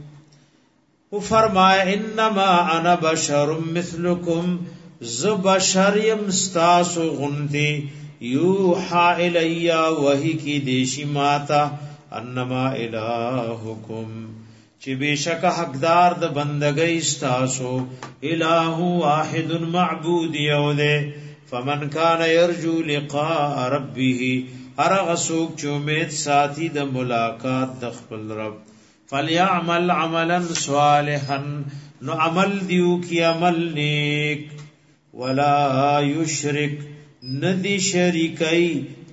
او فرمایا انما انا بشر مثلکم ز بشر یم استاسو غنتی یوحا الیا وحی کی دیشی ماتا انما الہکم چې بشک حقدار د بندګۍ استاسو الہ واحد معبود یو ده فمن کان یرجو لقاء ربه ارغ سوک چې امید ساتي د ملاقات د خپل رب فليعمل عملا صالحا نو عمل دیو کی عمل نیک ولا یشرک ندی شریکای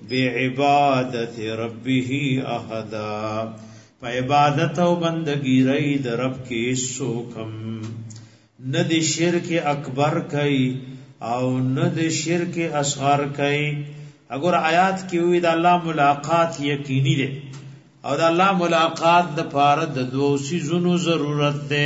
بعبادت ربه احدا په عبادت او بندگی رئی د رب کې سوکم ندی شرک اکبر کای او ندی شرک اصغر کای اگر آیات کی وی د الله ملاقات یقینی ده او د الله ملاقات د پاره د دوه سيزونو ضرورت ده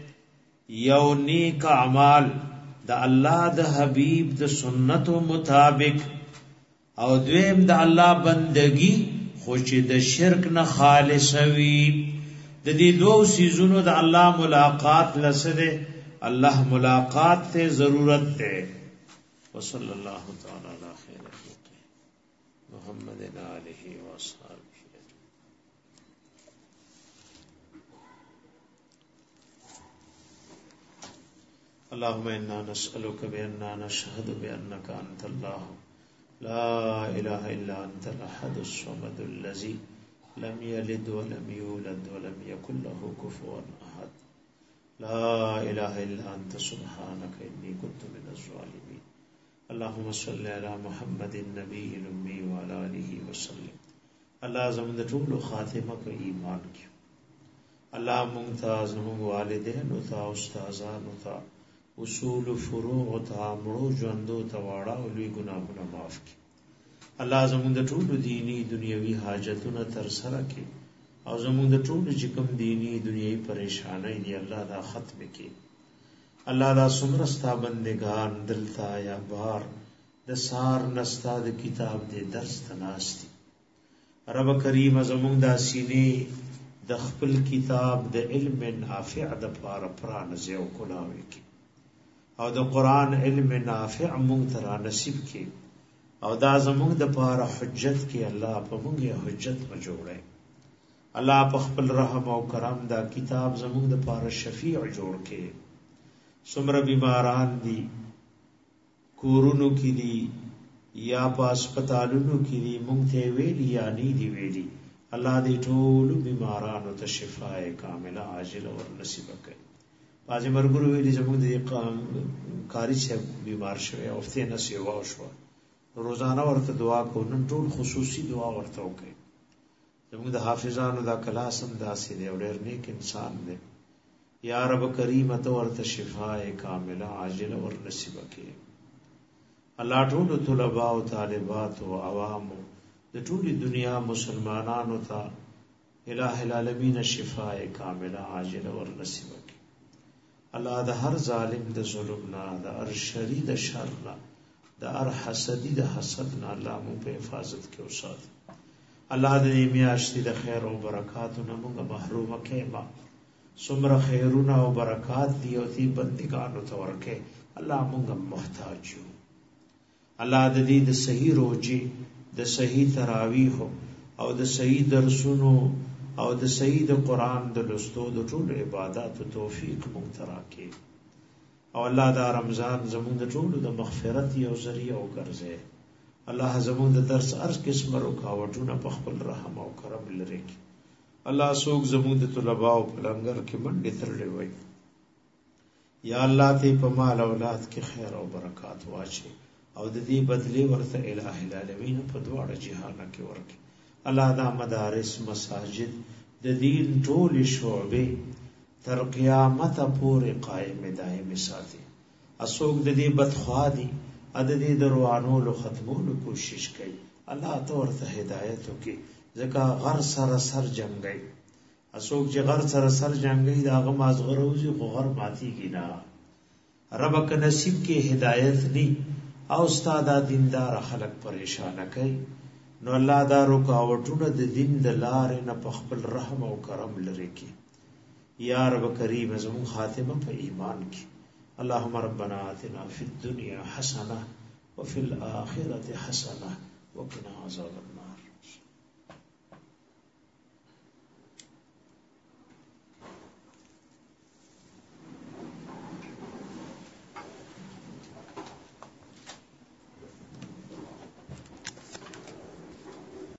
یو نیک اعمال د الله د حبیب د سنتو مطابق او دویم د الله بندگی خوش د شرک نه خالص وي د دې دوه سيزونو د الله ملاقات لسه الله ملاقات ته ضرورت ده وصلی الله تعالی علی خیر محمد آله و اصحابه اللهم انا نسألك بأننا نشهد بأنك أنت الله لا إله إلا أنت الأحد الصمد الذي لم يلد ولم يولد ولم يكن له كفوا أحد لا إله إلا أنت سبحانك إني كنت من الظالمين اللهم صل على محمد النبي الأمي وعلى آله وسلم الله زموږ د ټولو خاتمه په ایمان کې الله مونږ ته زموږ والدینو ته استادانو ته اصول فروع ته مړو ژوندو ته واړه او لوی ګناهونه معاف کړي الله زموږ د ټولو دینی دنیوي حاجتونه تر سره کړي او زموږ د ټولو چې کوم دینی دنیوي پریشانای دي الله دا ختم کړي الله دا څومره ستا بندگان دلته یا بار د سار نستا د کتاب د درس تناستي رب کریم زموږ د سینې د خپل کتاب د علم نافع د پاره پرانځي او کولاوي کی او د قران علم نافع مونږ ته نصیب کی او دا زموږ د پاره حجت کی الله په مونږ یې حجت ما جوړه الله په خپل رحم او کرم دا کتاب زموږ د پاره شفیع جوړ کی څومره بیماران دي کورونو کې دي یا په هسپتالونو کې دي مونږ ته ویلي یا نه دي ویلي الله دې ټول بیمارانو ته شفای کامله عاجله ور نصیب کړي باز مرګرو ویلي زموږ د کاری چې بیمار شوی او فتې نه سیوا شو روزانه ورته دعا کو نن ټول خصوصي دعا ورته وکړي زموږ د حافظانو دا کلاس هم داسې دی ډېر نیک انسان دی یا رب کریم ته ورته شفای کامله عاجله ور نصیب کړي الله ټول طلباء او طالبات او عوام د ټولي دنیا مسلمانانو ته الہ العالمین شفاء کامله عاجله ور نصیب کړي الله د هر ظالم د ظلم نه د هر شری د شر نه د هر حسدی د حسد نه الله مو په حفاظت کې اوسات الله دې میاشتې د خیر او برکاتو نه موږ محروم کړي ما څومره خیرونه او برکات دی او دې بندګانو ته ورکه الله موږ محتاج یو الله دې د صحیح روزي د صحیح تراویح او د صحیح درسونو او د صحیح د قران د لوستو د ټول عبادت او توفیق مونږ تراکي او الله دا رمضان زموږ د ټول د مغفرت یو ذریعہ او ګرځي الله زموږ د درس هر قسم رکاوټونه په خپل رحم او کرم لري الله سوق زموږ د طلباء او پلنګر کې منډه ترلې وای یا الله ته په مال اولاد کې خیر او برکات واچي او د دې بدلی ورته الہ العالمین په دواړه جهان کې ورکي الله دا مدارس مساجد د دین ټول شعبې تر قیامت پورې قائم دائم ساتي اسوک د دې بدخوا دي د دې دروانو ختمولو کوشش کوي الله ته ورته هدایت وکي ځکه غر سره سر جنگي اسوک چې غر سره سر جنگي دا غم از غروزي خو غر ماتي کی نه رب ک نصیب کې هدایت ني او استاد دیندار خلق پریشان کوي نو الله دا رکاوټونه د دین د لارې نه په خپل رحم او کرم لري کی یا رب کریم زمون خاتمه په ایمان کی اللهم ربنا آتنا فی الدنيا حسنه وفي الاخره حسنه وقنا عذاب النار